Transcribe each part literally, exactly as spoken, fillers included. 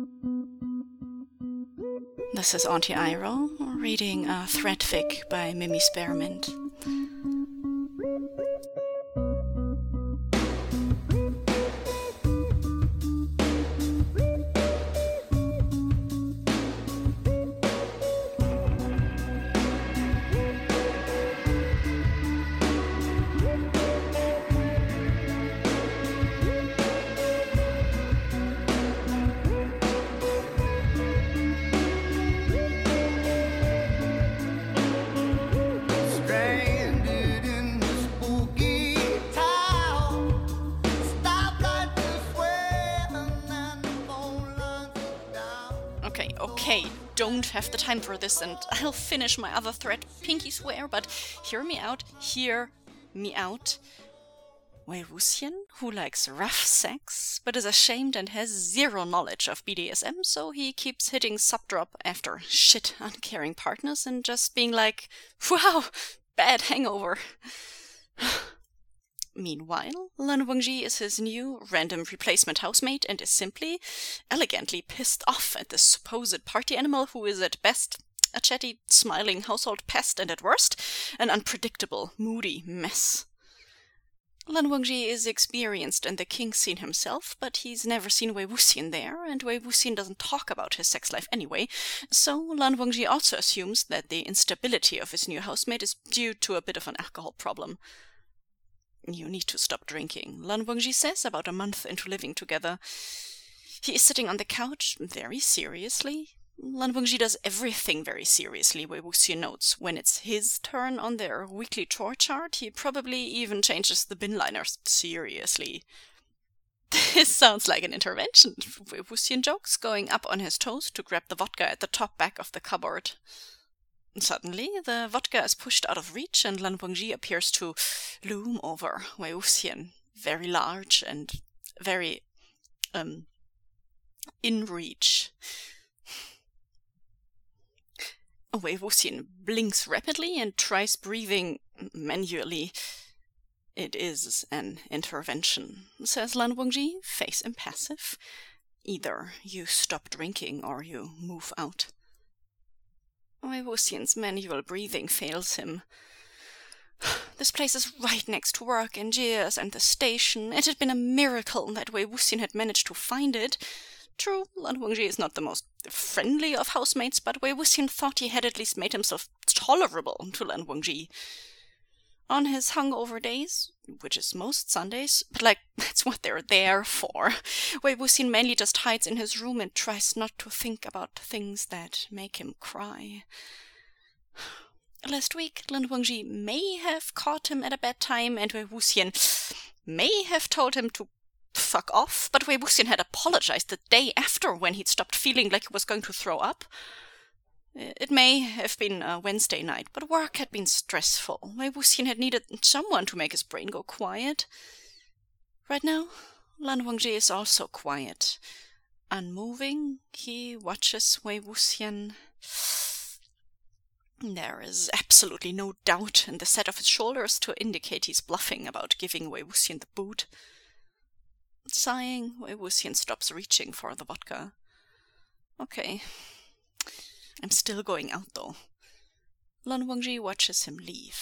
This is Auntie Iroh reading a thread fic by Mimi Spearmint. Okay, okay, don't have the time for this and I'll finish my other thread, pinky swear, but hear me out, hear me out. Wei Wuxian, who likes rough sex, but is ashamed and has zero knowledge of B D S M, so he keeps hitting subdrop after shit uncaring partners and just being like, wow, bad hangover. Meanwhile, Lan Wangji is his new random replacement housemate and is simply, elegantly pissed off at this supposed party animal who is at best a chatty, smiling household pest and at worst an unpredictable, moody mess. Lan Wangji is experienced in the kink scene himself, but he's never seen Wei Wuxian there, and Wei Wuxian doesn't talk about his sex life anyway, so Lan Wangji also assumes that the instability of his new housemate is due to a bit of an alcohol problem. You need to stop drinking, Lan Wangji says about a month into living together. He is sitting on the couch, very seriously. Lan Wangji does everything very seriously, Wei Wuxian notes. When it's his turn on their weekly chore chart, he probably even changes the bin liners seriously. This sounds like an intervention, Wei Wuxian jokes, going up on his toes to grab the vodka at the top back of the cupboard. Suddenly, the vodka is pushed out of reach and Lan Wangji appears to loom over Wei Wuxian, very large and very, um, in reach. Wei Wuxian blinks rapidly and tries breathing manually. It is an intervention, says Lan Wangji, face impassive. Either you stop drinking or you move out. Wei Wuxian's manual breathing fails him. This place is right next to work and Jie's and the station. It had been a miracle that Wei Wuxian had managed to find it. True, Lan Wangji is not the most friendly of housemates, but Wei Wuxian thought he had at least made himself tolerable to Lan Wangji. On his hungover days, which is most Sundays, but like, that's what they're there for, Wei Wuxian mainly just hides in his room and tries not to think about things that make him cry. Last week, Lan Wangji may have caught him at a bad time, and Wei Wuxian may have told him to fuck off, but Wei Wuxian had apologized the day after when he'd stopped feeling like he was going to throw up. It may have been a Wednesday night, but work had been stressful. Wei Wuxian had needed someone to make his brain go quiet. Right now, Lan Wangji is also quiet. Unmoving, he watches Wei Wuxian. There is absolutely no doubt in the set of his shoulders to indicate he's bluffing about giving Wei Wuxian the boot. Sighing, Wei Wuxian stops reaching for the vodka. Okay. I'm still going out, though. Lan Wangji watches him leave.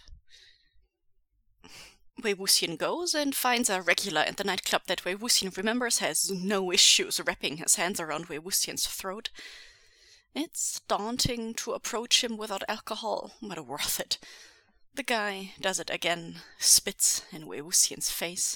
Wei Wuxian goes and finds a regular at the nightclub that Wei Wuxian remembers has no issues wrapping his hands around Wei Wuxian's throat. It's daunting to approach him without alcohol, but worth it. The guy does it again, spits in Wei Wuxian's face.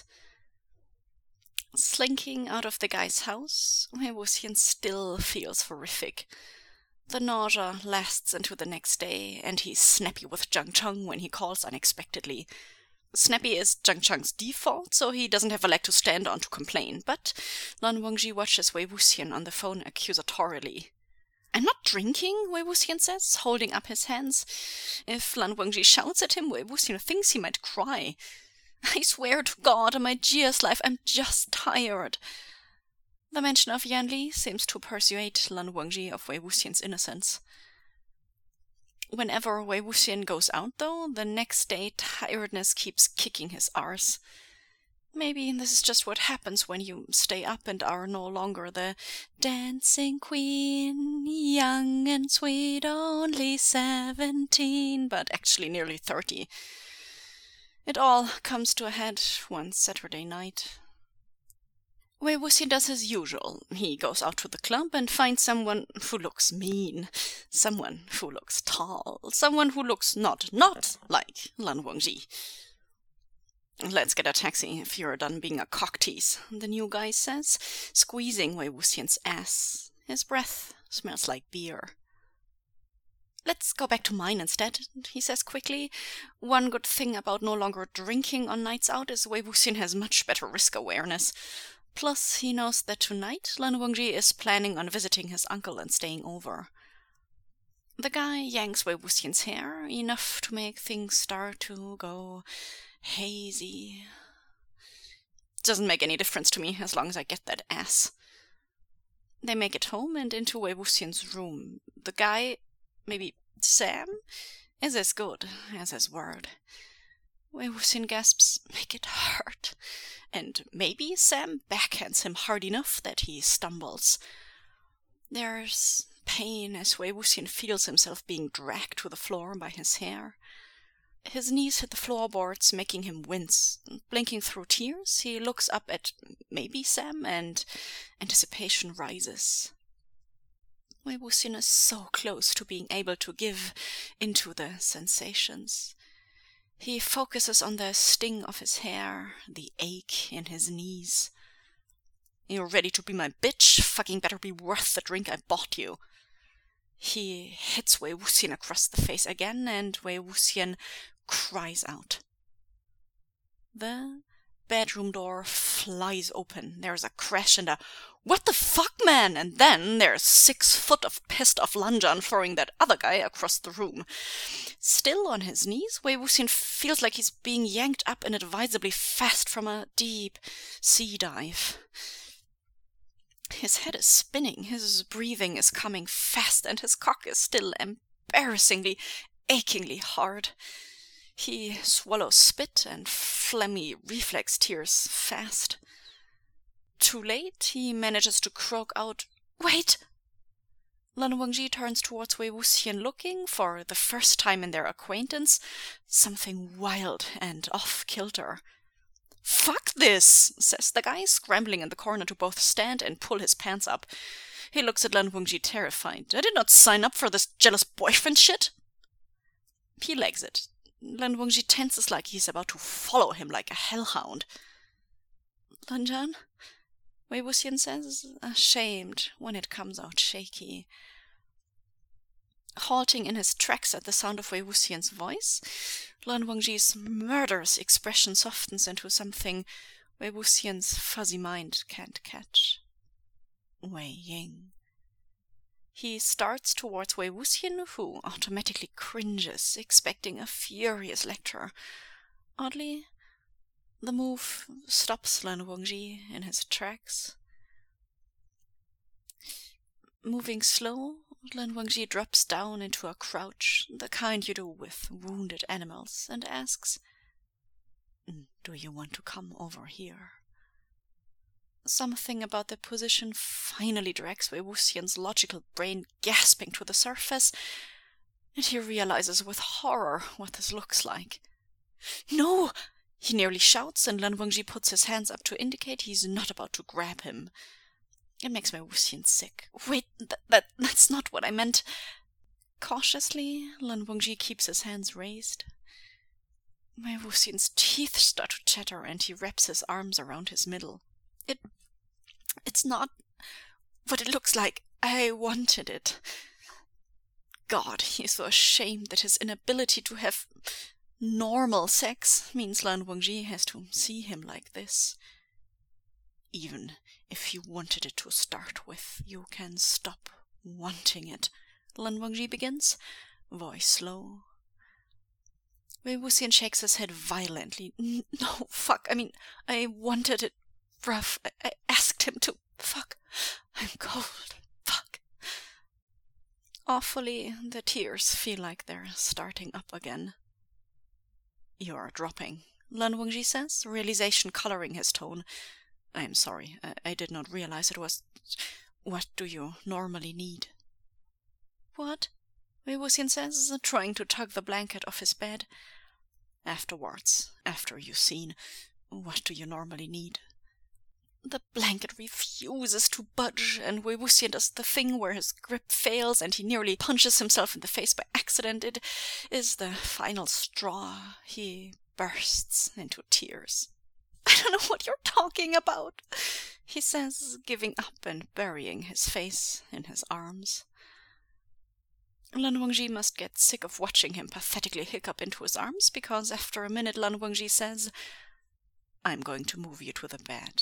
Slinking out of the guy's house, Wei Wuxian still feels horrific. The nausea lasts into the next day, and he's snappy with Jiang Cheng when he calls unexpectedly. Snappy is Jiang Cheng's default, so he doesn't have a leg to stand on to complain, but Lan Wangji watches Wei Wuxian on the phone accusatorily. I'm not drinking, Wei Wuxian says, holding up his hands. If Lan Wangji shouts at him, Wei Wuxian thinks he might cry. I swear to God, in my Jie's life, I'm just tired. The mention of Yan Li seems to persuade Lan Wangji of Wei Wuxian's innocence. Whenever Wei Wuxian goes out, though, the next day tiredness keeps kicking his arse. Maybe this is just what happens when you stay up and are no longer the dancing queen, young and sweet, only seventeen, but actually nearly thirty. It all comes to a head one Saturday night. Wei Wuxian does his usual. He goes out to the club and finds someone who looks mean, someone who looks tall, someone who looks not, not like Lan Wangji. "Let's get a taxi if you're done being a cocktease," the new guy says, squeezing Wei Wuxian's ass. His breath smells like beer. "Let's go back to mine instead," he says quickly. One good thing about no longer drinking on nights out is Wei Wuxian has much better risk awareness. Plus, he knows that tonight Lan Wangji is planning on visiting his uncle and staying over. The guy yanks Wei Wuxian's hair, enough to make things start to go hazy. Doesn't make any difference to me as long as I get that ass. They make it home and into Wei Wuxian's room. The guy, maybe Sam, is as good as his word. Wei Wuxian gasps, "Make it hurt." And maybe Sam backhands him hard enough that he stumbles. There's pain as Wei Wuxian feels himself being dragged to the floor by his hair. His knees hit the floorboards, making him wince. Blinking through tears, he looks up at maybe Sam, and anticipation rises. Wei Wuxian is so close to being able to give into the sensations. He focuses on the sting of his hair, the ache in his knees. "You're ready to be my bitch? Fucking better be worth the drink I bought you." He hits Wei Wuxian across the face again, and Wei Wuxian cries out. The bedroom door flies open. There's a crash and a "What the fuck, man?" And then there's six foot of pissed off Lan Zhan throwing that other guy across the room. Still on his knees, Wei Wuxian feels like he's being yanked up inadvisably fast from a deep sea dive. His head is spinning, his breathing is coming fast, and his cock is still embarrassingly, achingly hard. He swallows spit and phlegmy reflex tears fast. Too late, he manages to croak out, "Wait!" Lan Wangji turns towards Wei Wuxian, looking, for the first time in their acquaintance, something wild and off-kilter. "Fuck this!" says the guy, scrambling in the corner to both stand and pull his pants up. He looks at Lan Wangji terrified. "I did not sign up for this jealous boyfriend shit." He legs it. Lan Wangji tenses like he's about to follow him like a hellhound. "Lan Zhan?" Wei Wuxian says, ashamed when it comes out shaky. Halting in his tracks at the sound of Wei Wuxian's voice, Lan Wangji's murderous expression softens into something Wei Wuxian's fuzzy mind can't catch. Wei Ying. He starts towards Wei Wuxian, who automatically cringes, expecting a furious lecture. Oddly, the move stops Lan Wangji in his tracks. Moving slow, Lan Wangji drops down into a crouch, the kind you do with wounded animals, and asks, "Do you want to come over here?" Something about the position finally drags Wei Wuxian's logical brain gasping to the surface, and he realizes with horror what this looks like. "No!" he nearly shouts, and Lan Wangji puts his hands up to indicate he's not about to grab him. It makes Wei Wuxian sick. "Wait, th- that, that's not what I meant." Cautiously, Lan Wangji keeps his hands raised. Wei Wuxian's teeth start to chatter, and he wraps his arms around his middle. It... It's not what it looks like. I wanted it. God, he's so ashamed that his inability to have normal sex means Lan Wangji has to see him like this. "Even if you wanted it to start with, you can stop wanting it," Lan Wangji begins, voice low. Wei Wuxian shakes his head violently. "No, fuck, I mean, I wanted it rough. I, I asked him to. Fuck. I'm cold. Fuck." Awfully, the tears feel like they're starting up again. "You're dropping," Lan Wangji says, realization coloring his tone. I am sorry, I, I did not realize it was... What do you normally need? What? Wei Wuxian says, trying to tug the blanket off his bed. Afterwards, after you've seen, what do you normally need? The blanket refuses to budge, and Wei Wuxian does the thing where his grip fails and he nearly punches himself in the face by accident. It is the final straw. He bursts into tears. I don't know what you're talking about, he says, giving up and burying his face in his arms. Lan Wangji must get sick of watching him pathetically hiccup into his arms, because after a minute Lan Wangji says, I'm going to move you to the bed.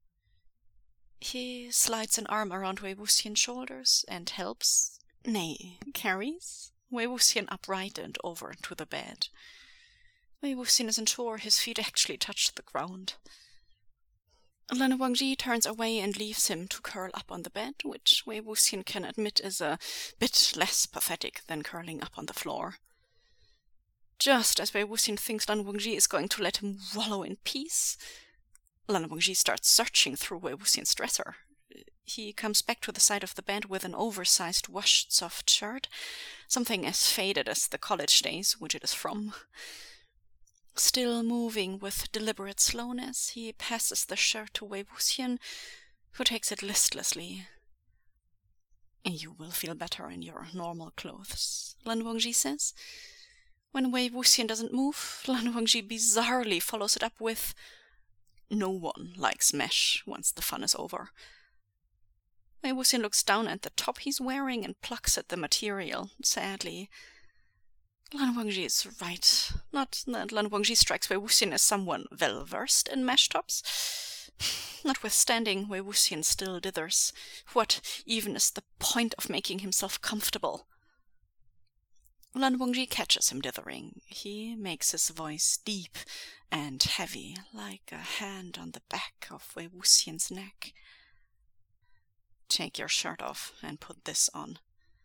He slides an arm around Wei Wuxian's shoulders and helps, nay, carries, Wei Wuxian upright and over to the bed. Wei Wuxian isn't sure his feet actually touch the ground. Lan Wangji turns away and leaves him to curl up on the bed, which Wei Wuxian can admit is a bit less pathetic than curling up on the floor. Just as Wei Wuxian thinks Lan Wangji is going to let him wallow in peace, Lan Wangji starts searching through Wei Wuxian's dresser. He comes back to the side of the bed with an oversized washed soft shirt, something as faded as the college days which it is from. Still moving with deliberate slowness, he passes the shirt to Wei Wuxian, who takes it listlessly. You will feel better in your normal clothes, Lan Wangji says. When Wei Wuxian doesn't move, Lan Wangji bizarrely follows it up with, No one likes mesh once the fun is over. Wei Wuxian looks down at the top he's wearing and plucks at the material, sadly. Lan Wangji is right. Not that Lan Wangji strikes Wei Wuxian as someone well-versed in mesh tops. Notwithstanding, Wei Wuxian still dithers. What even is the point of making himself comfortable? Lan Wangji catches him dithering. He makes his voice deep and heavy, like a hand on the back of Wei Wuxian's neck. Take your shirt off and put this on.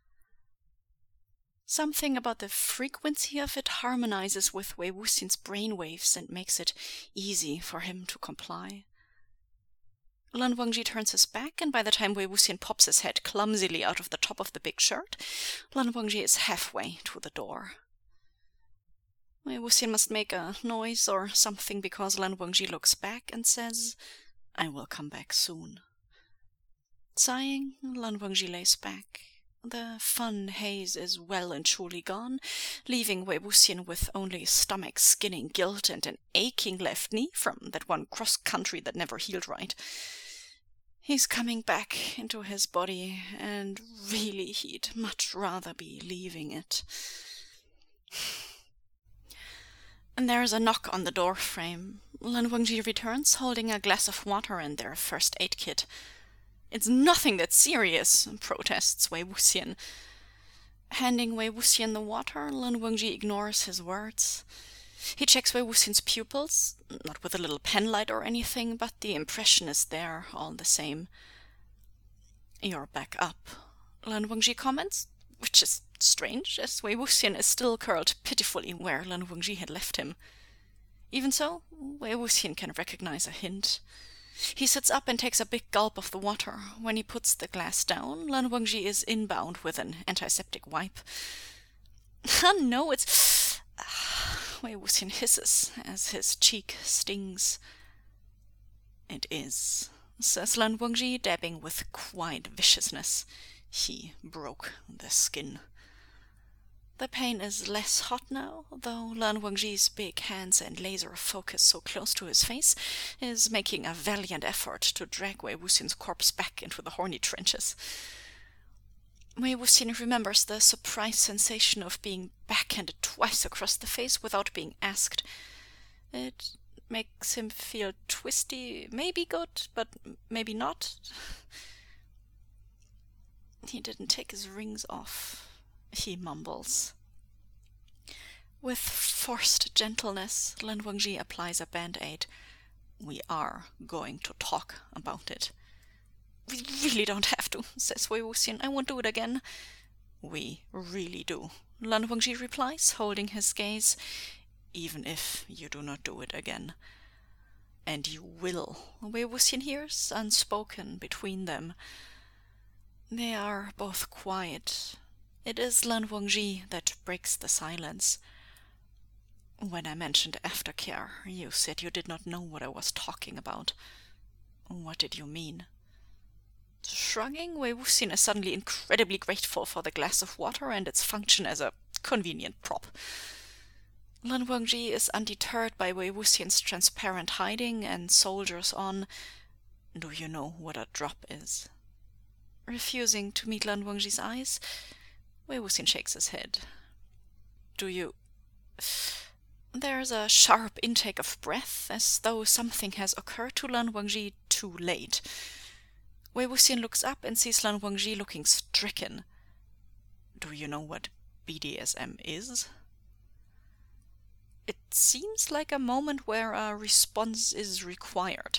Something about the frequency of it harmonizes with Wei Wuxian's brainwaves and makes it easy for him to comply. Lan Wangji turns his back, and by the time Wei Wuxian pops his head clumsily out of the top of the big shirt, Lan Wangji is halfway to the door. Wei Wuxian must make a noise or something because Lan Wangji looks back and says, I will come back soon. Sighing, Lan Wangji lays back. The fun haze is well and truly gone, leaving Wei Wuxian with only stomach-skinning guilt and an aching left knee from that one cross-country that never healed right. He's coming back into his body, and really he'd much rather be leaving it. And there is a knock on the door frame. Lan Wangji returns, holding a glass of water and their first aid kit. It's nothing that's serious, protests Wei Wuxian. Handing Wei Wuxian the water, Lan Wangji ignores his words. He checks Wei Wuxian's pupils, not with a little penlight or anything, but the impression is there all the same. You're back up, Lan Wangji comments, which is strange, as Wei Wuxian is still curled pitifully where Lan Wangji had left him. Even so, Wei Wuxian can recognize a hint. He sits up and takes a big gulp of the water. When he puts the glass down, Lan Wangji is inbound with an antiseptic wipe. Ah, no, it's... Wei Wuxian hisses as his cheek stings. It is, says Lan Wangji, dabbing with quiet viciousness. He broke the skin. The pain is less hot now, though Lan Wangji's big hands and laser focus so close to his face is making a valiant effort to drag Wei Wuxian's corpse back into the horny trenches. Wei Wuxian remembers the surprise sensation of being backhanded twice across the face without being asked. It makes him feel twisty, maybe good, but maybe not. He didn't take his rings off, he mumbles. With forced gentleness, Lan Wangji applies a band-aid. We are going to talk about it. We really don't have to, says Wei Wuxian. I won't do it again. We really do, Lan Wangji replies, holding his gaze. even if you do not do it again. And you will, Wei Wuxian hears, unspoken between them. They are both quiet. It is Lan Wangji that breaks the silence. When I mentioned aftercare, you said you did not know what I was talking about. What did you mean? Shrugging, Wei Wuxian is suddenly incredibly grateful for the glass of water and its function as a convenient prop. Lan Wangji is undeterred by Wei Wuxian's transparent hiding and soldiers on, "Do you know what a drop is?" Refusing to meet Lan Wangji's eyes, Wei Wuxian shakes his head. "Do you..." There's a sharp intake of breath, as though something has occurred to Lan Wangji too late. Wei Wuxian looks up and sees Lan Wangji looking stricken. "Do you know what B D S M is?" It seems like a moment where a response is required.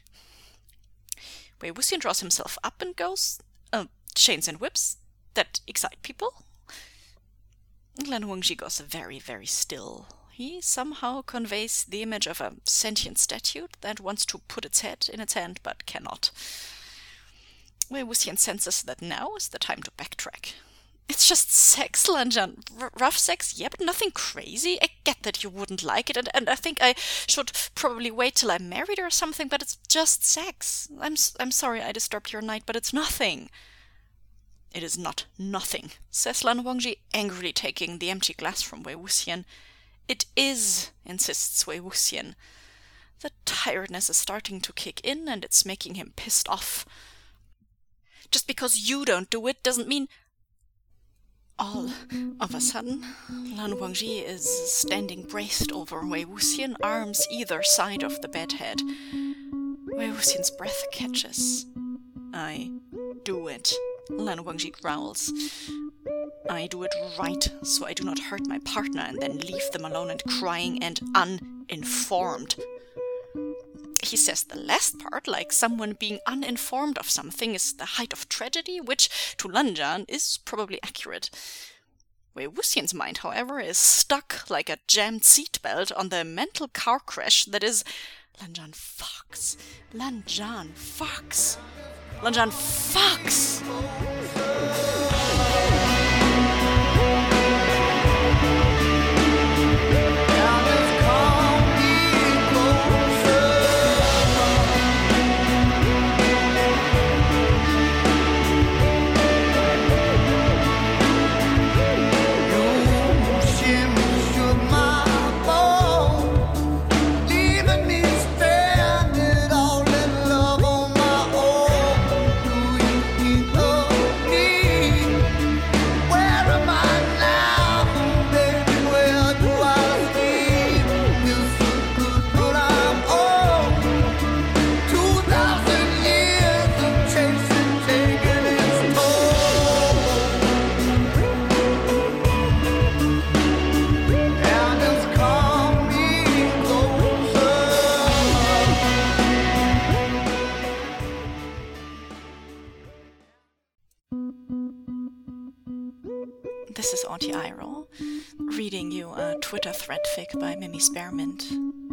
Wei Wuxian draws himself up and goes, uh, chains and whips that excite people? Lan Wangji goes very, very still. He somehow conveys the image of a sentient statue that wants to put its head in its hand but cannot. Wei Wuxian senses that now is the time to backtrack. "It's just sex, Lanjan. R- rough sex, yeah, but nothing crazy. I get that you wouldn't like it, and, and I think I should probably wait till I'm married or something, but it's just sex. I'm, s- I'm sorry I disturbed your night, but it's nothing." "It is not nothing," says Lan Wangji, angrily taking the empty glass from Wei Wuxian. "It is," insists Wei Wuxian. The tiredness is starting to kick in, and it's making him pissed off. "Just because you don't do it doesn't mean..." All of a sudden, Lan Wangji is standing braced over Wei Wuxian, arms either side of the bed head. Wei Wuxian's breath catches. "I do it," Lan Wangji growls. "I do it right, so I do not hurt my partner and then leave them alone and crying and uninformed." He says the last part like someone being uninformed of something is the height of tragedy, which, to Lanjan, is probably accurate. Wei Wuxian's mind, however, is stuck like a jammed seatbelt on the mental car crash that is Lanjan fucks. Lanjan fucks. Lanjan fucks! This is Auntie Iroh, reading you a Twitter thread fic by Mimi Spearmint.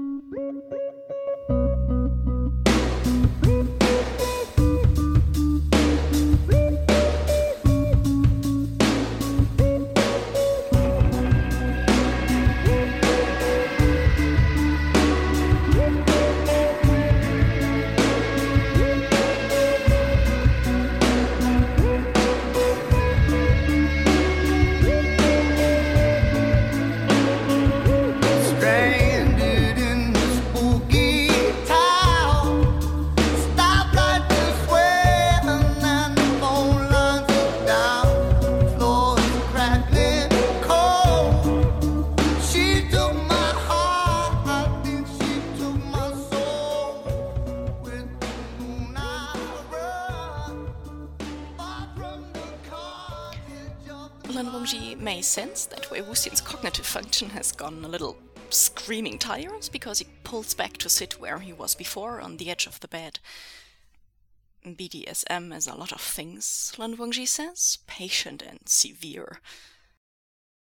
Lan Wangji may sense that Wei Wuxian's cognitive function has gone a little screaming tired because he pulls back to sit where he was before, on the edge of the bed. B D S M is a lot of things, Lan Wangji says, patient and severe.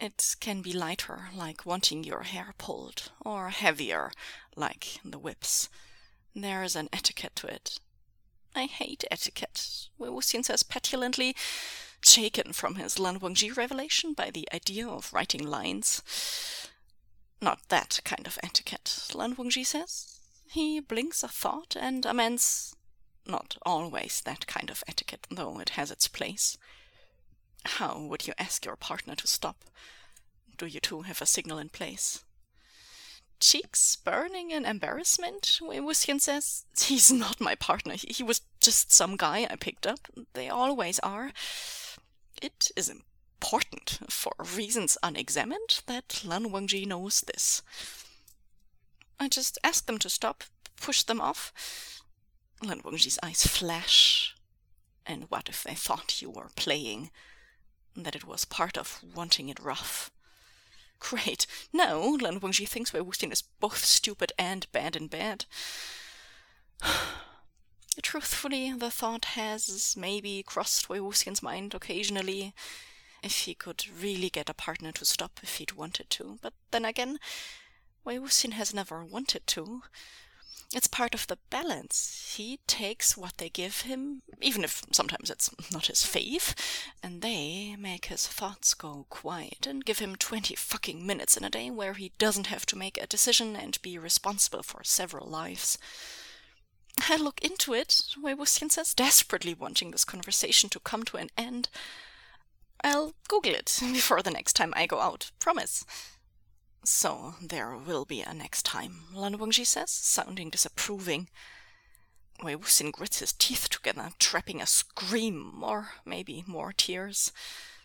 It can be lighter, like wanting your hair pulled, or heavier, like the whips. There is an etiquette to it. I hate etiquette, Wei Wuxian says petulantly, shaken from his Lan Wangji revelation by the idea of writing lines. Not that kind of etiquette, Lan Wangji says. He blinks a thought and amends. Not always that kind of etiquette, though it has its place. How would you ask your partner to stop? Do you two have a signal in place? Cheeks burning in embarrassment, Wei Wuxian says. He's not my partner. He was just some guy I picked up. They always are. It is important, for reasons unexamined, that Lan Wangji knows this. I just asked them to stop, push them off. Lan Wangji's eyes flash. And what if they thought you were playing? That it was part of wanting it rough? Great. No, Lan Wangji thinks Wei Wuxian is both stupid and bad in bed. Truthfully, the thought has maybe crossed Wei Wuxian's mind occasionally, if he could really get a partner to stop if he'd wanted to. But then again, Wei Wuxian has never wanted to. It's part of the balance. He takes what they give him, even if sometimes it's not his fave, and they make his thoughts go quiet and give him twenty fucking minutes in a day where he doesn't have to make a decision and be responsible for several lives. I look into it, Wei Wuxian says, desperately wanting this conversation to come to an end. I'll Google it before the next time I go out, promise. So there will be a next time, Lan Wangji says, sounding disapproving. Wei Wuxian grits his teeth together, trapping a scream, or maybe more tears.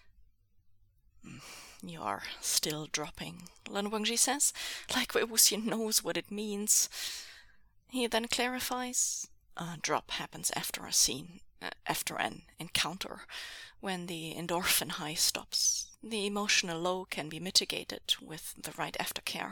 You're still dropping, Lan Wangji says, like Wei Wuxian knows what it means. He then clarifies. A drop happens after a scene, uh, after an encounter, when the endorphin high stops. The emotional low can be mitigated with the right aftercare.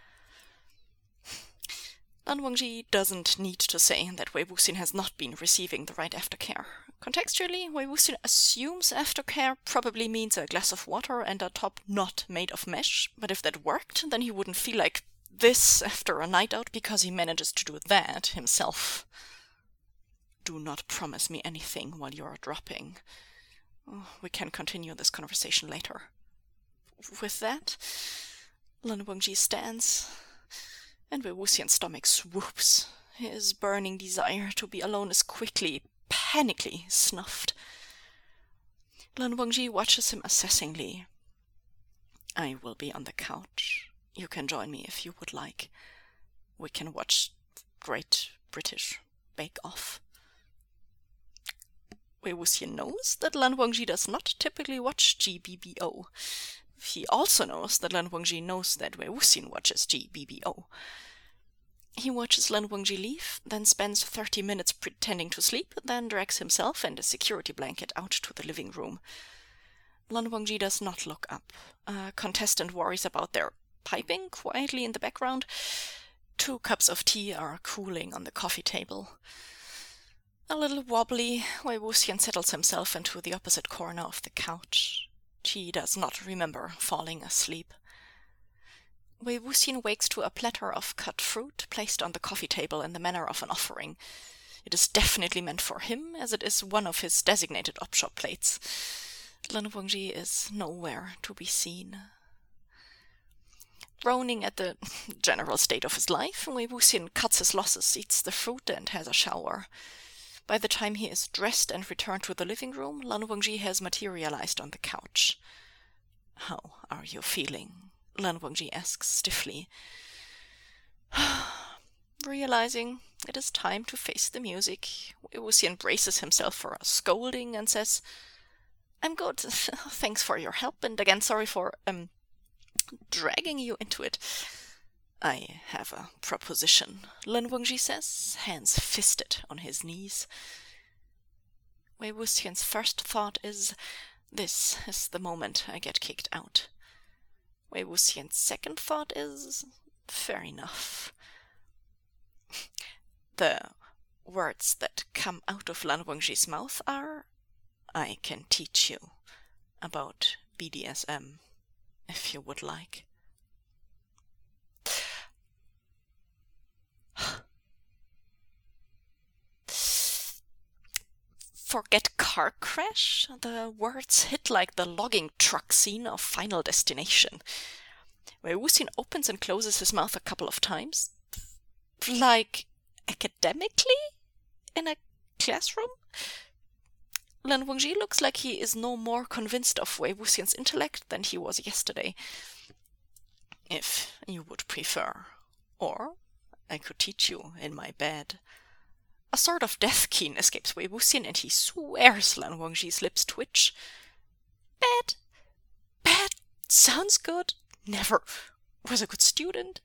Lan Wangji doesn't need to say that Wei Wuxian has not been receiving the right aftercare. Contextually, Wei Wuxian assumes aftercare probably means a glass of water and a top not made of mesh, but if that worked, then he wouldn't feel like this after a night out because he manages to do that himself. Do not promise me anything while you are dropping. Oh, we can continue this conversation later. With that, Lan Wangji stands, and Wei Wuxian's stomach swoops. His burning desire to be alone is quickly, panically snuffed. Lan Wangji watches him assessingly. I will be on the couch. You can join me if you would like. We can watch Great British Bake Off. Wei Wuxian knows that Lan Wangji does not typically watch G B B O. He also knows that Lan Wangji knows that Wei Wuxian watches G B B O. He watches Lan Wangji leave, then spends thirty minutes pretending to sleep, then drags himself and a security blanket out to the living room. Lan Wangji does not look up. A contestant worries about their piping quietly in the background. Two cups of tea are cooling on the coffee table. A little wobbly, Wei Wuxian settles himself into the opposite corner of the couch. He does not remember falling asleep. Wei Wuxian wakes to a platter of cut fruit placed on the coffee table in the manner of an offering. It is definitely meant for him, as it is one of his designated op-shop plates. Lan Wangji is nowhere to be seen. Groaning at the general state of his life, Wei Wuxian cuts his losses, eats the fruit, and has a shower. By the time he is dressed and returned to the living room, Lan Wangji has materialized on the couch. How are you feeling? Lan Wangji asks stiffly. Realizing it is time to face the music, Wei Wuxian braces himself for a scolding and says, I'm good. Thanks for your help, and again sorry for, um, dragging you into it. I have a proposition, Lan Wangji says, hands fisted on his knees. Wei Wuxian's first thought is, this is the moment I get kicked out. Wei Wuxian's second thought is, fair enough. The words that come out of Lan Wangji's mouth are, I can teach you about B D S M. if you would like. Forget car crash? The words hit like the logging truck scene of Final Destination, where Wuxian opens and closes his mouth a couple of times. Like, academically? In a classroom? Lan Wangji looks like he is no more convinced of Wei Wuxian's intellect than he was yesterday. If you would prefer. Or I could teach you in my bed. A sort of death keen escapes Wei Wuxian, and he swears Lan Wangji's lips twitch. Bad. Bad. Sounds good. Never was a good student.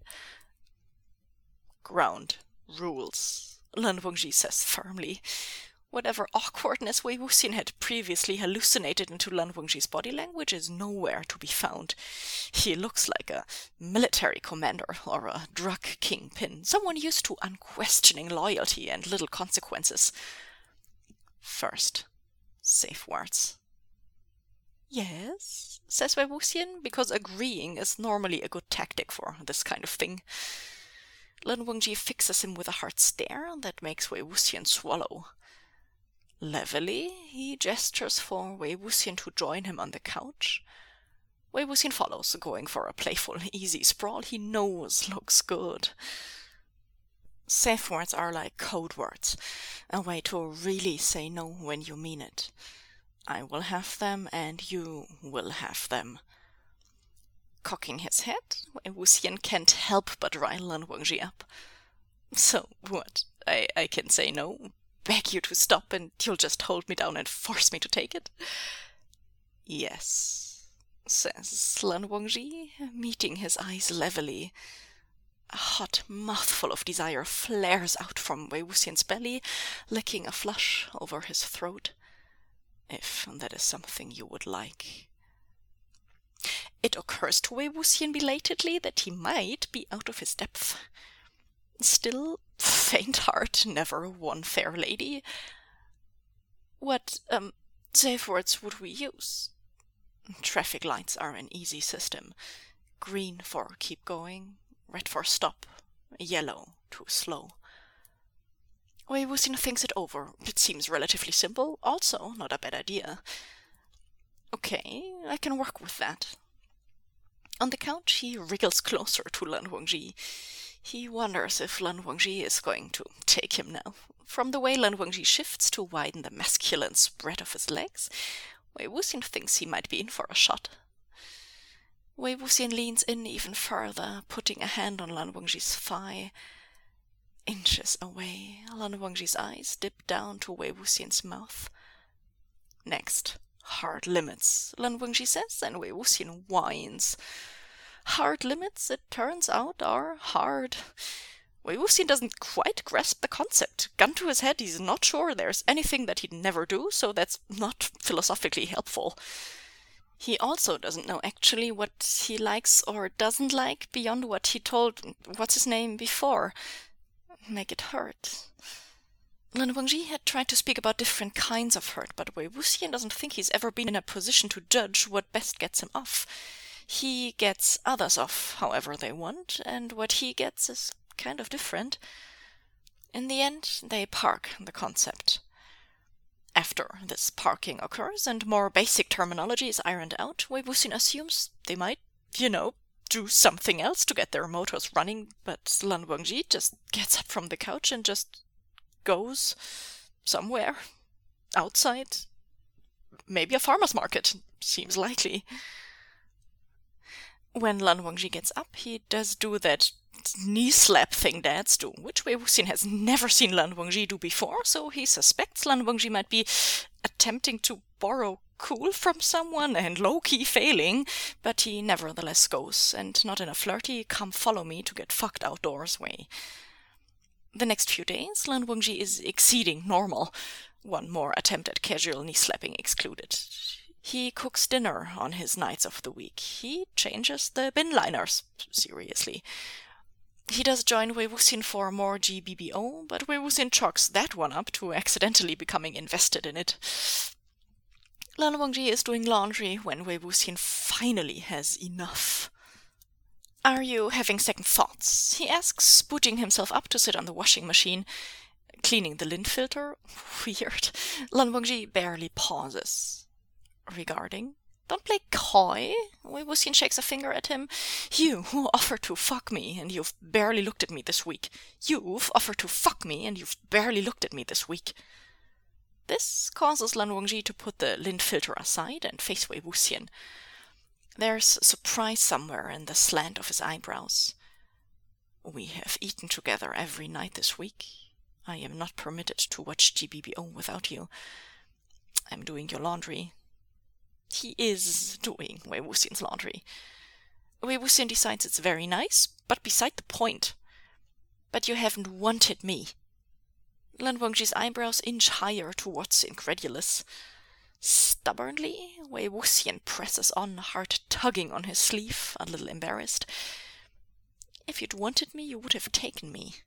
Ground rules, Lan Wangji says firmly. Whatever awkwardness Wei Wuxian had previously hallucinated into Lan Wangji's body language is nowhere to be found. He looks like a military commander or a drug kingpin, someone used to unquestioning loyalty and little consequences. First, safe words. Yes, says Wei Wuxian, because agreeing is normally a good tactic for this kind of thing. Lan Wangji fixes him with a hard stare that makes Wei Wuxian swallow. Levelly, he gestures for Wei Wuxian to join him on the couch. Wei Wuxian follows, going for a playful, easy sprawl he knows looks good. Safe words are like code words, a way to really say no when you mean it. I will have them, and you will have them. Cocking his head, Wei Wuxian can't help but rile Lan Wangji up. So what? I, I can say no? Beg you to stop, and you'll just hold me down and force me to take it? Yes, says Lan Wangji, meeting his eyes levelly. A hot mouthful of desire flares out from Wei Wuxian's belly, licking a flush over his throat. If that is something you would like. It occurs to Wei Wuxian belatedly that he might be out of his depth. Still, faint heart never won fair lady. What, um, safe words would we use? Traffic lights are an easy system. Green for keep going, red for stop, yellow too slow. Wei Wuxian thinks it over. It seems relatively simple, also not a bad idea. Okay, I can work with that. On the couch, he wriggles closer to Lan Wangji. He wonders if Lan Wangji is going to take him now. From the way Lan Wangji shifts to widen the masculine spread of his legs, Wei Wuxian thinks he might be in for a shot. Wei Wuxian leans in even further, putting a hand on Lan Wangji's thigh. Inches away, Lan Wangji's eyes dip down to Wei Wuxian's mouth. Next, hard limits, Lan Wangji says, and Wei Wuxian whines. Hard limits, it turns out, are hard. Wei Wuxian doesn't quite grasp the concept. Gun to his head, he's not sure there's anything that he'd never do, so that's not philosophically helpful. He also doesn't know actually what he likes or doesn't like beyond what he told what's-his-name before. Make it hurt. Lan Wangji had tried to speak about different kinds of hurt, but Wei Wuxian doesn't think he's ever been in a position to judge what best gets him off. He gets others off however they want, and what he gets is kind of different. In the end, they park the concept. After this parking occurs and more basic terminology is ironed out, Wei Wuxian assumes they might, you know, do something else to get their motors running, but Lan Wangji just gets up from the couch and just goes somewhere outside. Maybe a farmer's market. Seems likely. When Lan Wangji gets up, he does do that knee slap thing dads do, which Wei Wuxian has never seen Lan Wangji do before, so he suspects Lan Wangji might be attempting to borrow cool from someone and low-key failing, but he nevertheless goes, and not in a flirty, come follow me to get fucked outdoors way. The next few days, Lan Wangji is exceeding normal, one more attempt at casual knee-slapping excluded. He cooks dinner on his nights of the week. He changes the bin liners, seriously. He does join Wei Wuxian for more G B B O, but Wei Wuxian chalks that one up to accidentally becoming invested in it. Lan Wangji is doing laundry when Wei Wuxian finally has enough. "Are you having second thoughts?" he asks, booting himself up to sit on the washing machine, cleaning the lint filter. Weird. Lan Wangji barely pauses. "Regarding?" "Don't play coy." Wei Wuxian shakes a finger at him. "You who offered to fuck me, and you've barely looked at me this week. You've offered to fuck me, and you've barely looked at me this week." This causes Lan Wangji to put the lint filter aside and face Wei Wuxian. There's surprise somewhere in the slant of his eyebrows. "We have eaten together every night this week. I am not permitted to watch G B B O without you. I'm doing your laundry." He is doing Wei Wuxian's laundry. Wei Wuxian decides it's very nice, but beside the point. "But you haven't wanted me." Lan Wangji's eyebrows inch higher towards incredulous. Stubbornly, Wei Wuxian presses on, hard tugging on his sleeve, a little embarrassed. "If you'd wanted me, you would have taken me."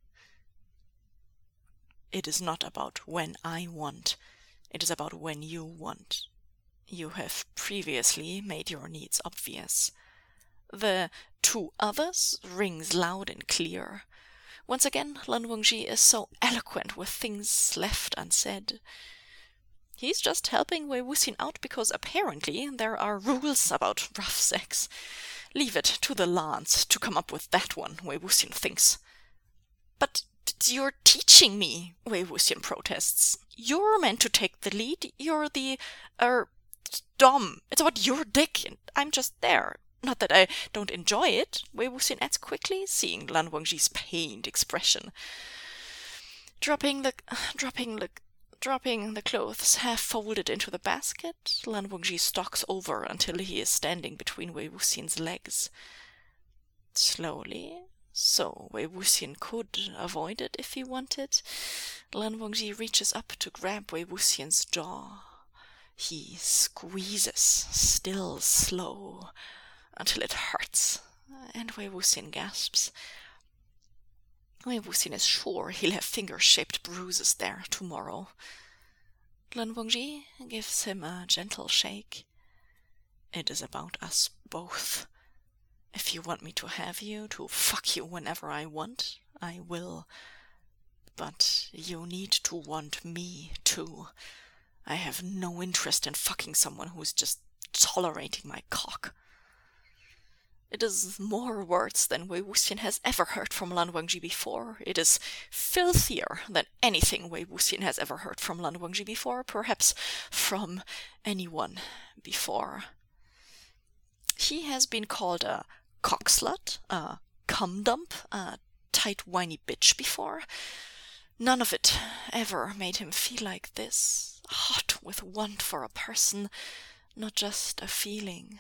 "It is not about when I want. It is about when you want. You have previously made your needs obvious." The "two others" rings loud and clear. Once again, Lan Wangji is so eloquent with things left unsaid. He's just helping Wei Wuxian out because apparently there are rules about rough sex. Leave it to the Lans to come up with that one, Wei Wuxian thinks. "But you're teaching me," Wei Wuxian protests. "You're meant to take the lead. You're the, er, dom. It's about your dick, and I'm just there. Not that I don't enjoy it," Wei Wuxian adds quickly, seeing Lan Wangji's pained expression. Dropping the, dropping the, dropping the clothes half folded into the basket, Lan Wangji stalks over until he is standing between Wei Wuxian's legs. Slowly, so Wei Wuxian could avoid it if he wanted, Lan Wangji reaches up to grab Wei Wuxian's jaw. He squeezes, still slow, until it hurts, and Wei Wuxian gasps. Wei Wuxian is sure he'll have finger-shaped bruises there tomorrow. Lan Wangji gives him a gentle shake. "It is about us both. If you want me to have you, to fuck you whenever I want, I will. But you need to want me, too. I have no interest in fucking someone who's just tolerating my cock." It is more words than Wei Wuxian has ever heard from Lan Wangji before. It is filthier than anything Wei Wuxian has ever heard from Lan Wangji before, perhaps from anyone before. He has been called a cockslut, a cum dump, a tight whiny bitch before. None of it ever made him feel like this, hot with want for a person, not just a feeling.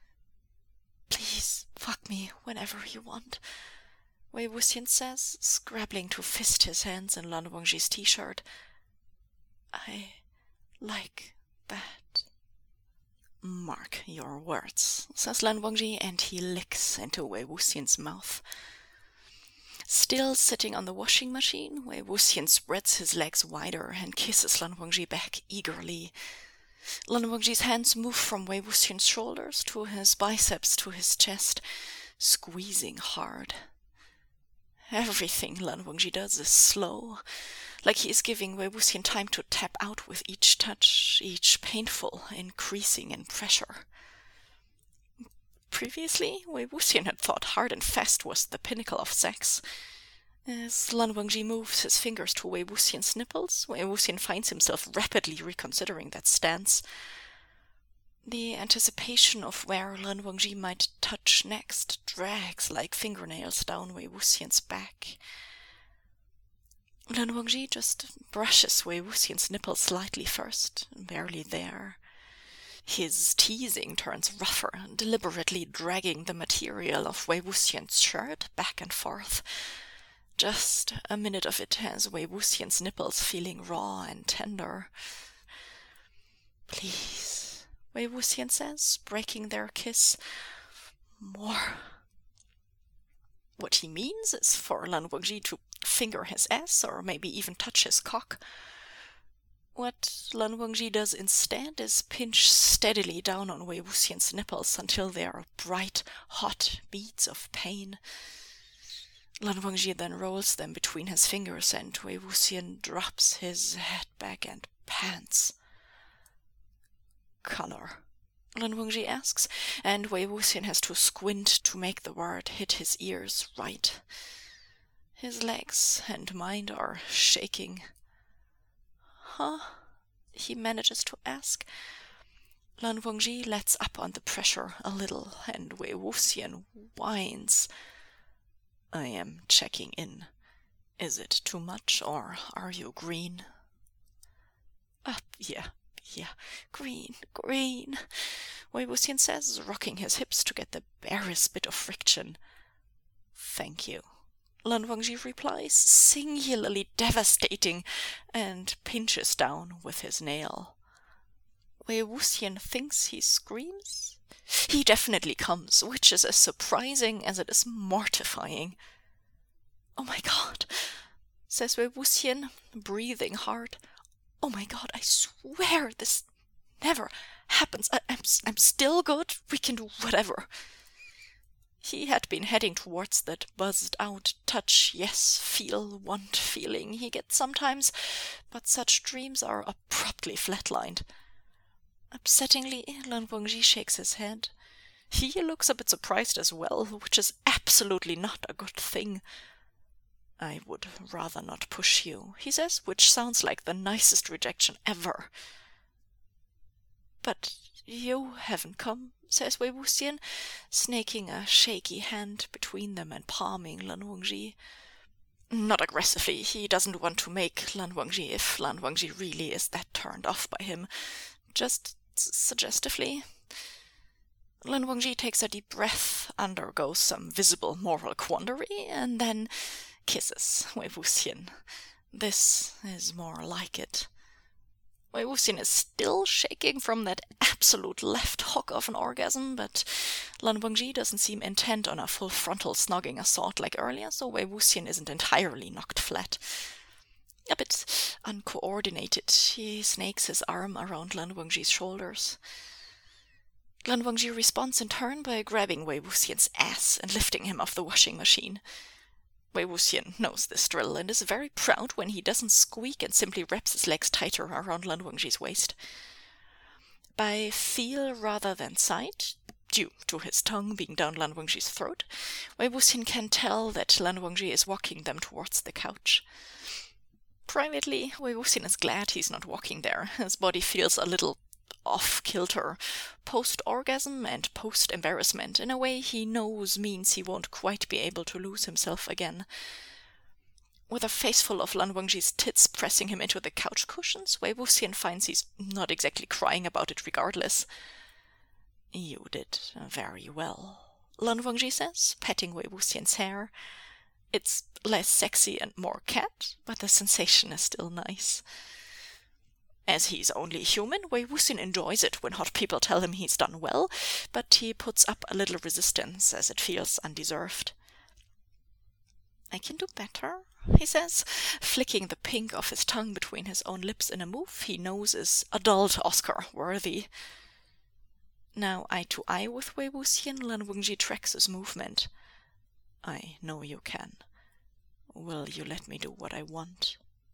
"Please fuck me whenever you want," Wei Wuxian says, scrabbling to fist his hands in Lan Wangji's t-shirt. "I like that." "Mark your words," says Lan Wangji, and he licks into Wei Wuxian's mouth. Still sitting on the washing machine, Wei Wuxian spreads his legs wider and kisses Lan Wangji back eagerly. Lan Wangji's hands move from Wei Wuxian's shoulders to his biceps to his chest, squeezing hard. Everything Lan Wangji does is slow, like he is giving Wei Wuxian time to tap out with each touch, each painful, increasing in pressure. Previously, Wei Wuxian had thought hard and fast was the pinnacle of sex. As Lan Wangji moves his fingers to Wei Wuxian's nipples, Wei Wuxian finds himself rapidly reconsidering that stance. The anticipation of where Lan Wangji might touch next drags like fingernails down Wei Wuxian's back. Lan Wangji just brushes Wei Wuxian's nipples slightly first, barely there. His teasing turns rougher, deliberately dragging the material of Wei Wuxian's shirt back and forth. Just a minute of it has Wei Wuxian's nipples feeling raw and tender. "Please," Wei Wuxian says, breaking their kiss. "More." What he means is for Lan Wangji to finger his ass, or maybe even touch his cock. What Lan Wangji does instead is pinch steadily down on Wei Wuxian's nipples until they are bright, hot beads of pain. Lan Wangji then rolls them between his fingers, and Wei Wuxian drops his head back and pants. Color? Lan Wangji asks, and Wei Wuxian has to squint to make the word hit his ears right. His legs and mind are shaking. Huh? He manages to ask. Lan Wangji lets up on the pressure a little, and Wei Wuxian whines. I am checking in. Is it too much, or are you green? Up, yeah, yeah, green, green, Wei Wuxian says, rocking his hips to get the barest bit of friction. Thank you, Lan Wangji replies, singularly devastating, and pinches down with his nail. Wei Wuxian thinks he screams. He definitely comes, which is as surprising as it is mortifying. Oh my god, says Wei Wuxian, breathing hard. Oh my god, I swear this never happens. I, I'm, I'm still good. We can do whatever. He had been heading towards that buzzed-out touch, yes, feel, want feeling he gets sometimes, but such dreams are abruptly flatlined. Upsettingly, Lan Wangji shakes his head. He looks a bit surprised as well, which is absolutely not a good thing. I would rather not push you, he says, which sounds like the nicest rejection ever. But you haven't come, says Wei Wuxian, snaking a shaky hand between them and palming Lan Wangji. Not aggressively, he doesn't want to make Lan Wangji if Lan Wangji really is that turned off by him. Just suggestively. Lan Wangji takes a deep breath, undergoes some visible moral quandary, and then kisses Wei Wuxian. This is more like it. Wei Wuxian is still shaking from that absolute left hook of an orgasm, but Lan Wangji doesn't seem intent on a full frontal snogging assault like earlier, so Wei Wuxian isn't entirely knocked flat. A bit uncoordinated, he snakes his arm around Lan Wangji's shoulders. Lan Wangji responds in turn by grabbing Wei Wuxian's ass and lifting him off the washing machine. Wei Wuxian knows this drill and is very proud when he doesn't squeak and simply wraps his legs tighter around Lan Wangji's waist. By feel rather than sight, due to his tongue being down Lan Wangji's throat, Wei Wuxian can tell that Lan Wangji is walking them towards the couch. Privately, Wei Wuxian is glad he's not walking there. His body feels a little off-kilter, post-orgasm and post-embarrassment, in a way he knows means he won't quite be able to lose himself again. With a face full of Lan Wangji's tits pressing him into the couch cushions, Wei Wuxian finds he's not exactly crying about it regardless. You did very well, Lan Wangji says, patting Wei Wuxian's hair. It's less sexy and more cat, but the sensation is still nice. As he's only human, Wei Wuxian enjoys it when hot people tell him he's done well, but he puts up a little resistance as it feels undeserved. I can do better, he says, flicking the pink of his tongue between his own lips in a move he knows is adult Oscar-worthy. Now eye to eye with Wei Wuxian, Lan Wangji tracks his movement. I know you can. Will you let me do what I want?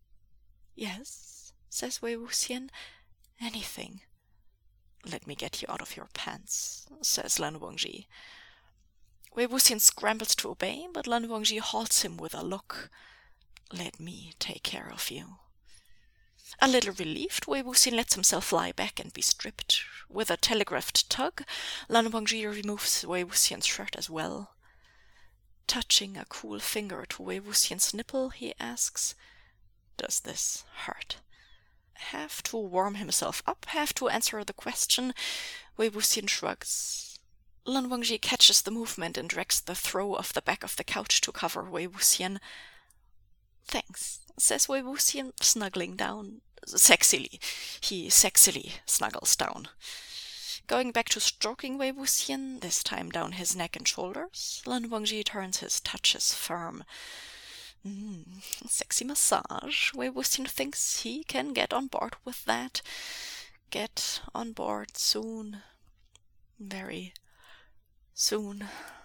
Yes, says Wei Wuxian. Anything. Let me get you out of your pants, says Lan Wangji. Wei Wuxian scrambles to obey, but Lan Wangji halts him with a look. Let me take care of you. A little relieved, Wei Wuxian lets himself lie back and be stripped. With a telegraphed tug, Lan Wangji removes Wei Wuxian's shirt as well. Touching a cool finger to Wei Wuxian's nipple, he asks, Does this hurt? Have to warm himself up, have to answer the question. Wei Wuxian shrugs. Lan Wangji catches the movement and drags the throw off the back of the couch to cover Wei Wuxian. Thanks, says Wei Wuxian, snuggling down. Sexily. He sexily snuggles down. Going back to stroking Wei Wuxian, this time down his neck and shoulders, Lan Wangji turns his touches firm. Mm, sexy massage. Wei Wuxian thinks he can get on board with that. Get on board soon. Very soon.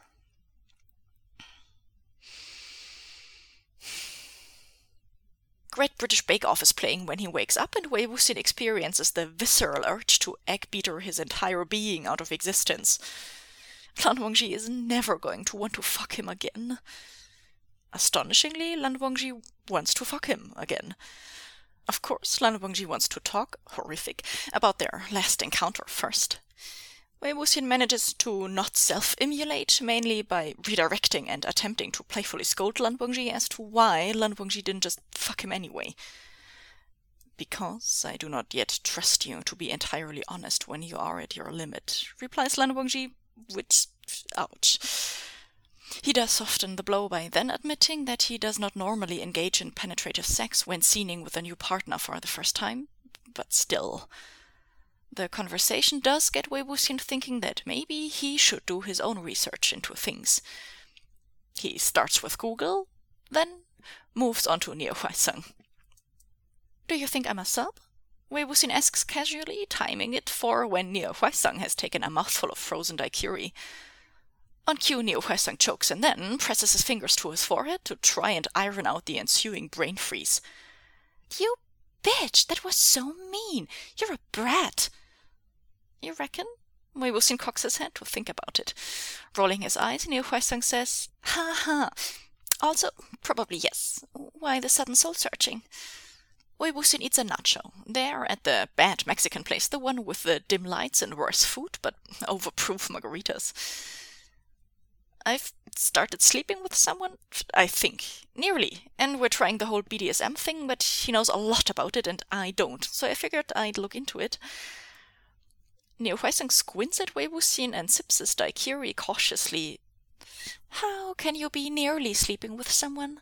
Great British Bake Off is playing when he wakes up, and Wei Wuxian experiences the visceral urge to egg-beater his entire being out of existence. Lan Wangji is never going to want to fuck him again. Astonishingly, Lan Wangji wants to fuck him again. Of course, Lan Wangji wants to talk, horrific, about their last encounter first. Wei Wuxian manages to not self-immolate, mainly by redirecting and attempting to playfully scold Lan Wangji as to why Lan Wangji didn't just fuck him anyway. Because I do not yet trust you to be entirely honest when you are at your limit, replies Lan Wangji, which, ouch. He does soften the blow by then admitting that he does not normally engage in penetrative sex when scening with a new partner for the first time, but still. The conversation does get Wei Wuxian thinking that maybe he should do his own research into things. He starts with Google, then moves on to Niu Huaisang. Do you think I'm a sub? Wei Wuxian asks casually, timing it for when Niu Huaisang has taken a mouthful of frozen daiquiri. On cue, Niu Huaisang chokes and then presses his fingers to his forehead to try and iron out the ensuing brain freeze. You bitch, that was so mean. You're a brat. You reckon? Wei Wuxian cocks his head to think about it. Rolling his eyes, Niu Huaisang says, Ha ha. Also, probably yes. Why the sudden soul-searching? Wei Wuxian eats a nacho. There, at the bad Mexican place, the one with the dim lights and worse food, but overproof margaritas. I've started sleeping with someone, I think, nearly, and we're trying the whole B D S M thing, but he knows a lot about it and I don't, so I figured I'd look into it. Niu Huaisang squints at Wei Wuxian and sips his daiquiri cautiously. How can you be nearly sleeping with someone?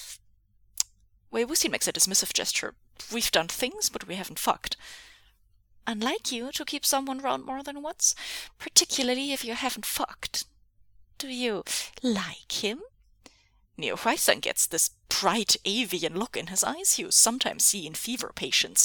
Wei Wuxian makes a dismissive gesture. We've done things, but we haven't fucked. Unlike you to keep someone round more than once, particularly if you haven't fucked. Do you like him? Niu Huaisang gets this bright avian look in his eyes you sometimes see in fever patients.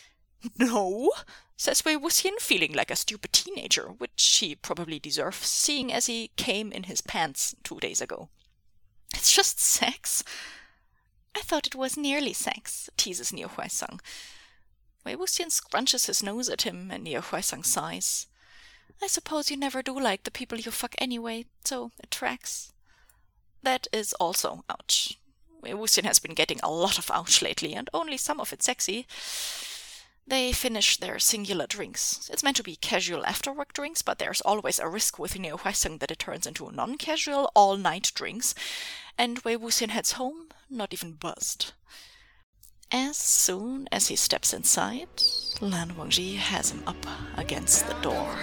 No, says Wei Wuxian, feeling like a stupid teenager, which he probably deserves, seeing as he came in his pants two days ago. It's just sex. I thought it was nearly sex, teases Niu Huaisang. Wei Wuxian scrunches his nose at him, and Niu Huaisang sighs. I suppose you never do like the people you fuck anyway, so it tracks. That is also ouch. Wei Wuxian has been getting a lot of ouch lately, and only some of it sexy. They finish their singular drinks. It's meant to be casual after-work drinks, but there's always a risk with Niu Huaisang that it turns into non-casual, all-night drinks, and Wei Wuxian heads home, not even buzzed. As soon as he steps inside, Lan Wangji has him up against the door.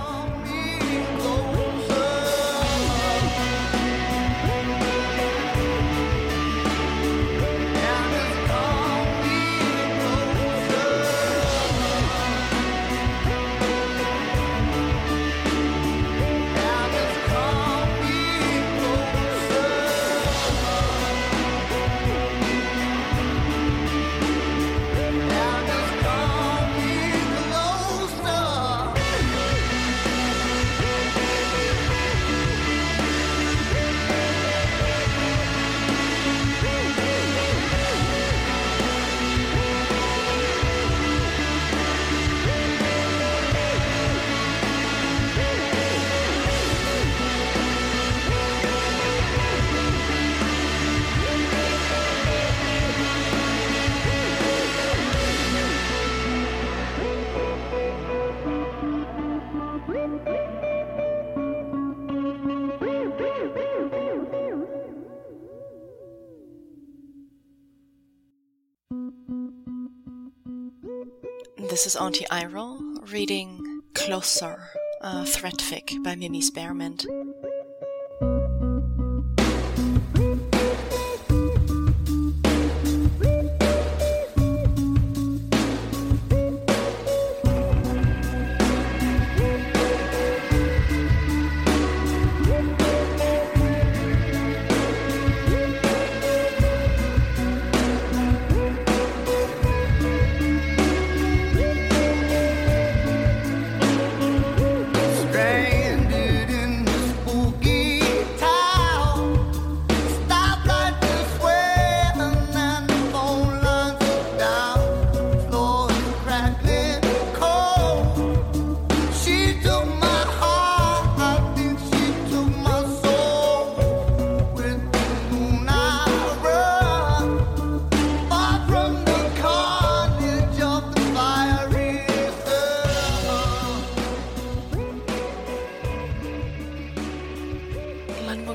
This is Auntie Iroh reading Closer, a thread fic by Mimi Spearmint.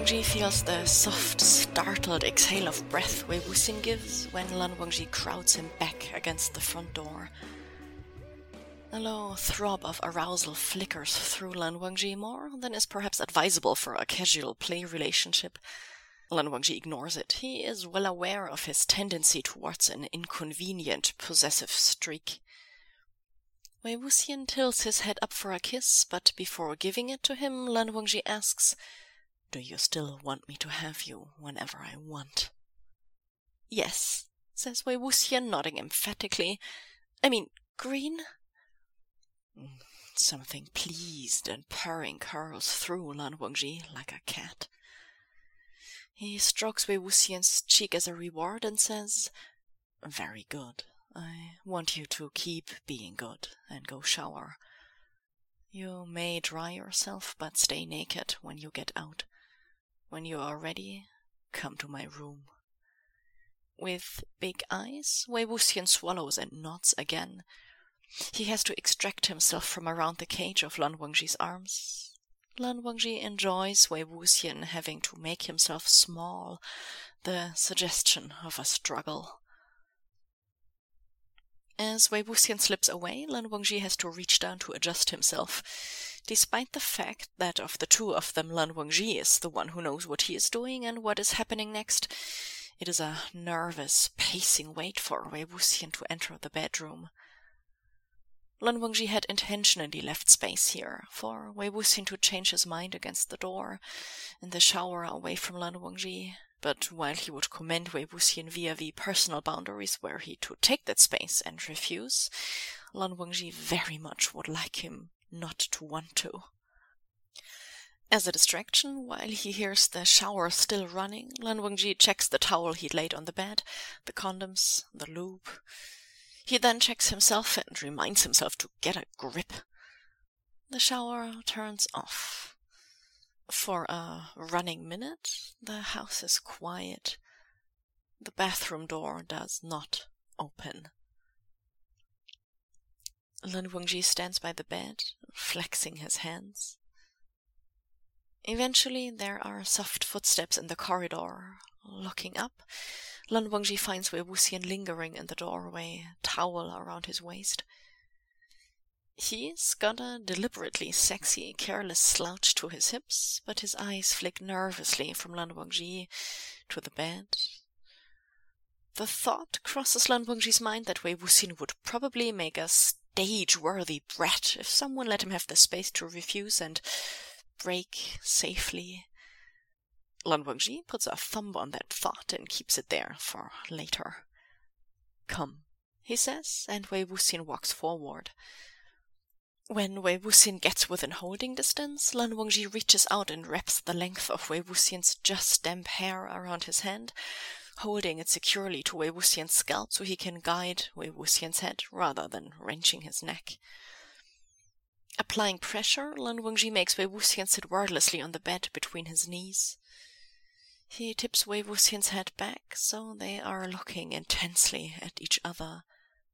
Wangji feels the soft, startled exhale of breath Wei Wuxian gives when Lan Wangji crowds him back against the front door. A low throb of arousal flickers through Lan Wangji more than is perhaps advisable for a casual play relationship. Lan Wangji ignores it. He is well aware of his tendency towards an inconvenient, possessive streak. Wei Wuxian tilts his head up for a kiss, but before giving it to him, Lan Wangji asks, "Do you still want me to have you whenever I want?" "Yes," says Wei Wuxian, nodding emphatically. "I mean, green?" Something pleased and purring curls through Lan Wangji like a cat. He strokes Wei Wuxian's cheek as a reward and says, "Very good. I want you to keep being good and go shower. You may dry yourself, but stay naked when you get out. When you are ready, come to my room." With big eyes, Wei Wuxian swallows and nods again. He has to extract himself from around the cage of Lan Wangji's arms. Lan Wangji enjoys Wei Wuxian having to make himself small, the suggestion of a struggle. As Wei Wuxian slips away, Lan Wangji has to reach down to adjust himself. Despite the fact that of the two of them, Lan Wangji is the one who knows what he is doing and what is happening next, it is a nervous, pacing wait for Wei Wuxian to enter the bedroom. Lan Wangji had intentionally left space here for Wei Wuxian to change his mind against the door, in the shower away from Lan Wangji. But while he would commend Wei Wuxian vis-a-vis personal boundaries were he to take that space and refuse, Lan Wangji very much would like him not to want to. As a distraction, while he hears the shower still running, Lan Wangji checks the towel he'd laid on the bed, the condoms, the lube. He then checks himself and reminds himself to get a grip. The shower turns off. For a running minute, the house is quiet. The bathroom door does not open. Lan Wangji stands by the bed, flexing his hands. Eventually, there are soft footsteps in the corridor. Looking up, Lan Wangji finds Wei Wuxian lingering in the doorway, towel around his waist. He's got a deliberately sexy, careless slouch to his hips, but his eyes flick nervously from Lan Wangji to the bed. The thought crosses Lan Wangji's mind that Wei Wuxian would probably make a stage-worthy brat if someone let him have the space to refuse and break safely. Lan Wangji puts a thumb on that thought and keeps it there for later. "Come," he says, and Wei Wuxian walks forward. When Wei Wuxian gets within holding distance, Lan Wangji reaches out and wraps the length of Wei Wuxian's just damp hair around his hand, holding it securely to Wei Wuxian's scalp so he can guide Wei Wuxian's head rather than wrenching his neck. Applying pressure, Lan Wangji makes Wei Wuxian sit wordlessly on the bed between his knees. He tips Wei Wuxian's head back so they are looking intensely at each other.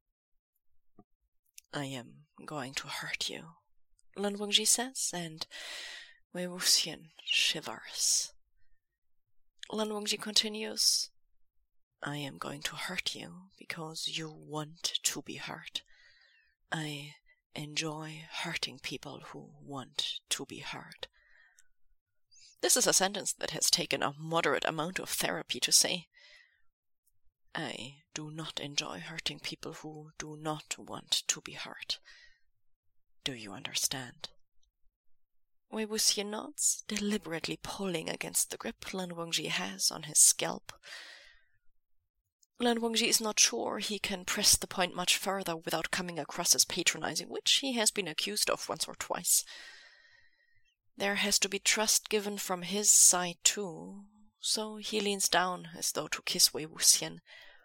"I am going to hurt you," Lan Wangji says, and Wei Wuxian shivers. Lan Wangji continues, "I am going to hurt you because you want to be hurt. I enjoy hurting people who want to be hurt." This is a sentence that has taken a moderate amount of therapy to say. I do not enjoy hurting people who do not want to be hurt. Do you understand? Wei Wuxian nods, deliberately pulling against the grip Lan Wangji has on his scalp. Lan Wangji is not sure he can press the point much further without coming across as patronizing, which he has been accused of once or twice. There has to be trust given from his side too, so he leans down as though to kiss Wei Wuxian.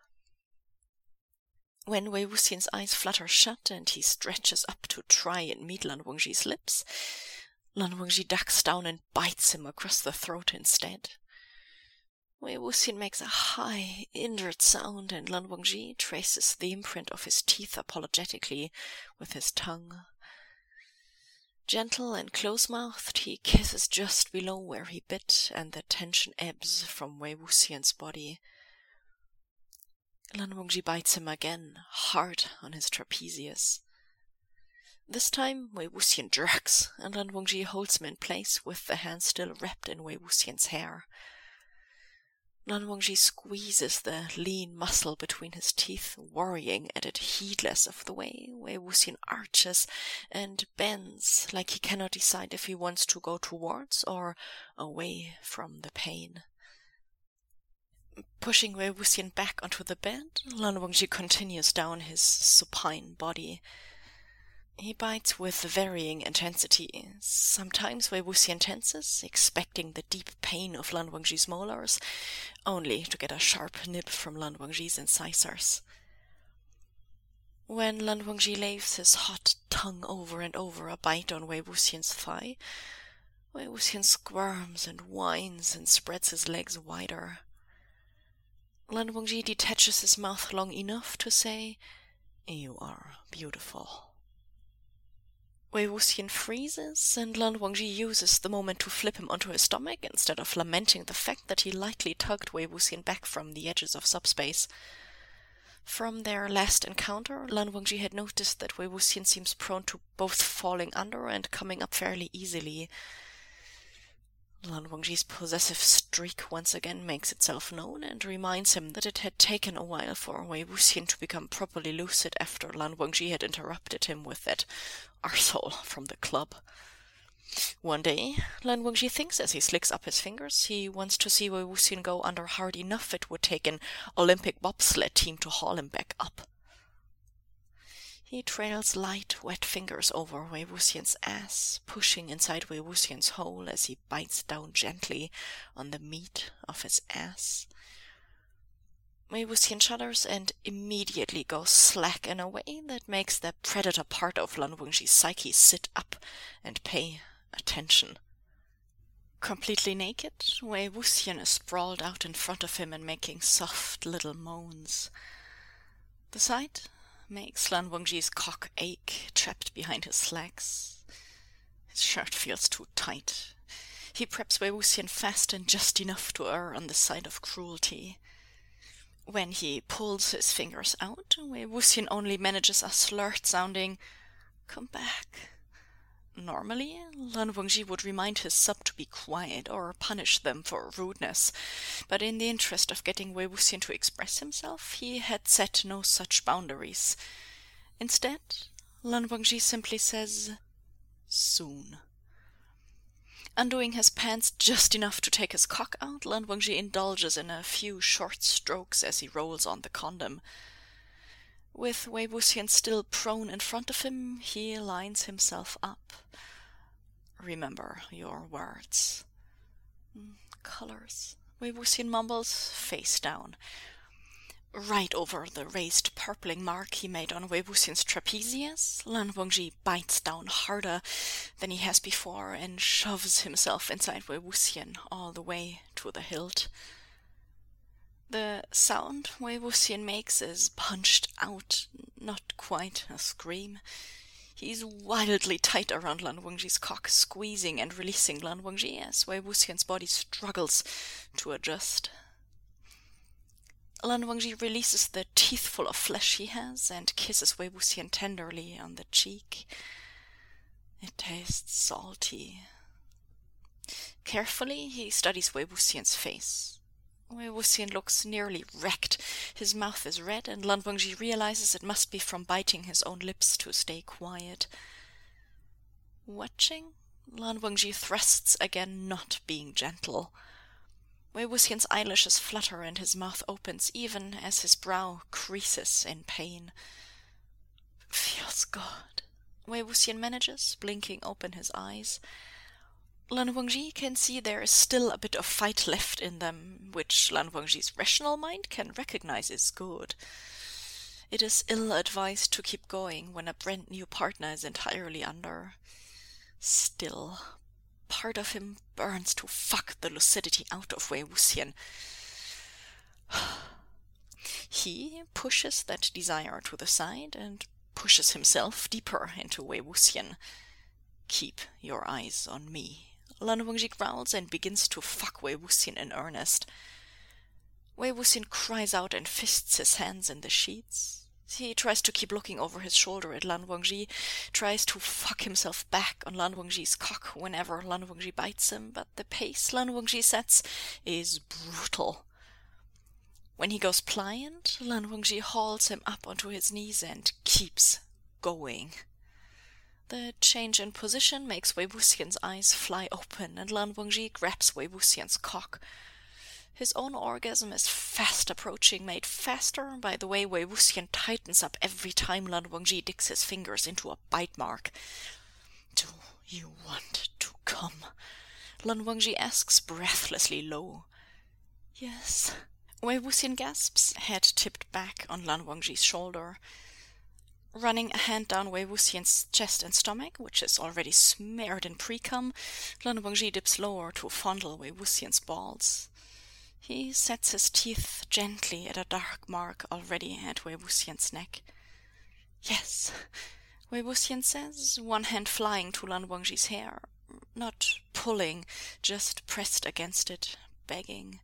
When Wei Wuxian's eyes flutter shut and he stretches up to try and meet Lan Wangji's lips, Lan Wangji ducks down and bites him across the throat instead. Wei Wuxian makes a high, injured sound, and Lan Wangji traces the imprint of his teeth apologetically with his tongue. Gentle and close-mouthed, he kisses just below where he bit, and the tension ebbs from Wei Wuxian's body. Lan Wangji bites him again, hard on his trapezius. This time, Wei Wuxian jerks, and Lan Wangji holds him in place with the hand still wrapped in Wei Wuxian's hair. Lan Wangji squeezes the lean muscle between his teeth, worrying at it, heedless of the way Wei Wuxian arches and bends, like he cannot decide if he wants to go towards or away from the pain. Pushing Wei Wuxian back onto the bed, Lan Wangji continues down his supine body. He bites with varying intensity. Sometimes Wei Wuxian tenses, expecting the deep pain of Lan Wangji's molars, only to get a sharp nip from Lan Wangji's incisors. When Lan Wangji lays his hot tongue over and over a bite on Wei Wuxian's thigh, Wei Wuxian squirms and whines and spreads his legs wider. Lan Wangji detaches his mouth long enough to say, "You are beautiful." Wei Wuxian freezes, and Lan Wangji uses the moment to flip him onto his stomach instead of lamenting the fact that he lightly tugged Wei Wuxian back from the edges of subspace. From their last encounter, Lan Wangji had noticed that Wei Wuxian seems prone to both falling under and coming up fairly easily. Lan Wangji's possessive streak once again makes itself known and reminds him that it had taken a while for Wei Wuxian to become properly lucid after Lan Wangji had interrupted him with that arsehole from the club. One day, Lan Wangji thinks as he slicks up his fingers he wants to see Wei Wuxian go under hard enough it would take an Olympic bobsled team to haul him back up. He trails light, wet fingers over Wei Wuxian's ass, pushing inside Wei Wuxian's hole as he bites down gently on the meat of his ass. Wei Wuxian shudders and immediately goes slack in a way that makes the predator part of Lan Wangji's psyche sit up and pay attention. Completely naked, Wei Wuxian is sprawled out in front of him and making soft little moans. The sight makes Lan Wangji's cock ache, trapped behind his slacks. His shirt feels too tight. He preps Wei Wuxian fast and just enough to err on the side of cruelty. When he pulls his fingers out, Wei Wuxian only manages a slurred-sounding, "Come back." Normally, Lan Wangji would remind his sub to be quiet or punish them for rudeness, but in the interest of getting Wei Wuxian to express himself, he had set no such boundaries. Instead, Lan Wangji simply says, "Soon." Undoing his pants just enough to take his cock out, Lan Wangji indulges in a few short strokes as he rolls on the condom. With Wei Wuxian still prone in front of him, he lines himself up. "Remember your words." "Colors," Wei Wuxian mumbles, face down. Right over the raised purpling mark he made on Wei Wuxian's trapezius, Lan Wangji bites down harder than he has before and shoves himself inside Wei Wuxian all the way to the hilt. The sound Wei Wuxian makes is punched out, not quite a scream. He's wildly tight around Lan Wangji's cock, squeezing and releasing Lan Wangji as Wei Wuxian's body struggles to adjust. Lan Wangji releases the teethful of flesh he has and kisses Wei Wuxian tenderly on the cheek. It tastes salty. Carefully, he studies Wei Wuxian's face. Wei Wuxian looks nearly wrecked. His mouth is red, and Lan Wangji realizes it must be from biting his own lips to stay quiet. Watching, Lan Wangji thrusts again, not being gentle. Wei Wuxian's eyelashes flutter and his mouth opens, even as his brow creases in pain. "Feels good," Wei Wuxian manages, blinking open his eyes. Lan Wangji can see there is still a bit of fight left in them, which Lan Wangji's rational mind can recognize is good. It is ill-advised to keep going when a brand new partner is entirely under. Still, part of him burns to fuck the lucidity out of Wei Wuxian. He pushes that desire to the side and pushes himself deeper into Wei Wuxian. keep your eyes on me, Lan Wangji growls and begins to fuck Wei Wuxian in earnest. Wei Wuxian cries out and fists his hands in the sheets. He tries to keep looking over his shoulder at Lan Wangji, tries to fuck himself back on Lan Wangji's cock whenever Lan Wangji bites him, but the pace Lan Wangji sets is brutal. When he goes pliant, Lan Wangji hauls him up onto his knees and keeps going. The change in position makes Wei Wuxian's eyes fly open, and Lan Wangji grabs Wei Wuxian's cock. His own orgasm is fast approaching, made faster by the way Wei Wuxian tightens up every time Lan Wangji digs his fingers into a bite mark. "Do you want to come?" Lan Wangji asks breathlessly low. "Yes." Wei Wuxian gasps, head tipped back on Lan Wangji's shoulder. Running a hand down Wei Wuxian's chest and stomach, which is already smeared in pre-cum, Lan Wangji dips lower to fondle Wei Wuxian's balls. He sets his teeth gently at a dark mark already at Wei Wuxian's neck. "Yes," Wei Wuxian says, one hand flying to Lan Wangji's hair. Not pulling, just pressed against it, begging.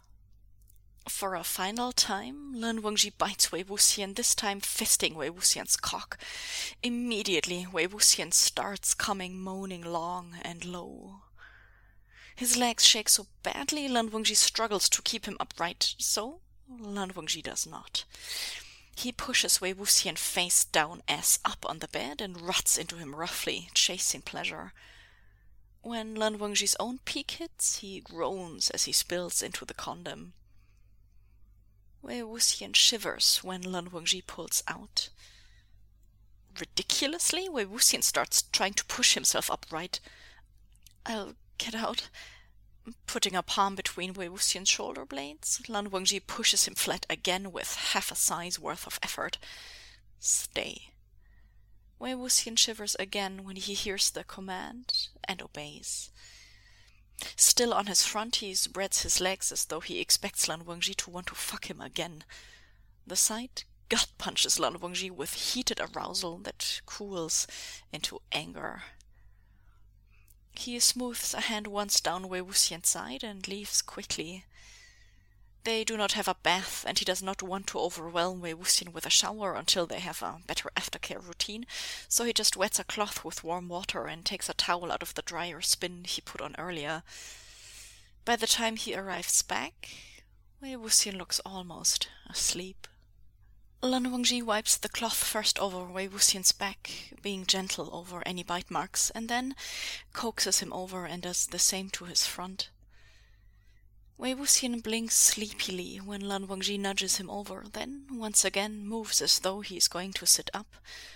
For a final time, Lan Wangji bites Wei Wuxian, this time fisting Wei Wuxian's cock. Immediately, Wei Wuxian starts coming moaning long and low. His legs shake so badly, Lan Wangji struggles to keep him upright, so Lan Wangji does not. He pushes Wei Wuxian face down, ass up on the bed, and ruts into him roughly, chasing pleasure. When Lan Wangji's own peak hits, he groans as he spills into the condom. Wei Wuxian shivers when Lan Wangji pulls out. Ridiculously, Wei Wuxian starts trying to push himself upright. "I'll get out." Putting a palm between Wei Wuxian's shoulder blades, Lan Wangji pushes him flat again with half a size worth of effort. "Stay." Wei Wuxian shivers again when he hears the command and obeys. Still on his front, he spreads his legs as though he expects Lan Wangji to want to fuck him again. The sight gut punches Lan Wangji with heated arousal that cools into anger. He smooths a hand once down Wei Wuxian's side and leaves quickly. They do not have a bath, and he does not want to overwhelm Wei Wuxian with a shower until they have a better aftercare routine, so he just wets a cloth with warm water and takes a towel out of the dryer spin he put on earlier. By the time he arrives back, Wei Wuxian looks almost asleep. Lan Wangji wipes the cloth first over Wei Wuxian's back, being gentle over any bite marks, and then coaxes him over and does the same to his front. Wei Wuxian blinks sleepily when Lan Wangji nudges him over, then once again moves as though he is going to sit up.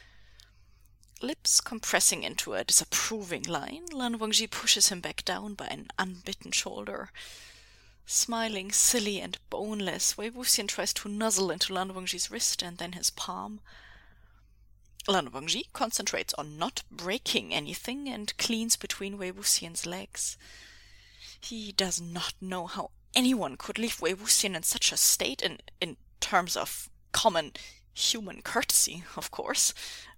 Lips compressing into a disapproving line, Lan Wangji pushes him back down by an unbitten shoulder. Smiling, silly and boneless, Wei Wuxian tries to nuzzle into Lan Wangji's wrist and then his palm. Lan Wangji concentrates on not breaking anything and cleans between Wei Wuxian's legs. He does not know how anyone could leave Wei Wuxian in such a state, in, in terms of common human courtesy, of course.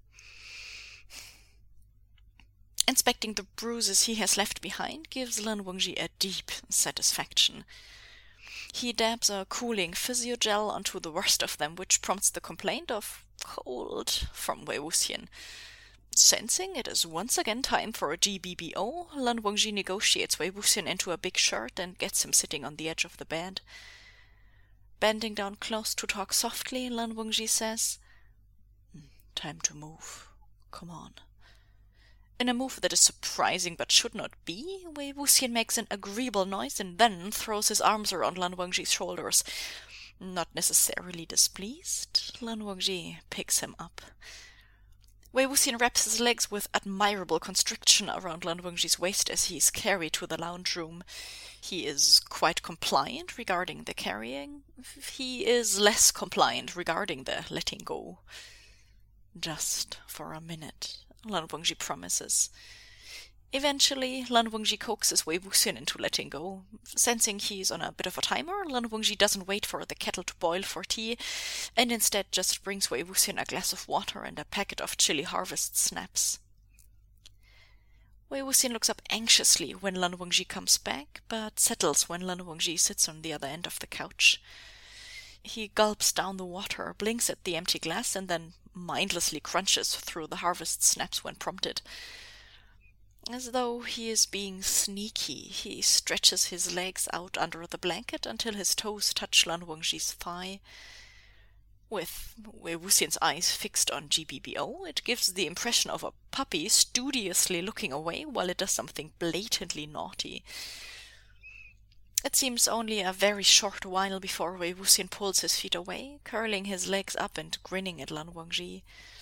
Inspecting the bruises he has left behind gives Lan Wangji a deep satisfaction. He dabs a cooling physiogel onto the worst of them, which prompts the complaint of cold from Wei Wuxian. Sensing it is once again time for a G B B O, Lan Wangji negotiates Wei Wuxian into a big shirt and gets him sitting on the edge of the bed. Bending down close to talk softly, Lan Wangji says, "Time to move. Come on." In a move that is surprising but should not be, Wei Wuxian makes an agreeable noise and then throws his arms around Lan Wangji's shoulders. Not necessarily displeased, Lan Wangji picks him up. Wei Wuxian wraps his legs with admirable constriction around Lan Wangji's waist as he is carried to the lounge room. He is quite compliant regarding the carrying. He is less compliant regarding the letting go. Just for a minute, Lan Wangji promises. Eventually, Lan Wangji coaxes Wei Wuxian into letting go. Sensing he's on a bit of a timer, Lan Wangji doesn't wait for the kettle to boil for tea, and instead just brings Wei Wuxian a glass of water and a packet of Chili Harvest snaps. Wei Wuxian looks up anxiously when Lan Wangji comes back, but settles when Lan Wangji sits on the other end of the couch. He gulps down the water, blinks at the empty glass, and then mindlessly crunches through the harvest snaps when prompted. As though he is being sneaky, he stretches his legs out under the blanket until his toes touch Lan Wangji's thigh. With Wei Wuxian's eyes fixed on G B B O, it gives the impression of a puppy studiously looking away while it does something blatantly naughty. It seems only a very short while before Wei Wuxian pulls his feet away, curling his legs up and grinning at Lan Wangji.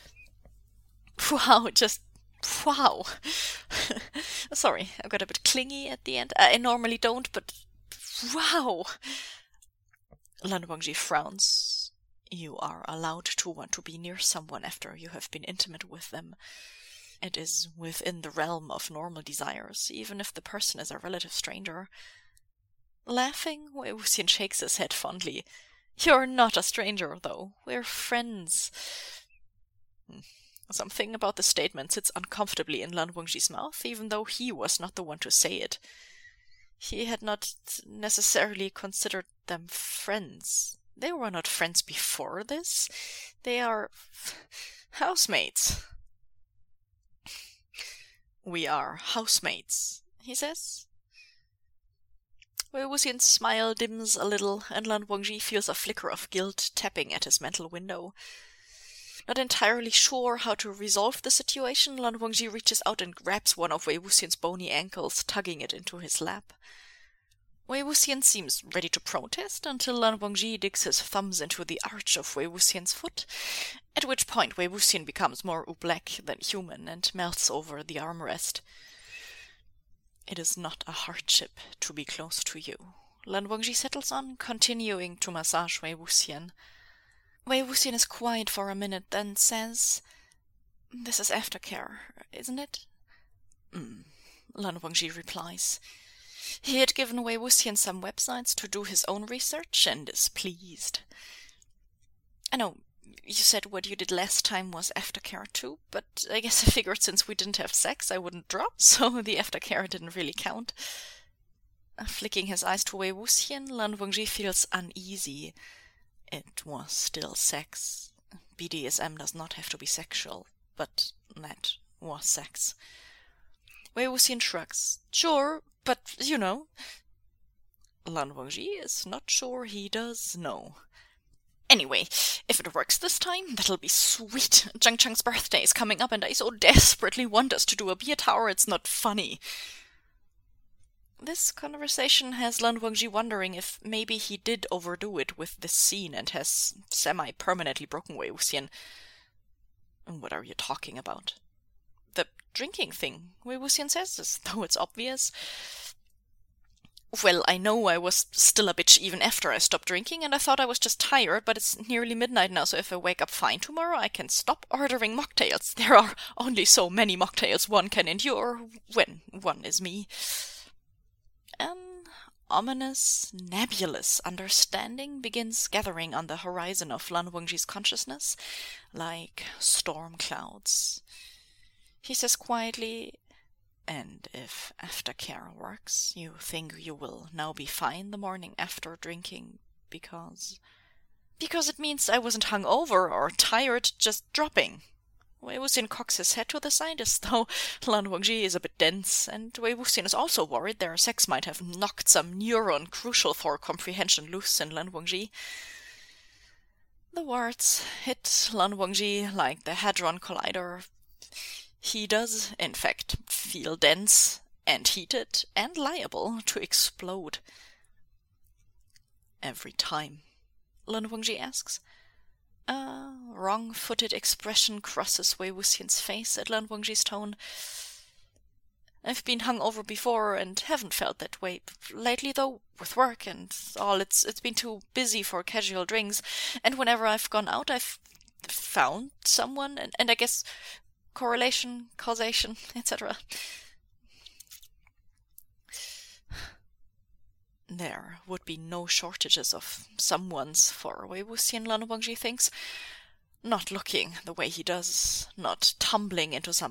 Wow, just wow. Sorry, I got a bit clingy at the end. I normally don't, but wow. Lan Wangji frowns. You are allowed to want to be near someone after you have been intimate with them. It is within the realm of normal desires, even if the person is a relative stranger. Laughing, Wei Wuxian shakes his head fondly. You're not a stranger, though. We're friends. Something about the statement sits uncomfortably in Lan Wangji's mouth, even though he was not the one to say it. He had not necessarily considered them friends. They were not friends before this. They are housemates. We are housemates, he says. Wei Wuxian's smile dims a little, and Lan Wangji feels a flicker of guilt tapping at his mental window. Not entirely sure how to resolve the situation, Lan Wangji reaches out and grabs one of Wei Wuxian's bony ankles, tugging it into his lap. Wei Wuxian seems ready to protest until Lan Wangji digs his thumbs into the arch of Wei Wuxian's foot, at which point Wei Wuxian becomes more oobleck than human and melts over the armrest. It is not a hardship to be close to you, Lan Wangji settles on, continuing to massage Wei Wuxian. Wei Wuxian is quiet for a minute, then says, This is aftercare, isn't it? Mm, Lan Wangji replies. He had given Wei Wuxian some websites to do his own research and is pleased. I know, you said what you did last time was aftercare too, but I guess I figured since we didn't have sex I wouldn't drop, so the aftercare didn't really count. Flicking his eyes to Wei Wuxian, Lan Wangji feels uneasy. It was still sex. B D S M does not have to be sexual, but that was sex. Wei Wuxian shrugs. Sure, but, you know. Lan Wangji is not sure he does know. Anyway, if it works this time, that'll be sweet. Zhang Chang's birthday is coming up and I so desperately want us to do a beer tower it's not funny. This conversation has Lan Wangji wondering if maybe he did overdo it with this scene and has semi-permanently broken Wei Wuxian. What are you talking about? The drinking thing, Wei Wuxian says, as though it's obvious. Well, I know I was still a bitch even after I stopped drinking, and I thought I was just tired, but it's nearly midnight now, so if I wake up fine tomorrow, I can stop ordering mocktails. There are only so many mocktails one can endure when one is me. An ominous, nebulous understanding begins gathering on the horizon of Lan Wangji's consciousness, like storm clouds. He says quietly, And if aftercare works, you think you will now be fine the morning after drinking, because... Because it means I wasn't hungover or tired, just dropping. Wei Wuxian cocks his head to the side as though Lan Wangji is a bit dense, and Wei Wuxian is also worried their sex might have knocked some neuron crucial for comprehension loose in Lan Wangji. The words hit Lan Wangji like the Hadron Collider. He does, in fact, feel dense and heated and liable to explode. Every time, Lan Wangji asks. A wrong-footed expression crosses Wei Wuxian's face at Lan Wangji's tone. I've been hungover before and haven't felt that way. Lately, though, with work and all, it's it's been too busy for casual drinks, and whenever I've gone out, I've found someone, and, and I guess correlation, causation, et cetera. There would be no shortages of someones for Wei Wuxian, Lan Wangji thinks. Not looking the way he does, not tumbling into some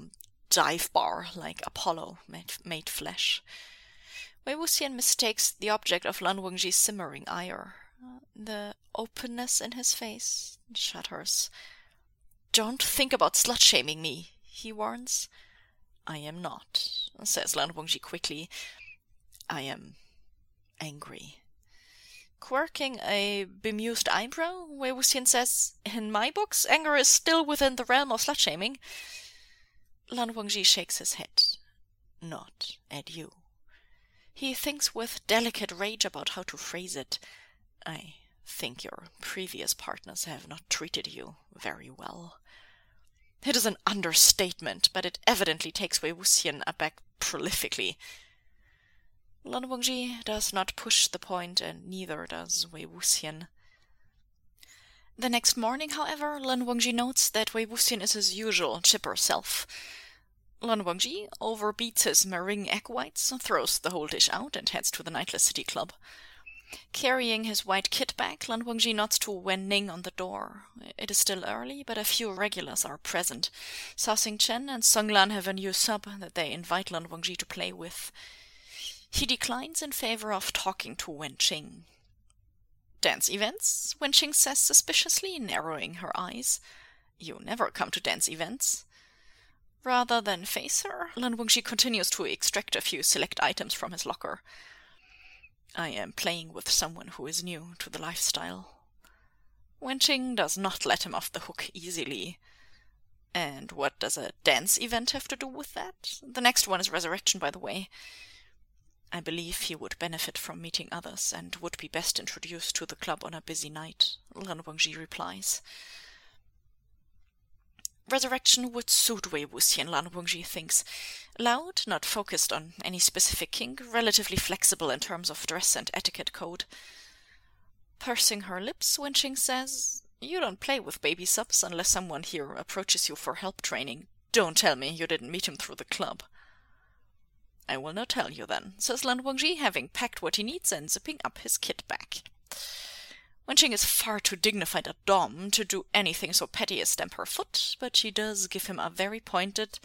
dive bar like Apollo made, made flesh. Wei Wuxian mistakes the object of Lan Wangji's simmering ire. The openness in his face shudders. "Don't think about slut-shaming me," he warns. "I am not," says Lan Wangji quickly. "I am angry." Quirking a bemused eyebrow, Wei Wuxian says, "In my books, anger is still within the realm of slut-shaming." Lan Wangji shakes his head. "Not at you." He thinks with delicate rage about how to phrase it. "I think your previous partners have not treated you very well." It is an understatement, but it evidently takes Wei Wuxian aback prolifically. Lan Wangji does not push the point, and neither does Wei Wuxian. The next morning, however, Lan Wangji notes that Wei Wuxian is his usual chipper self. Lan Wangji overbeats his meringue egg whites, throws the whole dish out, and heads to the Nightless City Club. Carrying his white kit bag, Lan Wangji nods to Wen Ning on the door. It is still early, but a few regulars are present. Cao Xingchen and Song Lan have a new sub that they invite Lan Wangji to play with. He declines in favor of talking to Wen Qing. "Dance events?" Wen Qing says suspiciously, narrowing her eyes. "You never come to dance events." Rather than face her, Lan Wangji continues to extract a few select items from his locker. "I am playing with someone who is new to the lifestyle." Wen Qing does not let him off the hook easily. "And what does a dance event have to do with that? The next one is Resurrection, by the way." "I believe he would benefit from meeting others and would be best introduced to the club on a busy night," Lan Wangji replies. Resurrection would suit Wei Wuxian, Lan Wangji thinks. Loud, not focused on any specific kink, relatively flexible in terms of dress and etiquette code. Pursing her lips, Wen Qing says, "You don't play with baby subs unless someone here approaches you for help training. Don't tell me you didn't meet him through the club." "I will not tell you then," says Lan Wangji, having packed what he needs and zipping up his kit bag. Wen Qing is far too dignified a dom to do anything so petty as stamp her foot, but she does give him a very pointed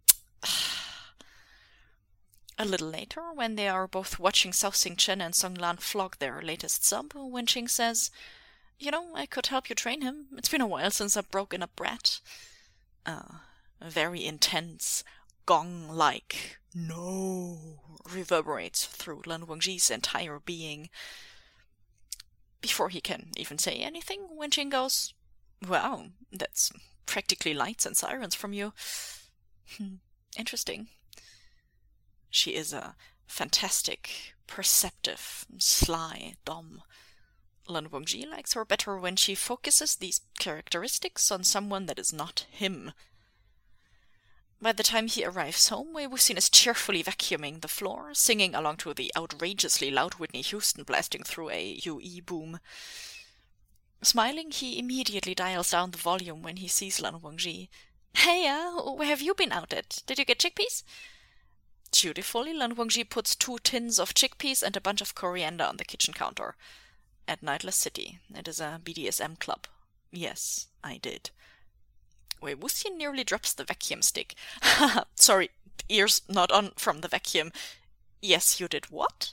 A little later, when they are both watching Cao Xingchen and Song Lan flog their latest sub, Wen Qing says, "You know, I could help you train him. It's been a while since I've broken a brat." A very intense, gong-like "no" reverberates through Lan Wangji's entire being. Before he can even say anything, Wen Qing goes, "Wow, that's practically lights and sirens from you. Interesting." She is a fantastic, perceptive, sly dom. Lan Wangji likes her better when she focuses these characteristics on someone that is not him. By the time he arrives home, Wei Wuxian is cheerfully vacuuming the floor, singing along to the outrageously loud Whitney Houston blasting through a U E boom. Smiling, he immediately dials down the volume when he sees Lan Wangji. "Hey, uh, where have you been out at? Did you get chickpeas?" Dutifully, Lan Wangji puts two tins of chickpeas and a bunch of coriander on the kitchen counter. "At Nightless City. It is a B D S M club." "Yes, I did." Wei Wuxian nearly drops the vacuum stick. "Haha, sorry, ears not on from the vacuum." "Yes, you did what?"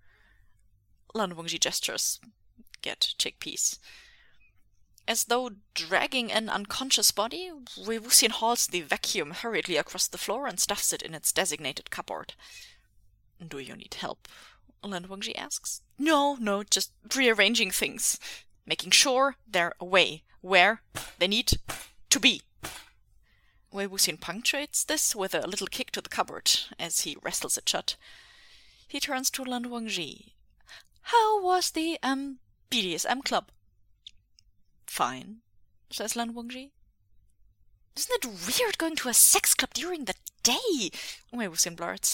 Lan Wangji gestures. "Get chickpeas." As though dragging an unconscious body, Wei Wuxian hauls the vacuum hurriedly across the floor and stuffs it in its designated cupboard. "Do you need help?" Lan Wangji asks. No, no, just rearranging things. Making sure they're away, where they need to be." Wei Wuxian punctuates this with a little kick to the cupboard as he wrestles it shut. He turns to Lan Wangji. "How was the, um, B D S M club?" "Fine," says Lan Wangji. "Isn't it weird going to a sex club during the day?" Wei Wuxian blurts.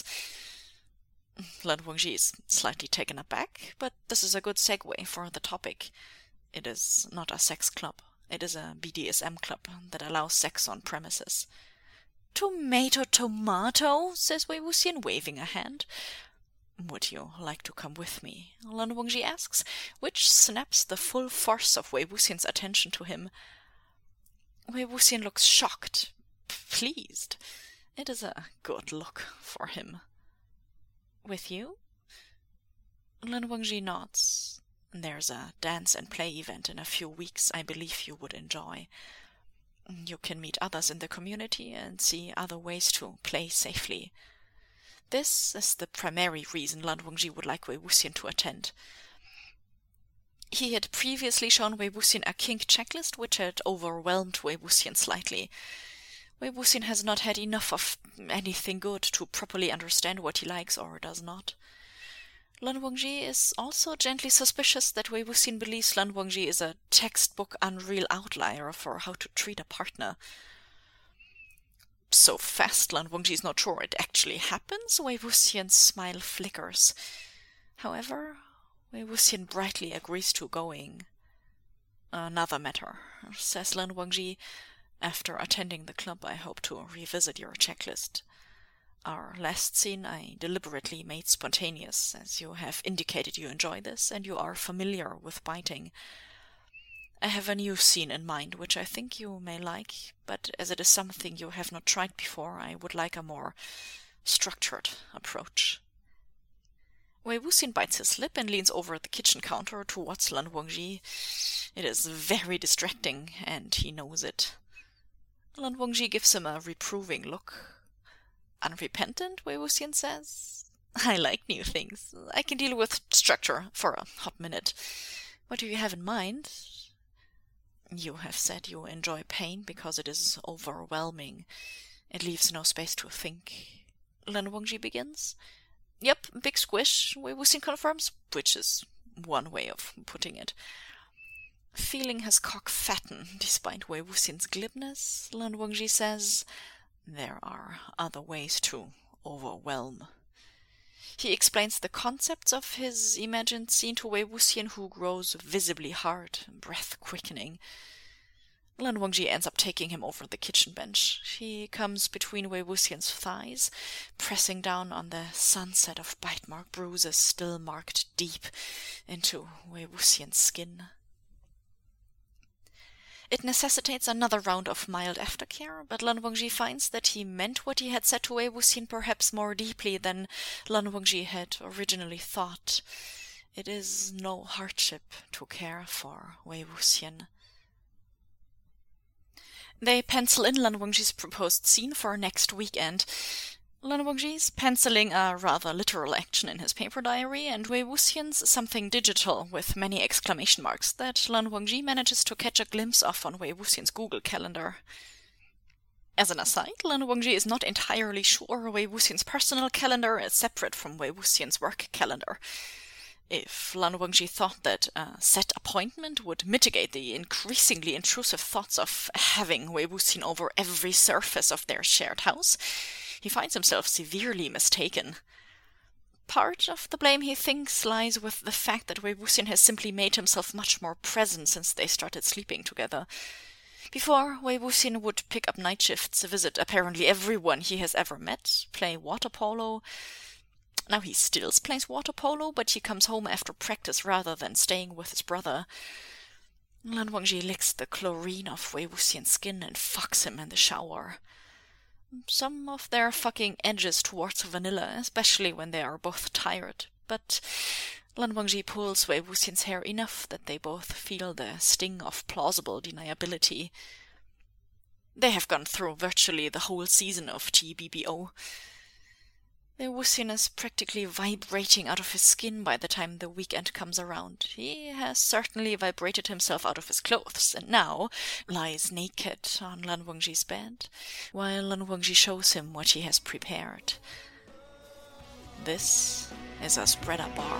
Lan Wangji is slightly taken aback, but this is a good segue for the topic. It is not a sex club. It is a B D S M club that allows sex on premises. "Tomato, tomato," says Wei Wuxian, waving a hand. "Would you like to come with me?" Lan Wangji asks, which snaps the full force of Wei Wuxian's attention to him. Wei Wuxian looks shocked, pleased. It is a good look for him. With you? Lan Wangji nods. There's a dance and play event in a few weeks I believe you would enjoy. You can meet others in the community and see other ways to play safely. This is the primary reason Lan Wangji would like Wei Wuxian to attend. He had previously shown Wei Wuxian a kink checklist which had overwhelmed Wei Wuxian slightly. Wei Wuxian has not had enough of anything good to properly understand what he likes or does not. Lan Wangji is also gently suspicious that Wei Wuxian believes Lan Wangji is a textbook unreal outlier for how to treat a partner. So fast Lan Wangji is not sure it actually happens, Wei Wuxian's smile flickers. However, Wei Wuxian brightly agrees to going. Another matter, says Lan Wangji. After attending the club, I hope to revisit your checklist. Our last scene I deliberately made spontaneous, as you have indicated you enjoy this, and you are familiar with biting. I have a new scene in mind, which I think you may like, but as it is something you have not tried before, I would like a more structured approach. Wei Wuxian bites his lip and leans over the kitchen counter towards Lan Wangji. It is very distracting, and he knows it. Lan Wangji gives him a reproving look. Unrepentant, Wei Wuxian says. I like new things. I can deal with structure for a hot minute. What do you have in mind? You have said you enjoy pain because it is overwhelming. It leaves no space to think. Lan Wangji begins. Yep, big squish, Wei Wuxian confirms, which is one way of putting it. Feeling his cock fatten despite Wei Wuxian's glibness, Lan Wangji says, there are other ways to overwhelm. He explains the concepts of his imagined scene to Wei Wuxian, who grows visibly hard, breath-quickening. Lan Wangji ends up taking him over the kitchen bench. He comes between Wei Wuxian's thighs, pressing down on the sunset of bite-mark bruises still marked deep into Wei Wuxian's skin. It necessitates another round of mild aftercare, but Lan Wangji finds that he meant what he had said to Wei Wuxian perhaps more deeply than Lan Wangji had originally thought. It is no hardship to care for Wei Wuxian. They pencil in Lan Wangji's proposed scene for next weekend. Lan Wangji's penciling a rather literal action in his paper diary, and Wei Wuxian's something digital with many exclamation marks that Lan Wangji manages to catch a glimpse of on Wei Wuxian's Google Calendar. As an aside, Lan Wangji is not entirely sure Wei Wuxian's personal calendar is separate from Wei Wuxian's work calendar. If Lan Wangji thought that a set appointment would mitigate the increasingly intrusive thoughts of having Wei Wuxian over every surface of their shared house, he finds himself severely mistaken. Part of the blame, he thinks, lies with the fact that Wei Wuxian has simply made himself much more present since they started sleeping together. Before, Wei Wuxian would pick up night shifts, visit apparently everyone he has ever met, play water polo. Now he still plays water polo, but he comes home after practice rather than staying with his brother. Lan Wangji licks the chlorine off Wei Wuxian's skin and fucks him in the shower. Some of their fucking edges towards vanilla, especially when they are both tired, but Lan Wangji pulls Wei Wuxian's hair enough that they both feel the sting of plausible deniability. They have gone through virtually the whole season of T B B O. Wei Wuxian is practically vibrating out of his skin by the time the weekend comes around. He has certainly vibrated himself out of his clothes, and now lies naked on Lan Wangji's bed, while Lan Wangji shows him what he has prepared. This is a spread-up bar.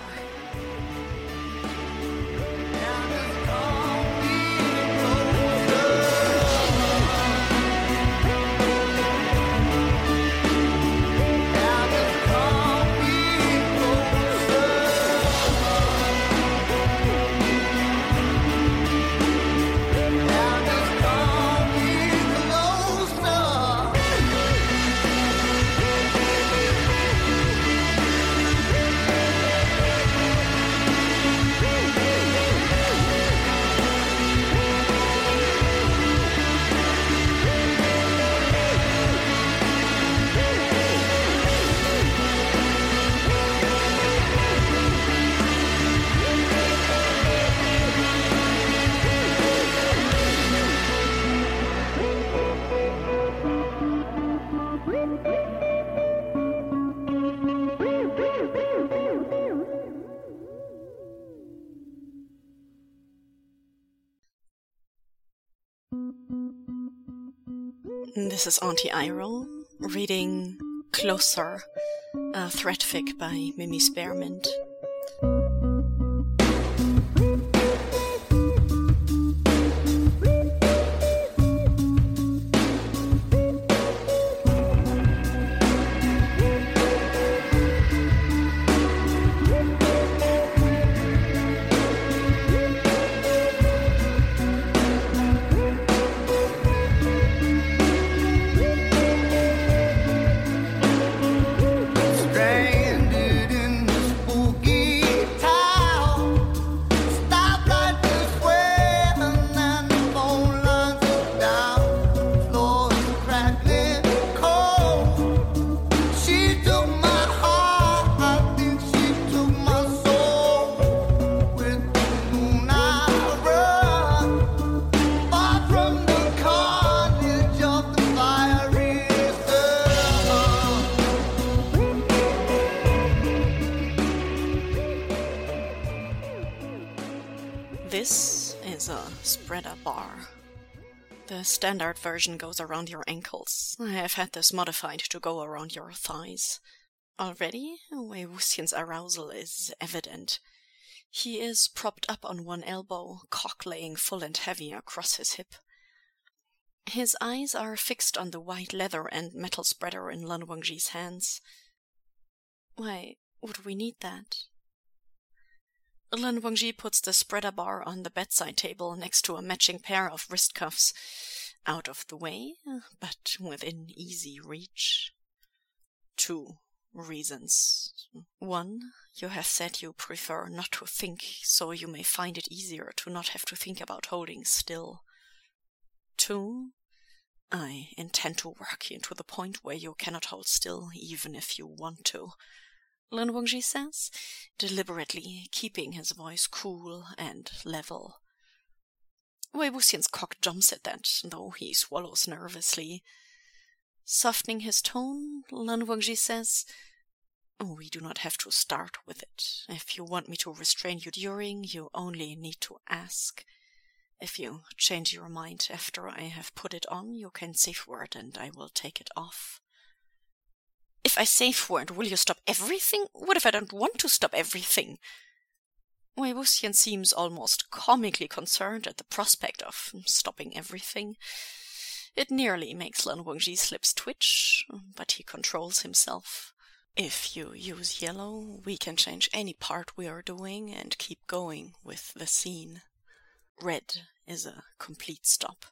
This is Auntie Iroh reading Closer, a thread fic by Mimi Spearmint. This is a spreader bar. The standard version goes around your ankles. I have had this modified to go around your thighs. Already, Wei Wuxian's arousal is evident. He is propped up on one elbow, cock laying full and heavy across his hip. His eyes are fixed on the white leather and metal spreader in Lan Wangji's hands. Why would we need that? Lan Wangji puts the spreader bar on the bedside table next to a matching pair of wrist cuffs, out of the way, but within easy reach. Two reasons. One, you have said you prefer not to think, so you may find it easier to not have to think about holding still. Two, I intend to work you to the point where you cannot hold still even if you want to. Lan Wangji says, deliberately keeping his voice cool and level. Wei Wuxian's cock jumps at that, though he swallows nervously. Softening his tone, Lan Wangji says, we do not have to start with it. If you want me to restrain you during, you only need to ask. If you change your mind after I have put it on, you can safe word and I will take it off. If I safe word, will you stop everything? What if I don't want to stop everything? Wei Wuxian seems almost comically concerned at the prospect of stopping everything. It nearly makes Lan Wangji's lips twitch, but he controls himself. If you use yellow, we can change any part we are doing and keep going with the scene. Red is a complete stop.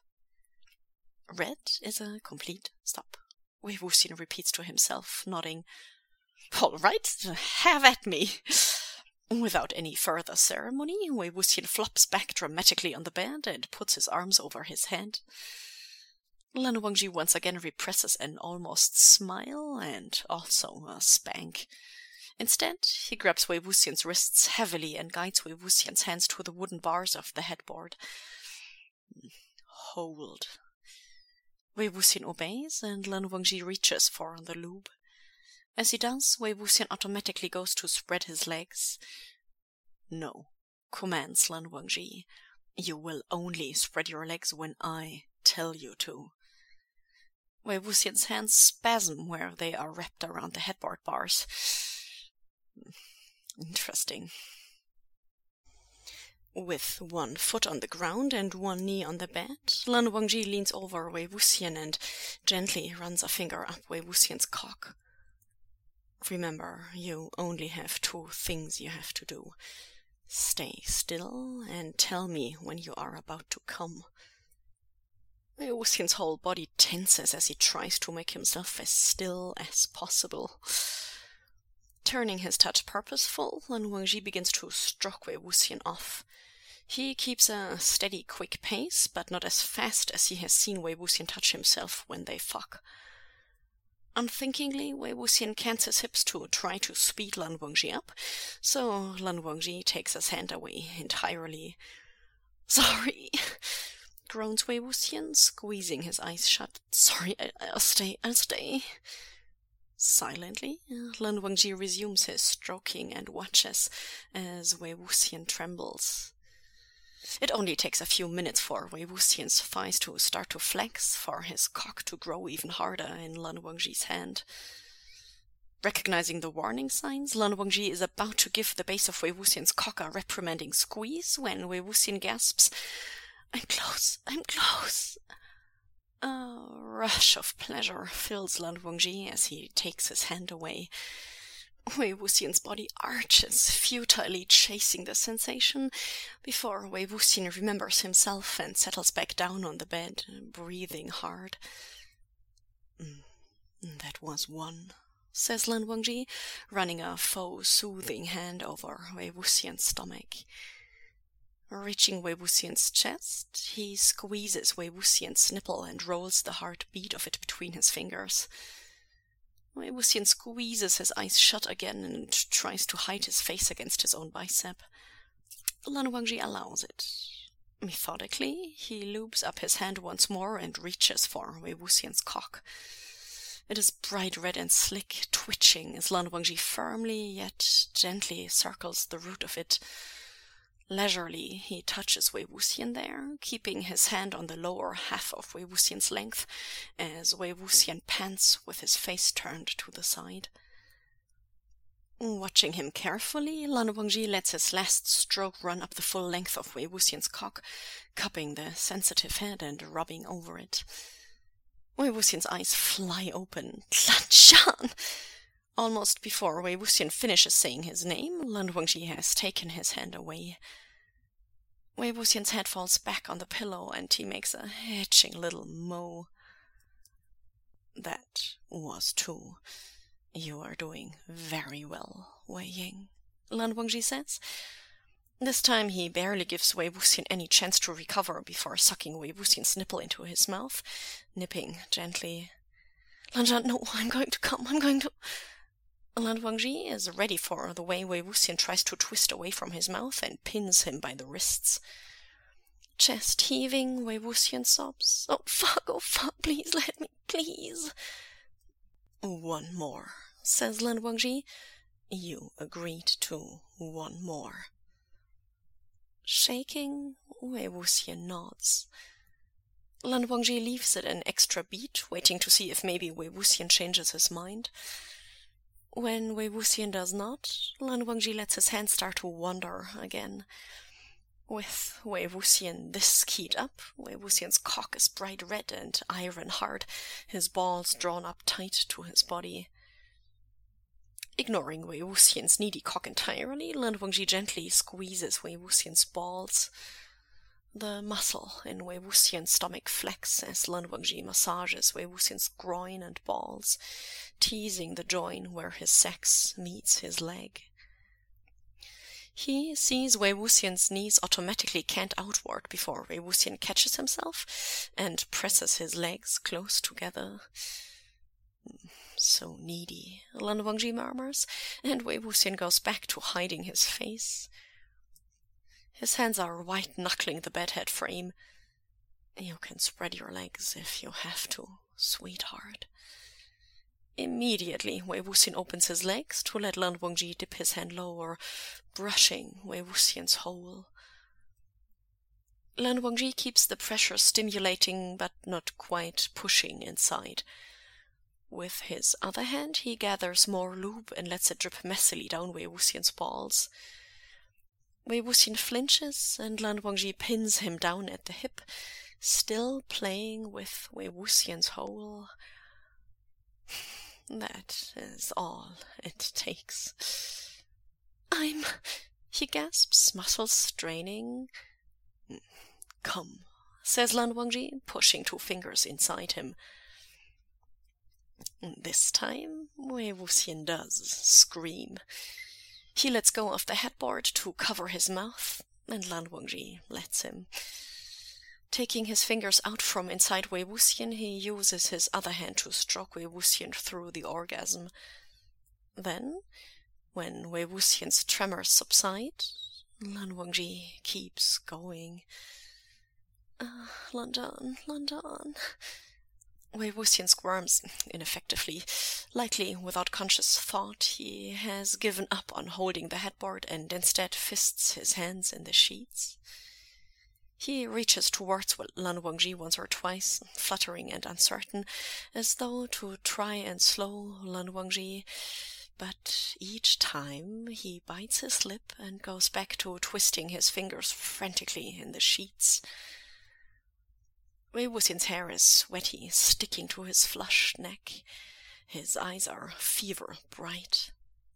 Red is a complete stop. Wei Wuxian repeats to himself, nodding. All right, have at me. Without any further ceremony, Wei Wuxian flops back dramatically on the bed and puts his arms over his head. Lan Wangji once again represses an almost smile and also a spank. Instead, he grabs Wei Wuxian's wrists heavily and guides Wei Wuxian's hands to the wooden bars of the headboard. Hold. Wei Wuxian obeys, and Lan Wangji reaches for the lube. As he does, Wei Wuxian automatically goes to spread his legs. No, commands Lan Wangji. You will only spread your legs when I tell you to. Wei Wuxian's hands spasm where they are wrapped around the headboard bars. Interesting. With one foot on the ground and one knee on the bed, Lan Wangji leans over Wei Wuxian and gently runs a finger up Wei Wuxian's cock. Remember, you only have two things you have to do. Stay still and tell me when you are about to come. Wei Wuxian's whole body tenses as he tries to make himself as still as possible. Turning his touch purposeful, Lan Wangji begins to stroke Wei Wuxian off. He keeps a steady, quick pace, but not as fast as he has seen Wei Wuxian touch himself when they fuck. Unthinkingly, Wei Wuxian cants his hips to try to speed Lan Wangji up, so Lan Wangji takes his hand away entirely. Sorry, groans Wei Wuxian, squeezing his eyes shut. Sorry, I- I'll stay, I'll stay. Silently, Lan Wangji resumes his stroking and watches as Wei Wuxian trembles. It only takes a few minutes for Wei Wuxian's thighs to start to flex, for his cock to grow even harder in Lan Wangji's hand. Recognizing the warning signs, Lan Wangji is about to give the base of Wei Wuxian's cock a reprimanding squeeze when Wei Wuxian gasps, "I'm close, I'm close." A rush of pleasure fills Lan Wangji as he takes his hand away. Wei Wuxian's body arches, futilely chasing the sensation, before Wei Wuxian remembers himself and settles back down on the bed, breathing hard. Mm, that was one, says Lan Wangji, running a faux soothing hand over Wei Wuxian's stomach. Reaching Wei Wuxian's chest, he squeezes Wei Wuxian's nipple and rolls the hard bead of it between his fingers. Wei Wuxian squeezes his eyes shut again and tries to hide his face against his own bicep. Lan Wangji allows it. Methodically, he loops up his hand once more and reaches for Wei Wuxian's cock. It is bright red and slick, twitching as Lan Wangji firmly yet gently circles the root of it. Leisurely, he touches Wei Wuxian there, keeping his hand on the lower half of Wei Wuxian's length, as Wei Wuxian pants with his face turned to the side. Watching him carefully, Lan Wangji lets his last stroke run up the full length of Wei Wuxian's cock, cupping the sensitive head and rubbing over it. Wei Wuxian's eyes fly open. Lan Zhan! Almost before Wei Wuxian finishes saying his name, Lan Wangji has taken his hand away. Wei Wuxian's head falls back on the pillow and he makes a hitching little moan. That was two. You are doing very well, Wei Ying, Lan Wangji says. This time he barely gives Wei Wuxian any chance to recover before sucking Wei Wuxian's nipple into his mouth, nipping gently. Lan Zhan, no, I'm going to come, I'm going to... Lan Wangji is ready for the way Wei Wuxian tries to twist away from his mouth and pins him by the wrists. Chest heaving, Wei Wuxian sobs, "Oh fuck, oh fuck, please let me, please." "One more," says Lan Wangji. "You agreed to one more." Shaking, Wei Wuxian nods. Lan Wangji leaves it an extra beat, waiting to see if maybe Wei Wuxian changes his mind. When Wei Wuxian does not, Lan Wangji lets his hand start to wander again. With Wei Wuxian this keyed up, Wei Wuxian's cock is bright red and iron hard, his balls drawn up tight to his body. Ignoring Wei Wuxian's needy cock entirely, Lan Wangji gently squeezes Wei Wuxian's balls. The muscle in Wei Wuxian's stomach flex as Lan Wangji massages Wei Wuxian's groin and balls, teasing the joint where his sex meets his leg. He sees Wei Wuxian's knees automatically cant outward before Wei Wuxian catches himself and presses his legs close together. "So needy," Lan Wangji murmurs, and Wei Wuxian goes back to hiding his face. His hands are white-knuckling the bedhead frame. "You can spread your legs if you have to, sweetheart." Immediately, Wei Wuxian opens his legs to let Lan Wangji dip his hand lower, brushing Wei Wuxian's hole. Lan Wangji keeps the pressure stimulating but not quite pushing inside. With his other hand, he gathers more lube and lets it drip messily down Wei Wuxian's balls. Wei Wuxian flinches, and Lan Wangji pins him down at the hip, still playing with Wei Wuxian's hole. That is all it takes. "I'm..." he gasps, muscles straining. "Come," says Lan Wangji, pushing two fingers inside him. This time, Wei Wuxian does scream. He lets go of the headboard to cover his mouth, and Lan Wangji lets him. Taking his fingers out from inside Wei Wuxian, he uses his other hand to stroke Wei Wuxian through the orgasm. Then, when Wei Wuxian's tremors subside, Lan Wangji keeps going. Uh, Lan Zhan, Lan Zhan. Wei Wuxian squirms ineffectively. Likely without conscious thought, he has given up on holding the headboard and instead fists his hands in the sheets. He reaches towards Lan Wangji once or twice, fluttering and uncertain, as though to try and slow Lan Wangji, but each time he bites his lip and goes back to twisting his fingers frantically in the sheets. Wei Wuxian's hair is sweaty, sticking to his flushed neck. His eyes are fever bright.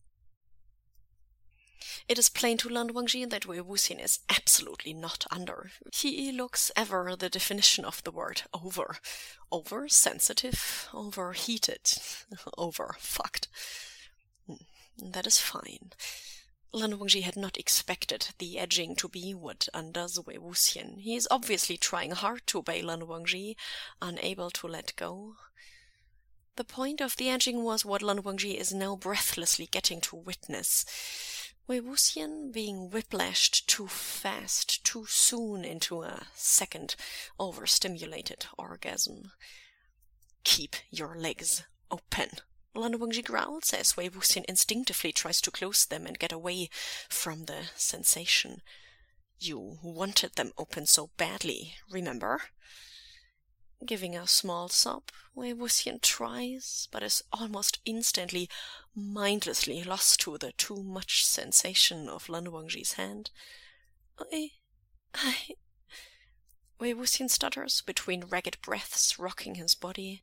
It is plain to Lan Wangji that Wei Wuxian is absolutely not under. He looks ever the definition of the word over. Over-sensitive, overheated, over-fucked. That is fine. Lan Wangji had not expected the edging to be what undoes Wei Wuxian. He is obviously trying hard to obey Lan Wangji, unable to let go. The point of the edging was what Lan Wangji is now breathlessly getting to witness. Wei Wuxian being whiplashed too fast, too soon into a second overstimulated orgasm. Keep your legs open, Lan Wangji growls as Wei Wuxian instinctively tries to close them and get away from the sensation. You wanted them open so badly, remember? Giving a small sob, Wei Wuxian tries, but is almost instantly, mindlessly lost to the too much sensation of Lan Wangji's hand. I... I... Wei Wuxian stutters between ragged breaths, rocking his body.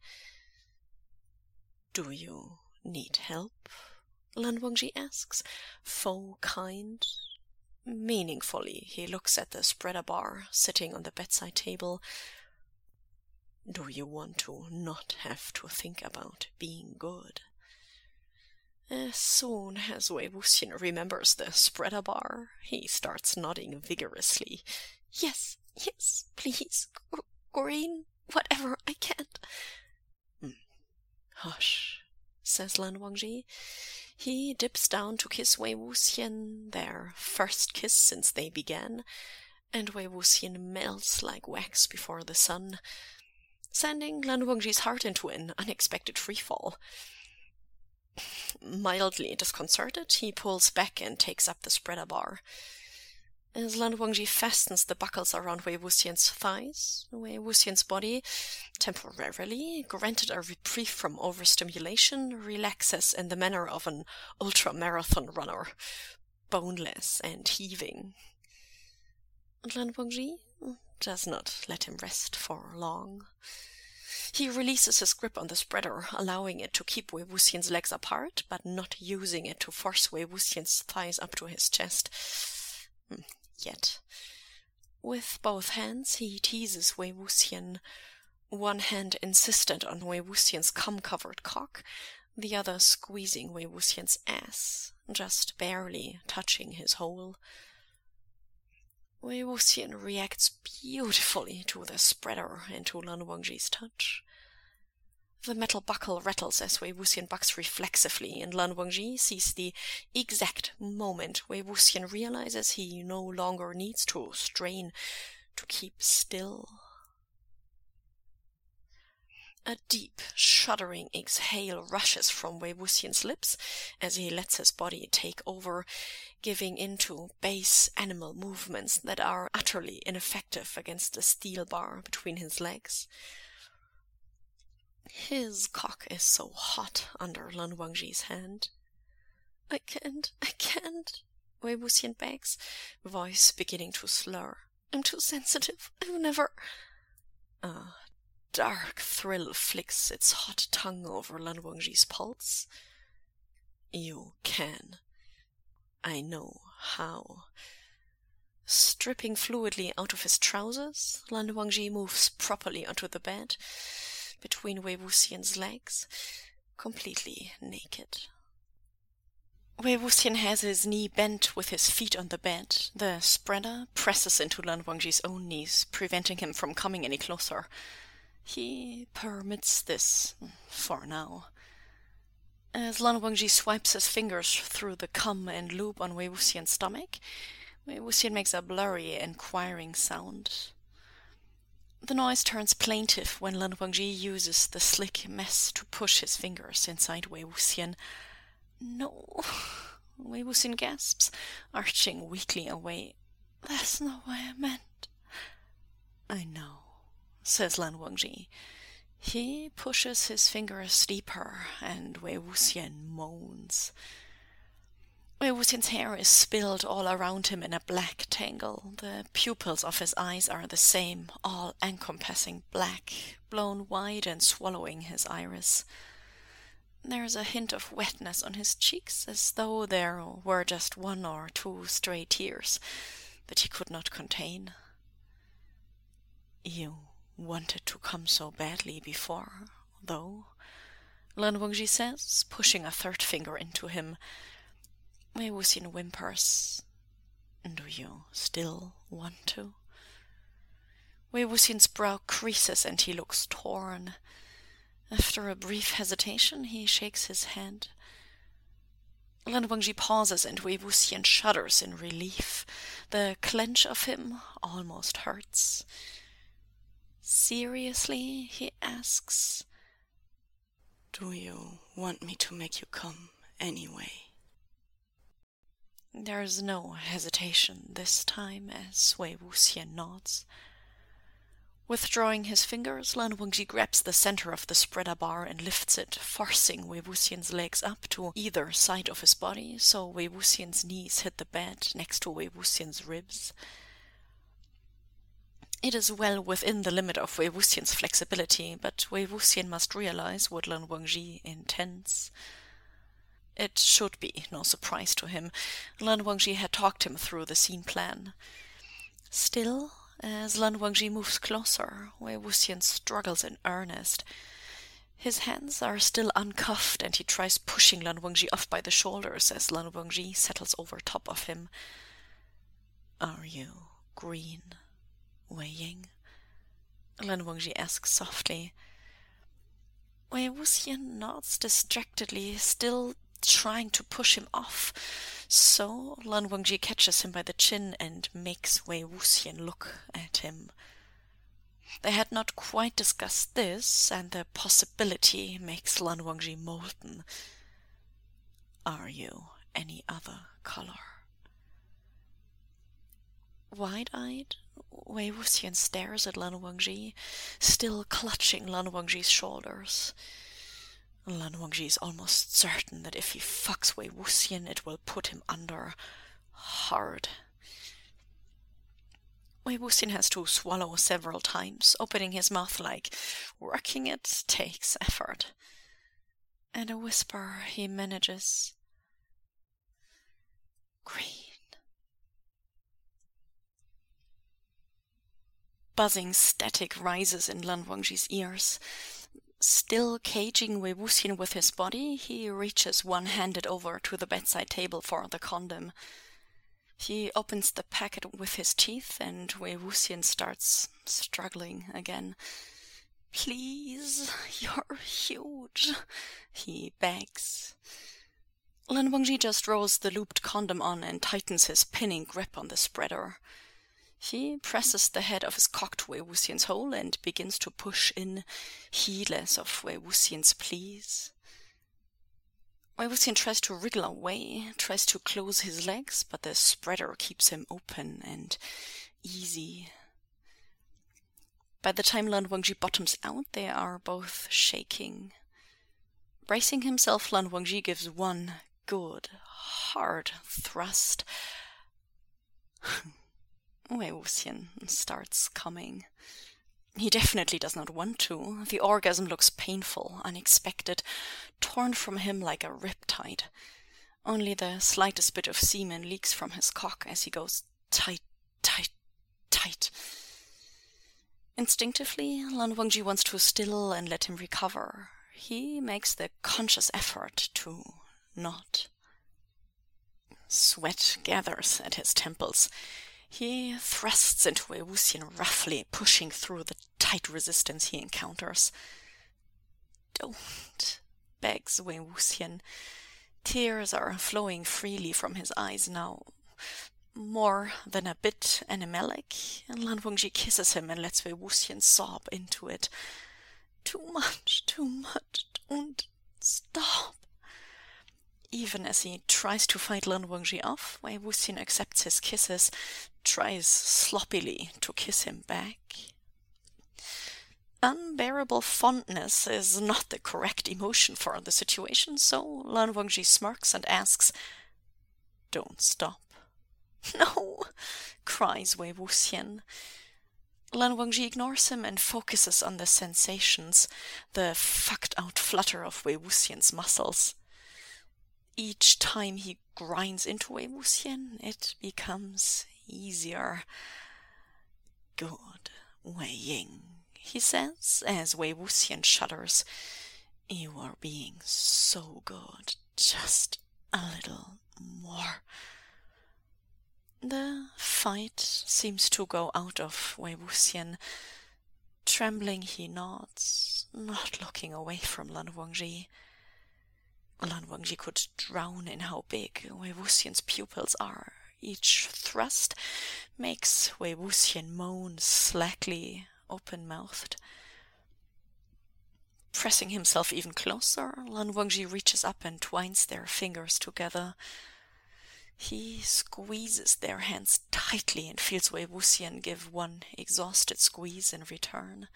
Do you need help? Lan Wangji asks, faux kind. Meaningfully, he looks at the spreader bar sitting on the bedside table. Do you want to not have to think about being good? As soon as Wei Wuxian remembers the spreader bar, he starts nodding vigorously. Yes, yes, please, G- green, whatever, I can't. Mm. Hush, says Lan Wangji. He dips down to kiss Wei Wuxian, their first kiss since they began, and Wei Wuxian melts like wax before the sun, sending Lan Wangji's heart into an unexpected freefall. Mildly disconcerted, he pulls back and takes up the spreader bar. As Lan Wangji fastens the buckles around Wei Wuxian's thighs, Wei Wuxian's body, temporarily granted a reprieve from overstimulation, relaxes in the manner of an ultra-marathon runner, boneless and heaving. Lan Wangji does not let him rest for long. He releases his grip on the spreader, allowing it to keep Wei Wuxian's legs apart, but not using it to force Wei Wuxian's thighs up to his chest. Yet. With both hands, he teases Wei Wuxian, one hand insistent on Wei Wuxian's cum-covered cock, the other squeezing Wei Wuxian's ass, just barely touching his hole. Wei Wuxian reacts beautifully to the spreader and to Lan Wangji's touch. The metal buckle rattles as Wei Wuxian bucks reflexively, and Lan Wangji sees the exact moment Wei Wuxian realizes he no longer needs to strain to keep still. A deep, shuddering exhale rushes from Wei Wuxian's lips as he lets his body take over, giving into base animal movements that are utterly ineffective against the steel bar between his legs. His cock is so hot under Lan Wangji's hand. I can't, I can't, Wei Wuxian begs, voice beginning to slur. I'm too sensitive. I've never... A dark thrill flicks its hot tongue over Lan Wangji's pulse. You can. I know how. Stripping fluidly out of his trousers, Lan Wangji moves properly onto the bed, between Wei Wuxian's legs, completely naked. Wei Wuxian has his knee bent with his feet on the bed. The spreader presses into Lan Wangji's own knees, preventing him from coming any closer. He permits this, for now. As Lan Wangji swipes his fingers through the cum and lube on Wei Wuxian's stomach, Wei Wuxian makes a blurry, inquiring sound. The noise turns plaintive when Lan Wangji uses the slick mess to push his fingers inside Wei Wuxian. No, Wei Wuxian gasps, arching weakly away. That's not what I meant. I know, says Lan Wangji. He pushes his fingers deeper, and Wei Wuxian moans. Wei Wuxian's hair is spilled all around him in a black tangle. The pupils of his eyes are the same, all-encompassing black, blown wide and swallowing his iris. There is a hint of wetness on his cheeks, as though there were just one or two stray tears that he could not contain. You wanted to come so badly before, though, Lan Wangji says, pushing a third finger into him. Wei Wuxian whimpers. Do you still want to? Wei Wuxian's brow creases and he looks torn. After a brief hesitation, he shakes his head. Lan Wangji pauses and Wei Wuxian shudders in relief. The clench of him almost hurts. Seriously, he asks, do you want me to make you come anyway? There is no hesitation this time as Wei Wuxian nods. Withdrawing his fingers, Lan Wangji grabs the center of the spreader bar and lifts it, forcing Wei Wuxian's legs up to either side of his body, so Wei Wuxian's knees hit the bed next to Wei Wuxian's ribs. It is well within the limit of Wei Wuxian's flexibility, but Wei Wuxian must realize what Lan Wangji intends. It should be no surprise to him. Lan Wangji had talked him through the scene plan. Still, as Lan Wangji moves closer, Wei Wuxian struggles in earnest. His hands are still uncuffed, and he tries pushing Lan Wangji off by the shoulders as Lan Wangji settles over top of him. Are you green, Wei Ying? Lan Wangji asks softly. Wei Wuxian nods distractedly, still trying to push him off, so Lan Wangji catches him by the chin and makes Wei Wuxian look at him. They had not quite discussed this, and the possibility makes Lan Wangji molten. Are you any other color? Wide-eyed, Wei Wuxian stares at Lan Wangji, still clutching Lan Wangji's shoulders. Lan Wangji is almost certain that if he fucks Wei Wuxian, it will put him under hard. Wei Wuxian has to swallow several times, opening his mouth like working it takes effort. And a whisper he manages. Green. Buzzing static rises in Lan Wangji's ears. Still caging Wei Wuxian with his body, he reaches one-handed over to the bedside table for the condom. He opens the packet with his teeth, and Wei Wuxian starts struggling again. Please, you're huge, he begs. Lan Wangji just rolls the looped condom on and tightens his pinning grip on the spreader. He presses the head of his cock to Wei Wuxian's hole and begins to push in, heedless of Wei Wuxian's pleas. Wei Wuxian tries to wriggle away, tries to close his legs, but the spreader keeps him open and easy. By the time Lan Wangji bottoms out, they are both shaking. Bracing himself, Lan Wangji gives one good, hard thrust. Wei Wuxian starts coming. He definitely does not want to. The orgasm looks painful, unexpected, torn from him like a riptide. Only the slightest bit of semen leaks from his cock as he goes tight, tight, tight. Instinctively, Lan Wangji wants to still and let him recover. He makes the conscious effort to not. Sweat gathers at his temples. He thrusts into Wei Wuxian roughly, pushing through the tight resistance he encounters. Don't, begs Wei Wuxian. Tears are flowing freely from his eyes now, more than a bit animalic, and Lan Wangji kisses him and lets Wei Wuxian sob into it. Too much, too much, don't stop. Even as he tries to fight Lan Wangji off, Wei Wuxian accepts his kisses, tries sloppily to kiss him back. unbearable fondness is not the correct emotion for the situation, so Lan Wangji smirks and asks, "Don't stop." "No," cries Wei Wuxian. Lan Wangji ignores him and focuses on the sensations, the fucked-out flutter of Wei Wuxian's muscles. Each time he grinds into Wei Wuxian, it becomes easier. "Good, Wei Ying," he says, as Wei Wuxian shudders. "You are being so good. Just a little more." The fight seems to go out of Wei Wuxian. Trembling, he nods, not looking away from Lan Wangji. Lan Wangji could drown in how big Wei Wuxian's pupils are. Each thrust makes Wei Wuxian moan slackly, open-mouthed. Pressing himself even closer, Lan Wangji reaches up and twines their fingers together. He squeezes their hands tightly and feels Wei Wuxian give one exhausted squeeze in return.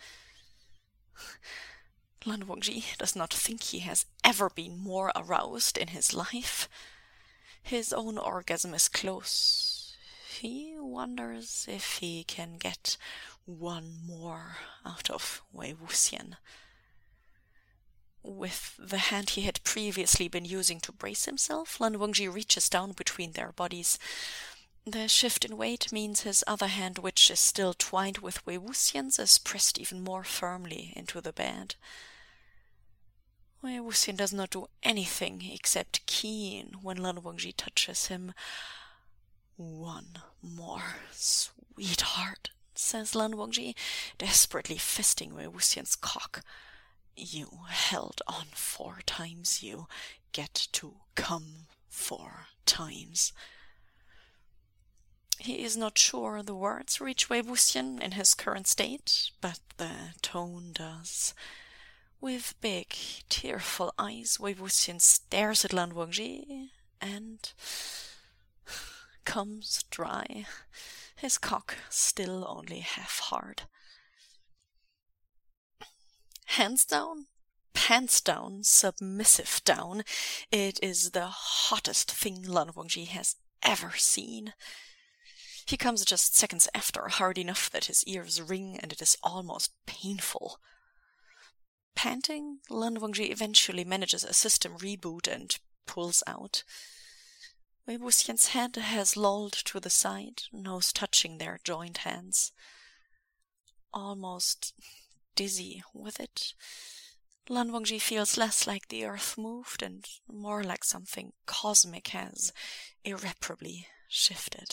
Lan Wangji does not think he has ever been more aroused in his life. His own orgasm is close. He wonders if he can get one more out of Wei Wuxian. With the hand he had previously been using to brace himself, Lan Wangji reaches down between their bodies. The shift in weight means his other hand, which is still twined with Wei Wuxian's, is pressed even more firmly into the bed. Wei Wuxian does not do anything except keen when Lan Wangji touches him. "One more, sweetheart," says Lan Wangji, desperately fisting Wei Wuxian's cock. "You held on four times, you get to come four times." He is not sure the words reach Wei Wuxian in his current state, but the tone does. With big, tearful eyes, Wei Wuxian stares at Lan Wangji and comes dry, his cock still only half-hard. Hands down, pants down, submissive down, it is the hottest thing Lan Wangji has ever seen. He comes just seconds after, hard enough that his ears ring and it is almost painful. Panting, Lan Wangji eventually manages a system reboot and pulls out. Wei Wuxian's head has lolled to the side, nose touching their joined hands. Almost dizzy with it, Lan Wangji feels less like the earth moved and more like something cosmic has irreparably shifted.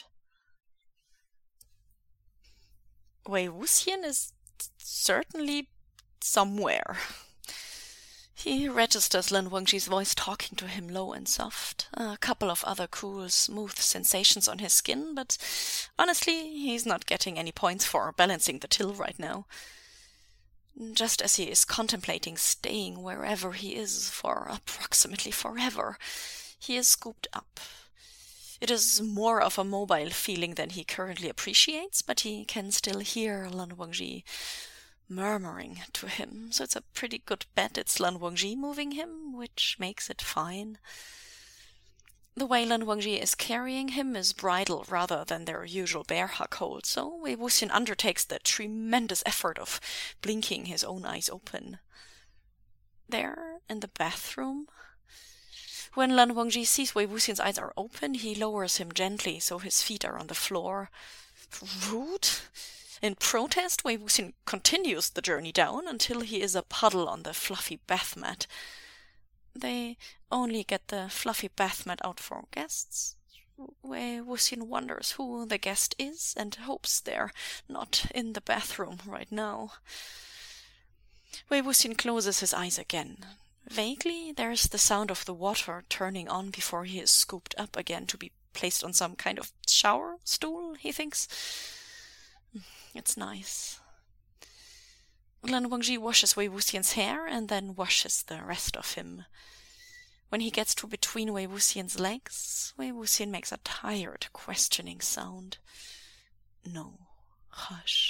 Wei Wuxian is certainly somewhere. He registers Lan Wangji's voice talking to him low and soft, a couple of other cool, smooth sensations on his skin, but honestly, he's not getting any points for balancing the till right now. Just as he is contemplating staying wherever he is for approximately forever, he is scooped up. It is more of a mobile feeling than he currently appreciates, but he can still hear Lan Wangji murmuring to him, so it's a pretty good bet it's Lan Wangji moving him, which makes it fine. The way Lan Wangji is carrying him is bridal rather than their usual bear hug hold, so Wei Wuxian undertakes the tremendous effort of blinking his own eyes open. There, in the bathroom, when Lan Wangji sees Wei Wuxian's eyes are open, he lowers him gently so his feet are on the floor. Rude? In protest, Wei Wuxian continues the journey down until he is a puddle on the fluffy bath mat. They only get the fluffy bath mat out for guests. Wei Wuxian wonders who the guest is and hopes they're not in the bathroom right now. Wei Wuxian closes his eyes again. Vaguely, there's the sound of the water turning on before he is scooped up again to be placed on some kind of shower stool, he thinks. It's nice. Lan Wangji washes Wei Wuxian's hair and then washes the rest of him. When he gets to between Wei Wuxian's legs, Wei Wuxian makes a tired, questioning sound. "No, hush,"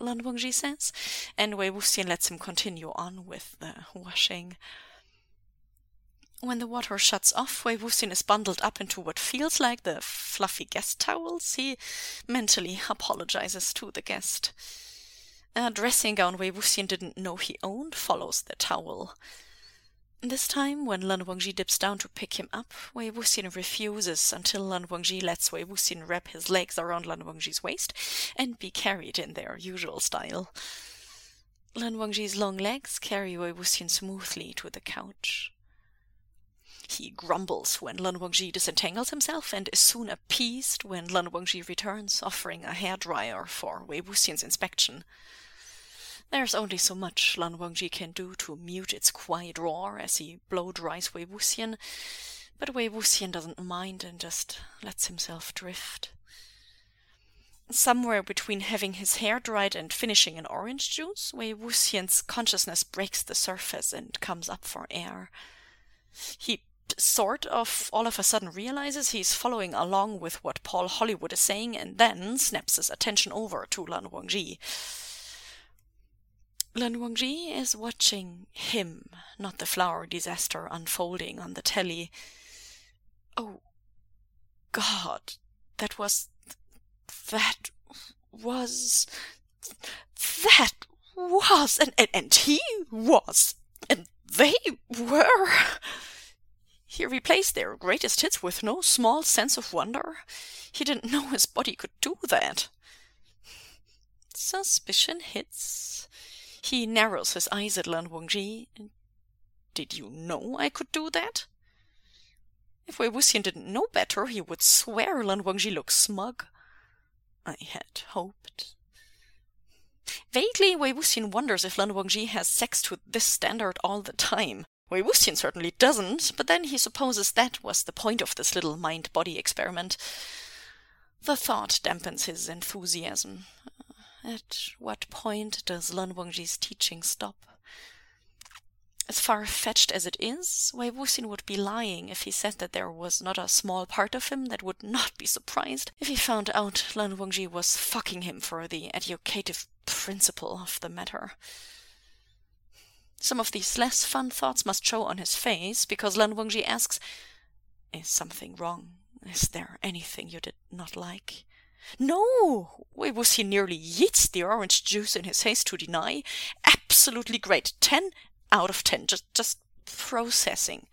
Lan Wangji says, and Wei Wuxian lets him continue on with the washing. When the water shuts off, Wei Wuxian is bundled up into what feels like the fluffy guest towels. He mentally apologizes to the guest. A dressing gown Wei Wuxian didn't know he owned follows the towel. This time, when Lan Wangji dips down to pick him up, Wei Wuxian refuses until Lan Wangji lets Wei Wuxian wrap his legs around Lan Wangji's waist and be carried in their usual style. Lan Wangji's long legs carry Wei Wuxian smoothly to the couch. He grumbles when Lan Wangji disentangles himself and is soon appeased when Lan Wangji returns, offering a hairdryer for Wei Wuxian's inspection. There's only so much Lan Wangji can do to mute its quiet roar as he blow-dries Wei Wuxian, but Wei Wuxian doesn't mind and just lets himself drift. Somewhere between having his hair dried and finishing an orange juice, Wei Wuxian's consciousness breaks the surface and comes up for air. He sort of all of a sudden realizes he's following along with what Paul Hollywood is saying and then snaps his attention over to Lan Wangji. Lan Wangji is watching him, not the flower disaster unfolding on the telly. Oh, God, that was... that was... that was... and, and, and he was... and they were... He replays their greatest hits with no small sense of wonder. He didn't know his body could do that. Suspicion hits. He narrows his eyes at Lan Wangji. Did you know I could do that? If Wei Wuxian didn't know better, he would swear Lan Wangji looks smug. I had hoped. Vaguely, Wei Wuxian wonders if Lan Wangji has sex to this standard all the time. Wei Wuxian certainly doesn't, but then he supposes that was the point of this little mind-body experiment. The thought dampens his enthusiasm. At what point does Lan Wangji's teaching stop? As far-fetched as it is, Wei Wuxian would be lying if he said that there was not a small part of him that would not be surprised if he found out Lan Wangji was fucking him for the educative principle of the matter. Some of these less fun thoughts must show on his face, because Lan Wangji asks, "Is something wrong? Is there anything you did not like?" No! Wei Wuxian nearly yeets the orange juice in his haste to deny. Absolutely great. Ten out of ten. Just, just processing.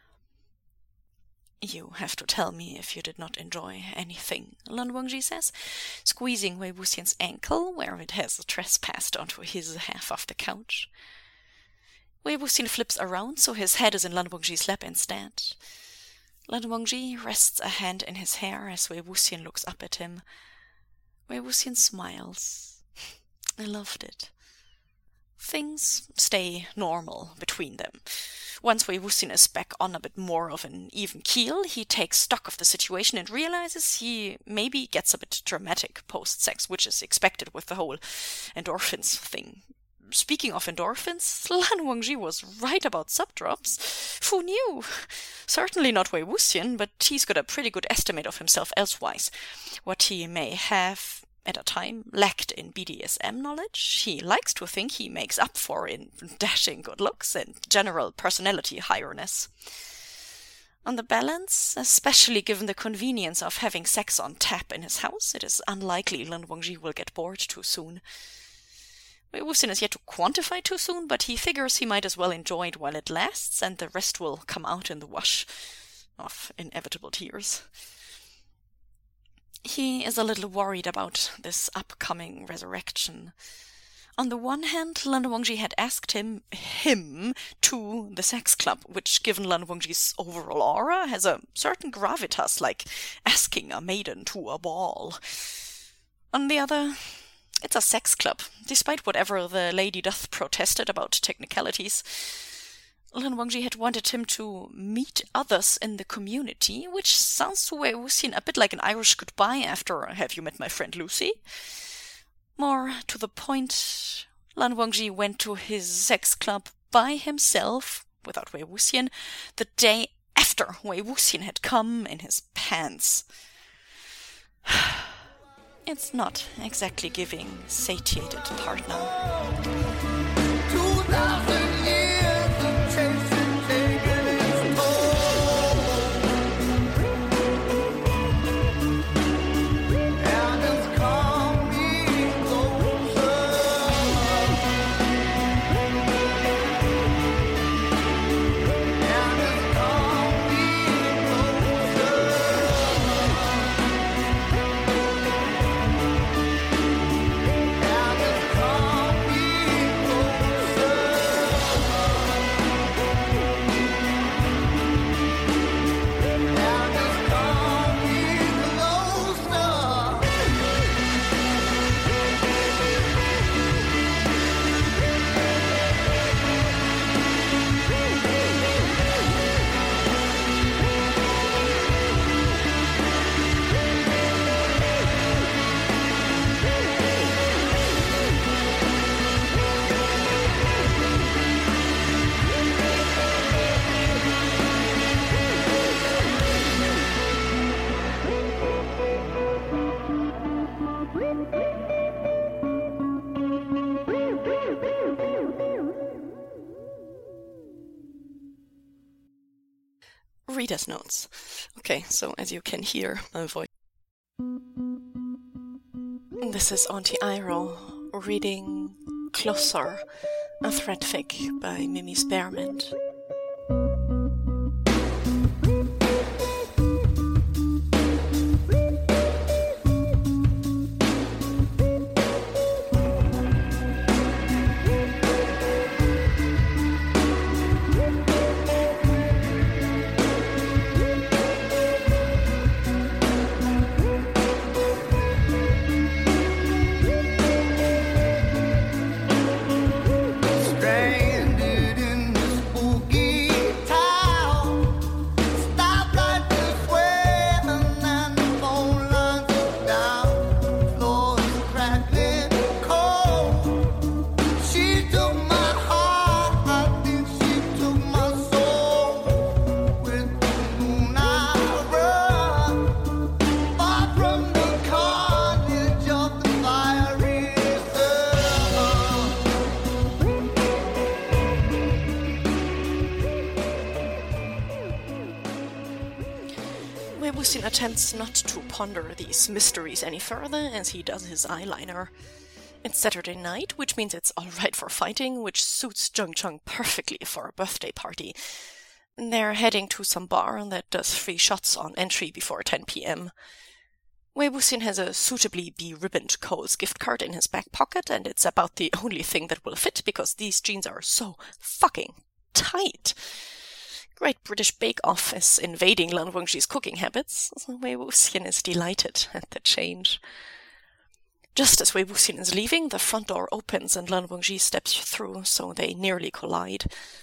You have to tell me if you did not enjoy anything, Lan Wangji says, squeezing Wei Wuxian's ankle where it has trespassed onto his half of the couch. Wei Wuxian flips around so his head is in Lan Wangji's lap instead. Lan Wangji rests a hand in his hair as Wei Wuxian looks up at him. Wei Wuxian smiles. I loved it. Things stay normal between them. Once Wei Wuxian is back on a bit more of an even keel, he takes stock of the situation and realizes he maybe gets a bit dramatic post-sex, which is expected with the whole endorphins thing. Speaking of endorphins, Lan Wangji was right about subdrops. Who knew? Certainly not Wei Wuxian, but he's got a pretty good estimate of himself elsewise. What he may have, at a time, lacked in B D S M knowledge, he likes to think he makes up for in dashing good looks and general personality highness. On the balance, especially given the convenience of having sex on tap in his house, it is unlikely Lan Wangji will get bored too soon. Wei Wuxian is yet to quantify too soon, but he figures he might as well enjoy it while it lasts, and the rest will come out in the wash of inevitable tears. He is a little worried about this upcoming resurrection. On the one hand, Lan Wangji had asked him, him, to the sex club, which, given Lan Wangji's overall aura, has a certain gravitas, like asking a maiden to a ball. On the other... it's a sex club, despite whatever the lady doth protested about technicalities. Lan Wangji had wanted him to meet others in the community, which sounds to Wei Wuxian a bit like an Irish goodbye after Have You Met My Friend Lucy? More to the point, Lan Wangji went to his sex club by himself, without Wei Wuxian, the day after Wei Wuxian had come in his pants. It's not exactly giving satiated partner. Two thousand years of chasing, taking its toll. And it's coming closer. And it's coming closer. Reader's notes. Okay, so as you can hear, my voice. This is Auntie Iroh reading Closer, a threadfic by Mimi Spearmint. Stranded in the spooky town, stoplight is swaying and the phone lines are down, floor is crackling cold. She took my heart, I think she took my soul. With the moon I run, far from the carnage of the fiery sun. Wei Wuxian attempts not to ponder these mysteries any further as he does his eyeliner. It's Saturday night, which means it's alright for fighting, which suits Zheng Cheng perfectly for a birthday party. They're heading to some bar that does free shots on entry before ten p.m. Wei Wuxian has a suitably be-ribboned Kohl's gift card in his back pocket, and it's about the only thing that will fit because these jeans are so fucking tight. Great British Bake Off is invading Lan Wangji's cooking habits, so Wei Wuxian is delighted at the change. Just as Wei Wuxian is leaving, the front door opens and Lan Wangji steps through, so they nearly collide.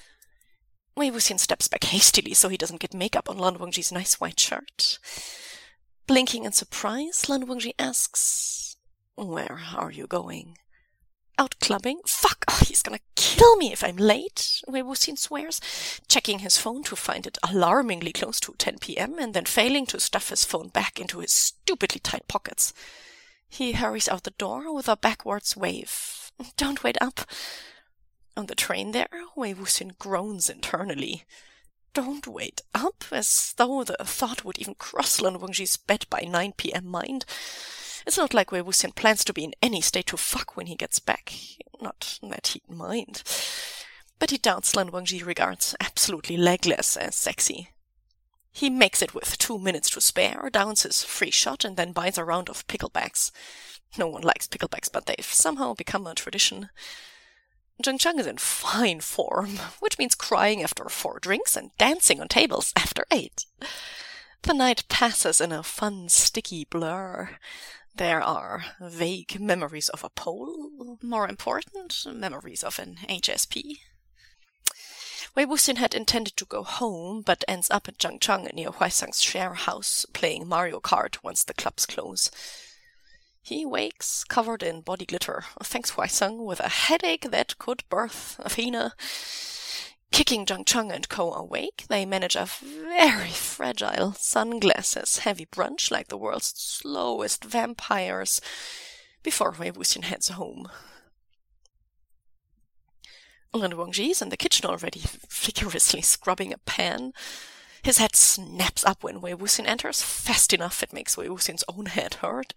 Wei Wuxian steps back hastily so he doesn't get makeup on Lan Wangji's nice white shirt. Blinking in surprise, Lan Wangji asks, "Where are you going?" "Out clubbing." "Fuck! Oh, he's gonna kill me if I'm late," Wei Wuxian swears, checking his phone to find it alarmingly close to ten p.m. and then failing to stuff his phone back into his stupidly tight pockets. He hurries out the door with a backwards wave. "Don't wait up." On the train there, Wei Wuxian groans internally. Don't wait up, as though the thought would even cross Lan Wangji's bed by nine p.m. mind. It's not like Wei Wuxian plans to be in any state to fuck when he gets back. Not that he'd mind. But he doubts Lan Wangji regards absolutely legless as sexy. He makes it with two minutes to spare, downs his free shot, and then buys a round of picklebacks. No one likes picklebacks, but they've somehow become a tradition. Zheng Cheng is in fine form, which means crying after four drinks and dancing on tables after eight. The night passes in a fun, sticky blur. There are vague memories of a pole, more important, memories of an H S P. Wei Wuxian had intended to go home, but ends up at Zhangchang near Huaisang's share house, playing Mario Kart once the clubs close. He wakes, covered in body glitter, thanks Huaisang, with a headache that could birth Athena. Kicking Jiang Cheng and co awake, they manage a very fragile sunglasses heavy brunch like the world's slowest vampires before Wei Wuxian heads home. Lan Wangji's in the kitchen already, vigorously scrubbing a pan. His head snaps up when Wei Wuxian enters, fast enough it makes Wei Wuxian's own head hurt.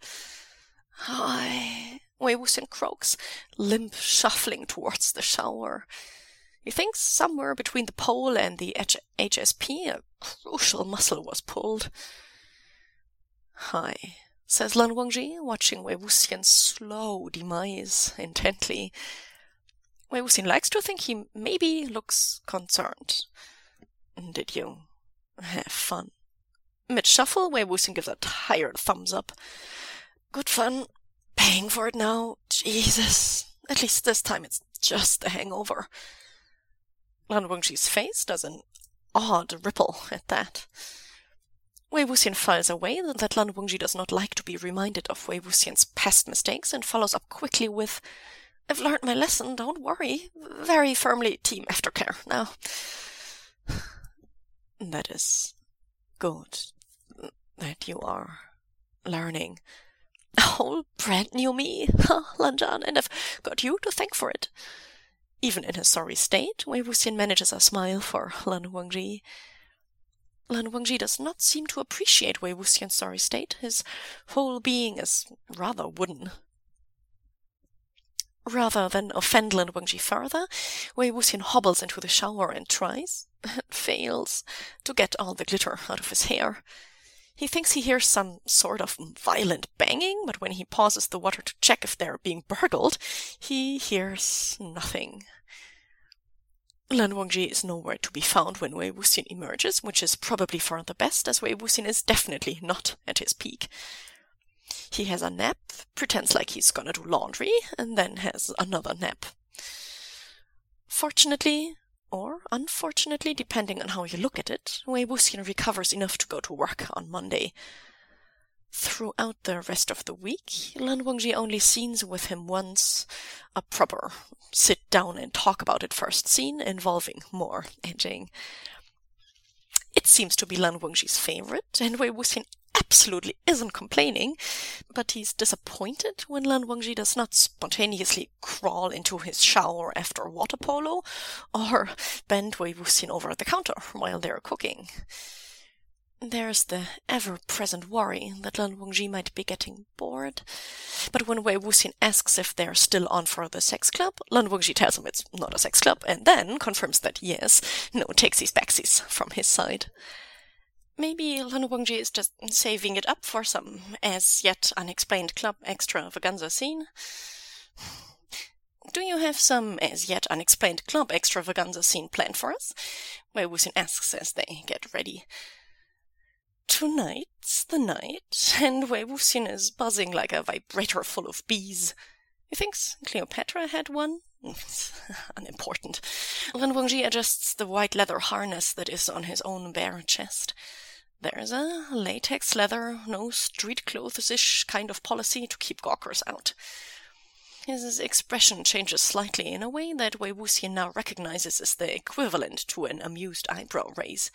Hi, Wei Wuxian croaks, limp shuffling towards the shower. He thinks somewhere between the pole and the H S P a crucial muscle was pulled. Hi, says Lan Wangji, watching Wei Wuxian's slow demise intently. Wei Wuxian likes to think he maybe looks concerned. Did you have fun? Mid-shuffle, Wei Wuxian gives a tired thumbs up. Good fun. Paying for it now. Jesus. At least this time it's just a hangover. Lan Wangji's face does an odd ripple at that. Wei Wuxian files away that Lan Wangji does not like to be reminded of Wei Wuxian's past mistakes and follows up quickly with, I've learned my lesson, don't worry. Very firmly team aftercare now. That is good that you are learning. A whole brand new me, Lan Zhan, and I've got you to thank for it. Even in his sorry state, Wei Wuxian manages a smile for Lan Wangji. Lan Wangji does not seem to appreciate Wei Wuxian's sorry state. His whole being is rather wooden. Rather than offend Lan Wangji further, Wei Wuxian hobbles into the shower and tries, and fails, to get all the glitter out of his hair. He thinks he hears some sort of violent banging, but when he pauses the water to check if they're being burgled, he hears nothing. Lan Wangji is nowhere to be found when Wei Wuxian emerges, which is probably for the best, as Wei Wuxian is definitely not at his peak. He has a nap, pretends like he's gonna do laundry, and then has another nap. Fortunately, or unfortunately, depending on how you look at it, Wei Wuxian recovers enough to go to work on Monday. Throughout the rest of the week, Lan Wangji only scenes with him once, a proper sit down and talk about it first scene involving more edging. It seems to be Lan Wangji's favorite, and Wei Wuxian absolutely isn't complaining, but he's disappointed when Lan Wangji does not spontaneously crawl into his shower after water polo, or bend Wei Wuxian over the counter while they're cooking. There's the ever-present worry that Lan Wangji might be getting bored, but when Wei Wuxian asks if they're still on for the sex club, Lan Wangji tells him it's not a sex club, and then confirms that yes, no takesies-backsies from his side. Maybe Lan Wangji is just saving it up for some as-yet unexplained club extravaganza scene. Do you have some as-yet unexplained club extravaganza scene planned for us? Wei Wuxian asks as they get ready. Tonight's the night, and Wei Wuxian is buzzing like a vibrator full of bees. He thinks Cleopatra had one? Unimportant. Lan Wangji adjusts the white leather harness that is on his own bare chest. There's a latex leather, no street clothes-ish kind of policy to keep gawkers out. His expression changes slightly in a way that Wei Wuxian now recognizes as the equivalent to an amused eyebrow raise.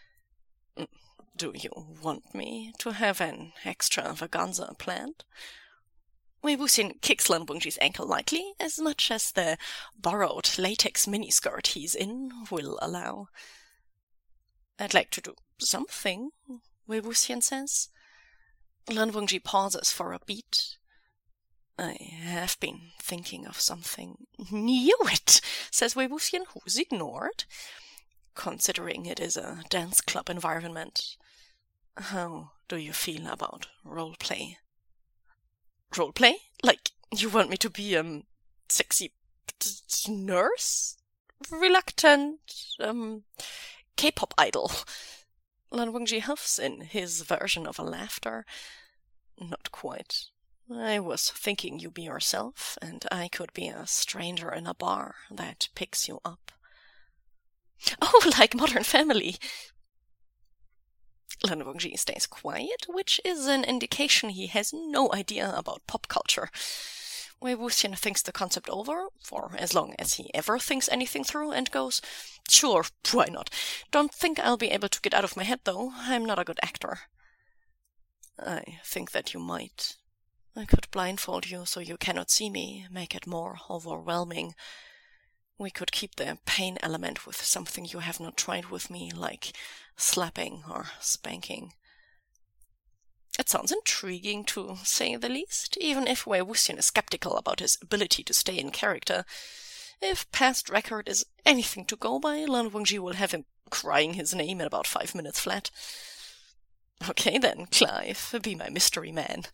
Do you want me to have an extravaganza planned? Wei Wuxian kicks Lan Wangji's ankle lightly, as much as the borrowed latex miniskirt he's in will allow. I'd like to do something, Wei Wuxian says. Lan Wangji pauses for a beat. I have been thinking of something. Knew it, says Wei Wuxian, who's ignored. Considering it is a dance club environment, how do you feel about role play? Role play? Like, you want me to be, um, sexy nurse? Reluctant, um, K-pop idol. Lan Wangji huffs in his version of a laughter. Not quite. I was thinking you be yourself, and I could be a stranger in a bar that picks you up. Oh, like Modern Family. Lan Wangji stays quiet, which is an indication he has no idea about pop culture. Wei Wuxian thinks the concept over, for as long as he ever thinks anything through, and goes, "Sure, why not? Don't think I'll be able to get out of my head, though. I'm not a good actor." "I think that you might. I could blindfold you so you cannot see me, make it more overwhelming. We could keep the pain element with something you have not tried with me, like slapping or spanking." It sounds intriguing, to say the least, even if Wei Wuxian is skeptical about his ability to stay in character. If past record is anything to go by, Lan Wangji will have him crying his name in about five minutes flat. "Okay then, Clive, be my mystery man."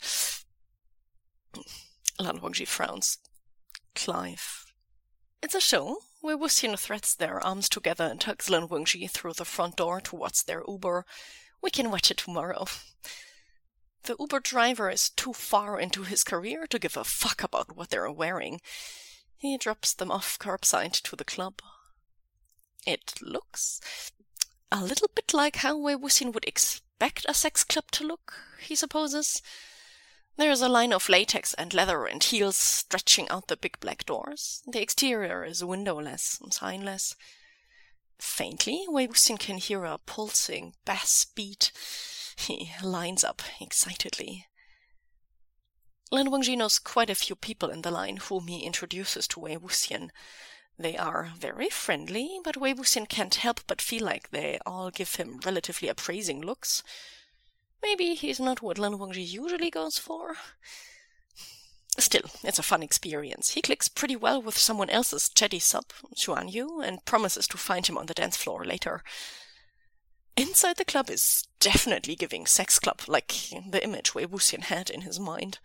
Lan Wangji frowns. "Clive." It's a show. Wei Wuxian threads their arms together and tugs Lan Wangji through the front door towards their Uber. "We can watch it tomorrow." The Uber driver is too far into his career to give a fuck about what they're wearing. He drops them off curbside to the club. It looks a little bit like how Wei Wuxian would expect a sex club to look, he supposes. There's a line of latex and leather and heels stretching out the big black doors. The exterior is windowless and signless. Faintly, Wei Wuxian can hear a pulsing bass beat. He lines up excitedly. Lan Wangji knows quite a few people in the line whom he introduces to Wei Wuxian. They are very friendly, but Wei Wuxian can't help but feel like they all give him relatively appraising looks. Maybe he's not what Lan Wangji usually goes for. Still, it's a fun experience. He clicks pretty well with someone else's chatty sub, Xuan Yu, and promises to find him on the dance floor later. Inside the club is definitely giving sex club, like the image Wei Wuxian had in his mind.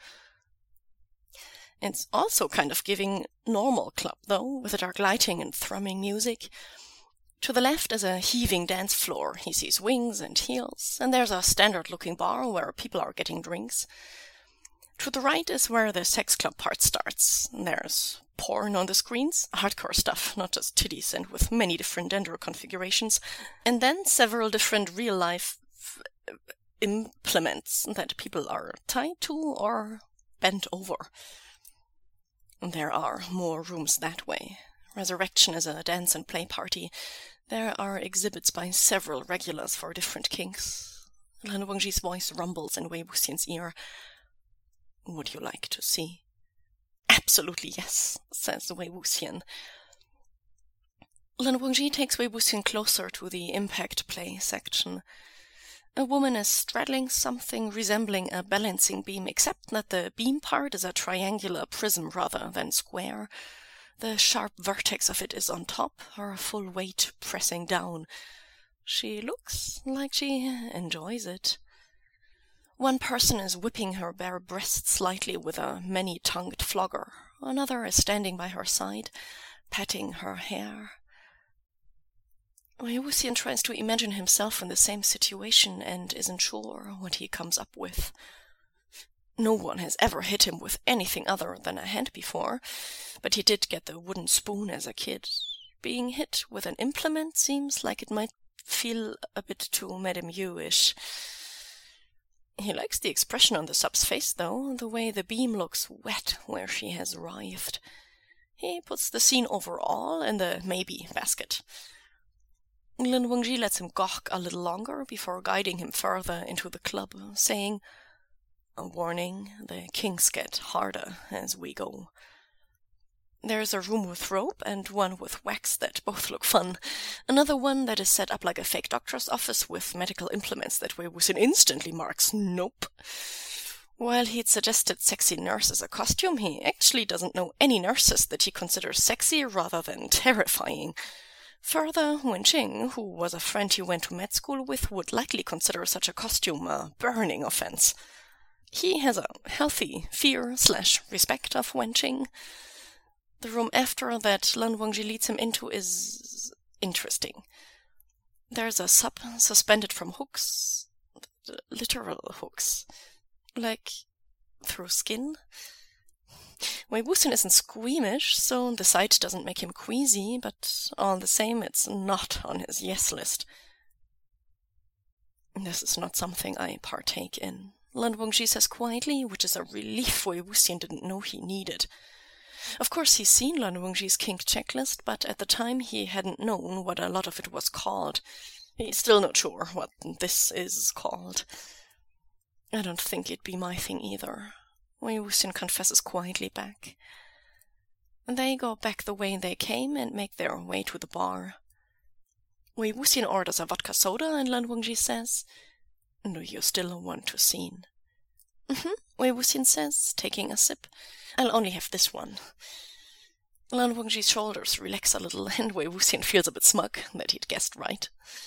It's also kind of giving normal club, though, with the dark lighting and thrumming music. To the left is a heaving dance floor. He sees wings and heels, and there's a standard-looking bar where people are getting drinks. To the right is where the sex club part starts. There's porn on the screens, hardcore stuff, not just titties, and with many different gender configurations, and then several different real-life f- implements that people are tied to or bent over. There are more rooms that way. Resurrection is a dance and play party. There are exhibits by several regulars for different kinks. Lan Wangji's voice rumbles in Wei Wuxian's ear. "Would you like to see?" "Absolutely yes," says Wei Wuxian. Lan Wangji takes Wei Wuxian closer to the impact play section. A woman is straddling something resembling a balancing beam, except that the beam part is a triangular prism rather than square. The sharp vertex of it is on top, her full weight pressing down. She looks like she enjoys it. One person is whipping her bare breast slightly with a many-tongued flogger. Another is standing by her side, patting her hair. Wei Wuxian tries to imagine himself in the same situation and isn't sure what he comes up with. No one has ever hit him with anything other than a hand before, but he did get the wooden spoon as a kid. Being hit with an implement seems like it might feel a bit too Madame Yu-ish. He likes the expression on the sub's face, though, the way the beam looks wet where she has writhed. He puts the scene overall in the maybe basket. Lan Wangji lets him gawk a little longer before guiding him further into the club, saying, "A warning, the kinks get harder as we go." There's a room with rope and one with wax that both look fun. Another one that is set up like a fake doctor's office with medical implements that Wei Wuxian instantly marks nope. While he'd suggested sexy nurse as a costume, he actually doesn't know any nurses that he considers sexy rather than terrifying. Further, Wen Qing, who was a friend he went to med school with, would likely consider such a costume a burning offense. He has a healthy fear slash respect of Wen Qing. The room after that Lan Wangji leads him into is interesting. There's a sub suspended from hooks, literal hooks, like through skin. Wei Wuxian isn't squeamish, so the sight doesn't make him queasy, but all the same, it's not on his yes list. "This is not something I partake in," Lan Wangji says quietly, which is a relief Wei Wuxian didn't know he needed. Of course, he's seen Lan Wangji's kink checklist, but at the time he hadn't known what a lot of it was called. He's still not sure what this is called. I don't think it'd be my thing either. Wei Wuxian confesses quietly back. They go back the way they came and make their way to the bar. Wei Wuxian orders a vodka soda and Lan Wangji says, "Do you still want to scene?" "Mm-hmm," Wei Wuxian says, taking a sip. "I'll only have this one." Lan Wangji's shoulders relax a little, and Wei Wuxian feels a bit smug that he'd guessed right.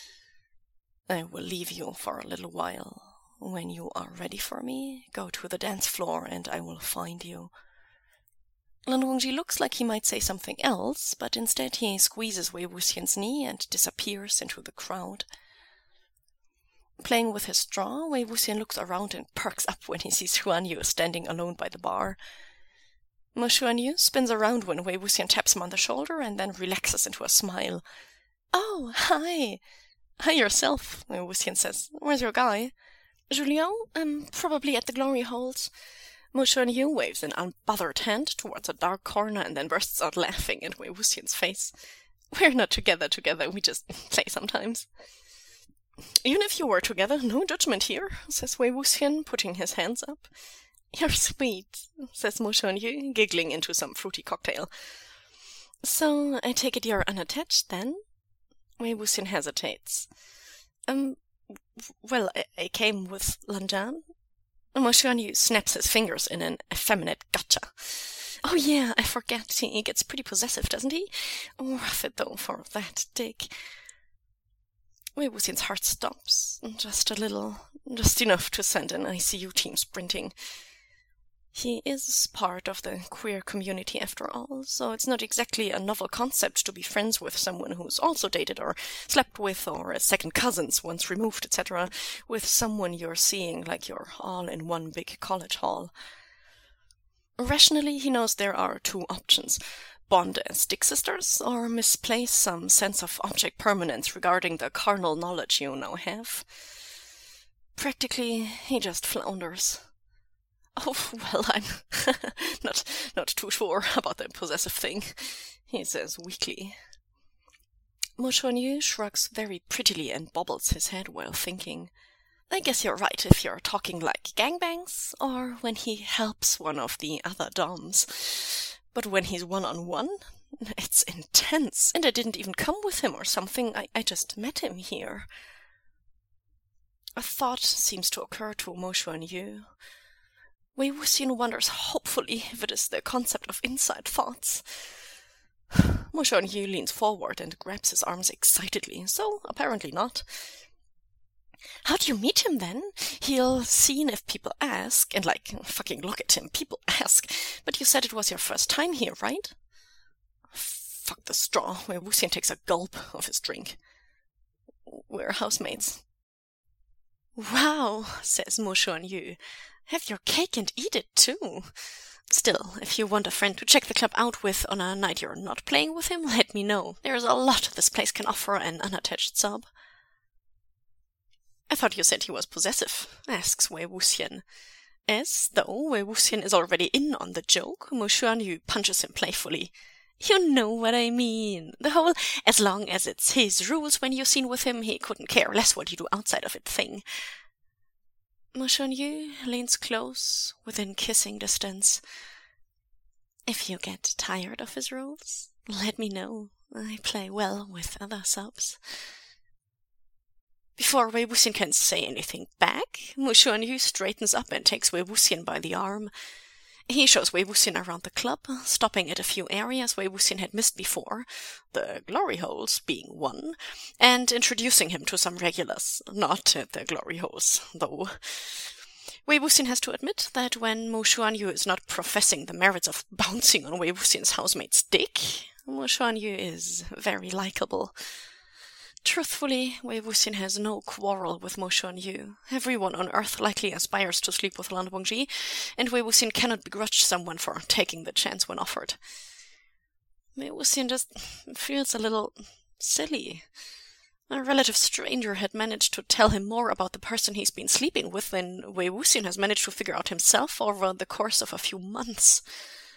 "I will leave you for a little while. When you are ready for me, go to the dance floor and I will find you." Lan Wangji looks like he might say something else, but instead he squeezes Wei Wuxian's knee and disappears into the crowd. Playing with his straw, Wei Wuxian looks around and perks up when he sees Xuan Yu standing alone by the bar. Mo Xuan Yu spins around when Wei Wuxian taps him on the shoulder and then relaxes into a smile. "Oh, hi!" "Hi yourself," Wei Wuxian says. "Where's your guy?" "Julien? Um, probably at the glory holes." Mo Xuan Yu waves an unbothered hand towards a dark corner and then bursts out laughing at Wei Wuxian's face. "We're not together together, we just play sometimes." "Even if you were together, no judgment here," says Wei Wuxian, putting his hands up. "You're sweet," says Mo Xuan Yu, giggling into some fruity cocktail. "So, I take it you're unattached, then?" Wei Wuxian hesitates. Um, well, I, I came with Lan Zhan." Mo Xuan Yu snaps his fingers in an effeminate gotcha. "Oh yeah, I forget, he gets pretty possessive, doesn't he? Rough it, though, for that dick." Wei Wuxian's heart stops, just a little, just enough to send an I C U team sprinting. He is part of the queer community after all, so it's not exactly a novel concept to be friends with someone who's also dated or slept with or as second cousins once removed, et cetera, with someone you're seeing like you're all in one big college hall. Rationally, he knows there are two options. Bond as stick sisters, or misplace some sense of object permanence regarding the carnal knowledge you now have. Practically, he just flounders. "Oh, well, I'm not not too sure about the possessive thing," he says weakly. Mo Xuan Yu shrugs very prettily and bobbles his head while thinking. "I guess you're right if you're talking like gangbangs, or when he helps one of the other doms. But when he's one-on-one, it's intense, and I didn't even come with him or something, I, I just met him here." A thought seems to occur to Mo Xuan Yu. Wei Wuxian wonders hopefully if it is the concept of inside thoughts. Mo Xuan Yu leans forward and grabs his arms excitedly, so apparently not. "How do you meet him, then? He'll seen if people ask, and like, fucking look at him, people ask. But you said it was your first time here, right?" Fuck the straw, Wei Wuxian takes a gulp of his drink. "We're housemates." "Wow," says Mo Xuan Yu. "Have your cake and eat it, too. Still, if you want a friend to check the club out with on a night you're not playing with him, let me know. There's a lot this place can offer an unattached sub." "I thought you said he was possessive," asks Wei Wuxian. As though Wei Wuxian is already in on the joke, Mo Xuan Yu punches him playfully. "You know what I mean. The whole, as long as it's his rules when you're seen with him, he couldn't care less what you do outside of it thing." Mo Xuan Yu leans close, within kissing distance. "If you get tired of his rules, let me know. I play well with other subs." Before Wei Wuxian can say anything back, Mo Xuan Yu straightens up and takes Wei Wuxian by the arm. He shows Wei Wuxian around the club, stopping at a few areas Wei Wuxian had missed before, the glory holes being one, and introducing him to some regulars, not at the glory holes, though. Wei Wuxian has to admit that when Mo Xuan Yu is not professing the merits of bouncing on Wei Wuxian's housemate's dick, Mo Xuan Yu is very likable. Truthfully, Wei Wuxian has no quarrel with Mo Xuan Yu. Everyone on Earth likely aspires to sleep with Lan Wangji, and Wei Wuxian cannot begrudge someone for taking the chance when offered. Wei Wuxian just feels a little silly. A relative stranger had managed to tell him more about the person he's been sleeping with than Wei Wuxian has managed to figure out himself over the course of a few months.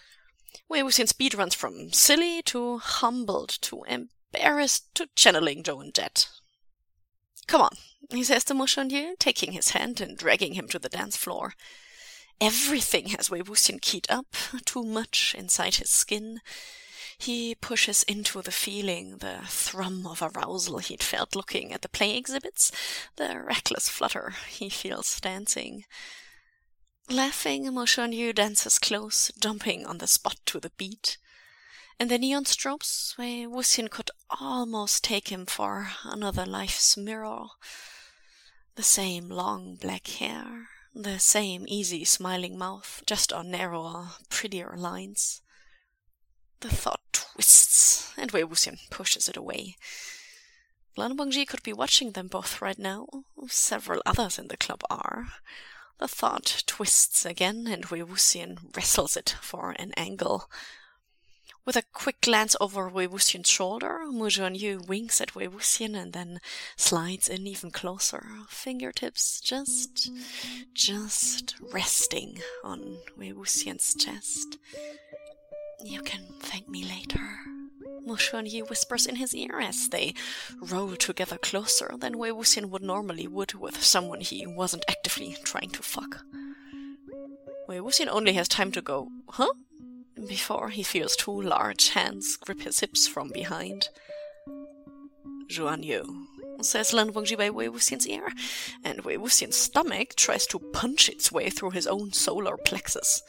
Wei Wuxian speed runs from silly to humbled to embarrassed to channeling Zhou and Jet. "Come on," he says to Mo Xuanyu, taking his hand and dragging him to the dance floor. Everything has Wei Wuxian keyed up, too much inside his skin. He pushes into the feeling, the thrum of arousal he'd felt looking at the play exhibits, the reckless flutter he feels dancing. Laughing, Mo Xuanyu dances close, jumping on the spot to the beat. In the neon strobes, Wei Wuxian could almost take him for another life's mirror. The same long black hair, the same easy smiling mouth, just on narrower, prettier lines. The thought twists, and Wei Wuxian pushes it away. Lan Wangji could be watching them both right now. Several others in the club are. The thought twists again, and Wei Wuxian wrestles it for an angle. With a quick glance over Wei Wuxian's shoulder, Mo Xuanyu winks at Wei Wuxian and then slides in even closer, fingertips just, just resting on Wei Wuxian's chest. "You can thank me later," Mo Xuanyu whispers in his ear as they roll together closer than Wei Wuxian would normally would with someone he wasn't actively trying to fuck. Wei Wuxian only has time to go, "Huh?" before he feels two large hands grip his hips from behind. "Xuanyu," says Lan Wangji by Wei Wuxian's ear, and Wei Wuxian's stomach tries to punch its way through his own solar plexus.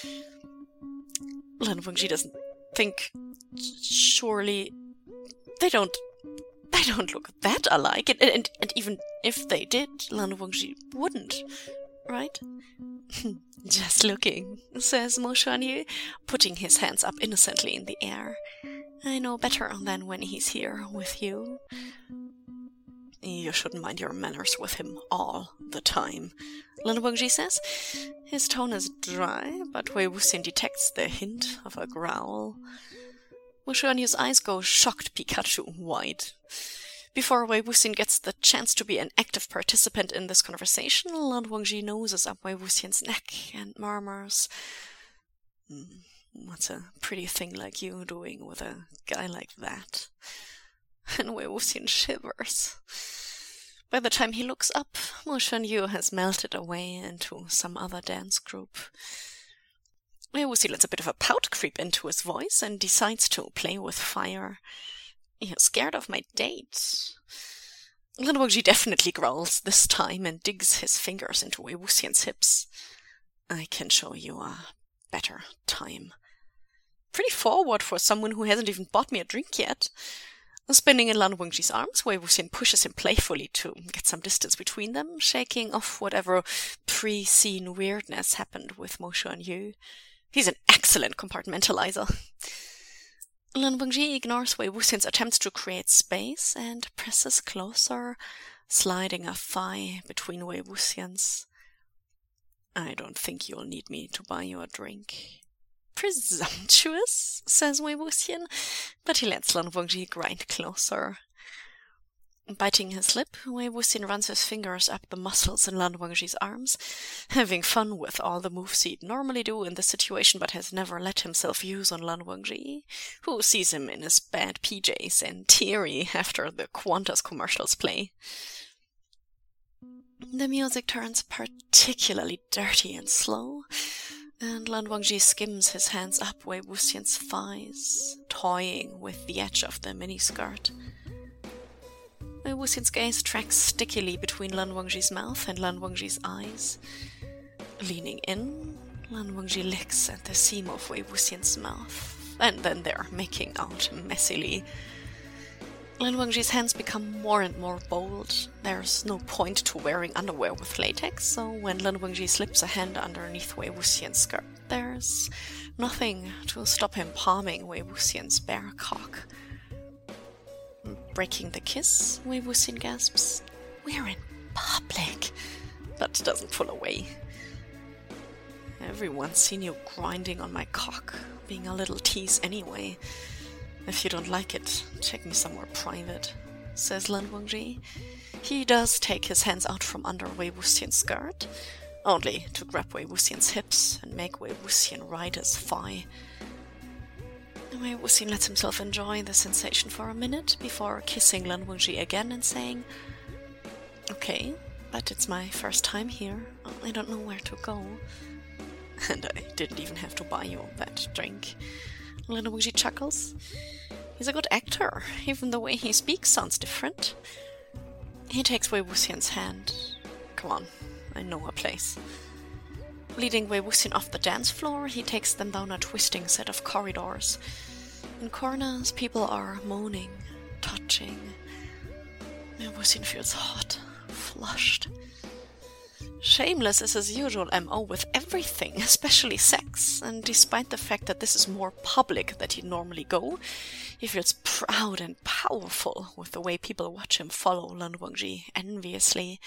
Lan Wangji doesn't think, surely they don't they don't look that alike, and, and, and even if they did, Lan Wangji wouldn't, right? "Just looking," says Mo Xuanyu, putting his hands up innocently in the air. "I know better than when he's here with you." "You shouldn't mind your manners with him all the time," Lan Wangji says. His tone is dry, but Wei Wuxian detects the hint of a growl. Mo Xuanyu's eyes go shocked Pikachu wide. Before Wei Wuxian gets the chance to be an active participant in this conversation, Lan Wangji noses up Wei Wuxian's neck and murmurs, mm, "What's a pretty thing like you doing with a guy like that?" And Wei Wuxian shivers. By the time he looks up, Mo Xuanyu has melted away into some other dance group. Wei Wuxian lets a bit of a pout creep into his voice and decides to play with fire. "You're scared of my date?" Lan Wangji definitely growls this time and digs his fingers into Wei Wuxian's hips. "I can show you a better time." Pretty forward for someone who hasn't even bought me a drink yet. Spinning in Lan Wangji's arms, Wei Wuxian pushes him playfully to get some distance between them, shaking off whatever pre-scene weirdness happened with Mo Xuanyu. He's an excellent compartmentalizer. Lan Wangji ignores Wei Wuxian's attempts to create space and presses closer, sliding a thigh between Wei Wuxian's. "I don't think you'll need me to buy you a drink." "Presumptuous," says Wei Wuxian, but he lets Lan Wangji grind closer. Biting his lip, Wei Wuxian runs his fingers up the muscles in Lan Wangji's arms, having fun with all the moves he'd normally do in this situation but has never let himself use on Lan Wangji, who sees him in his bad P Js and teary after the Qantas commercials play. The music turns particularly dirty and slow, and Lan Wangji skims his hands up Wei Wuxian's thighs, toying with the edge of the miniskirt. Wei Wuxian's gaze tracks stickily between Lan Wangji's mouth and Lan Wangji's eyes. Leaning in, Lan Wangji licks at the seam of Wei Wuxian's mouth, and then they're making out messily. Lan Wangji's hands become more and more bold. There's no point to wearing underwear with latex, so when Lan Wangji slips a hand underneath Wei Wuxian's skirt, there's nothing to stop him palming Wei Wuxian's bare cock. Breaking the kiss, Wei Wuxian gasps, "We're in public," but doesn't pull away. "Everyone's seen you grinding on my cock, being a little tease anyway. If you don't like it, take me somewhere private," says Lan Wangji. He does take his hands out from under Wei Wuxian's skirt, only to grab Wei Wuxian's hips and make Wei Wuxian ride his thigh. Wei Wuxian lets himself enjoy the sensation for a minute before kissing Lan Wangji again and saying, "Okay, but it's my first time here. I don't know where to go." "And I didn't even have to buy you that drink." Lan Wangji chuckles. He's a good actor. Even the way he speaks sounds different. He takes Wei Wuxian's hand. "Come on, I know a place." Leading Wei Wuxian off the dance floor, he takes them down a twisting set of corridors. In corners, people are moaning, touching. Wei Wuxian feels hot, flushed. Shameless is his usual M O with everything, especially sex, and despite the fact that this is more public than he'd normally go, he feels proud and powerful with the way people watch him follow Lan Wangji enviously.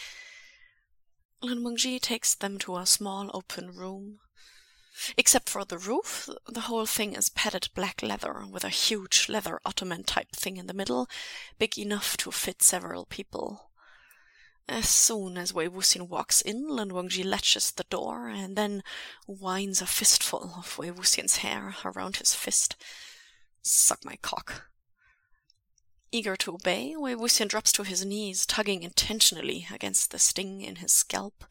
Lan Wangji takes them to a small open room. Except for the roof, the whole thing is padded black leather with a huge leather ottoman-type thing in the middle, big enough to fit several people. As soon as Wei Wuxian walks in, Lan Wangji latches the door and then winds a fistful of Wei Wuxian's hair around his fist. "Suck my cock." Eager to obey, Wei Wuxian drops to his knees, tugging intentionally against the sting in his scalp.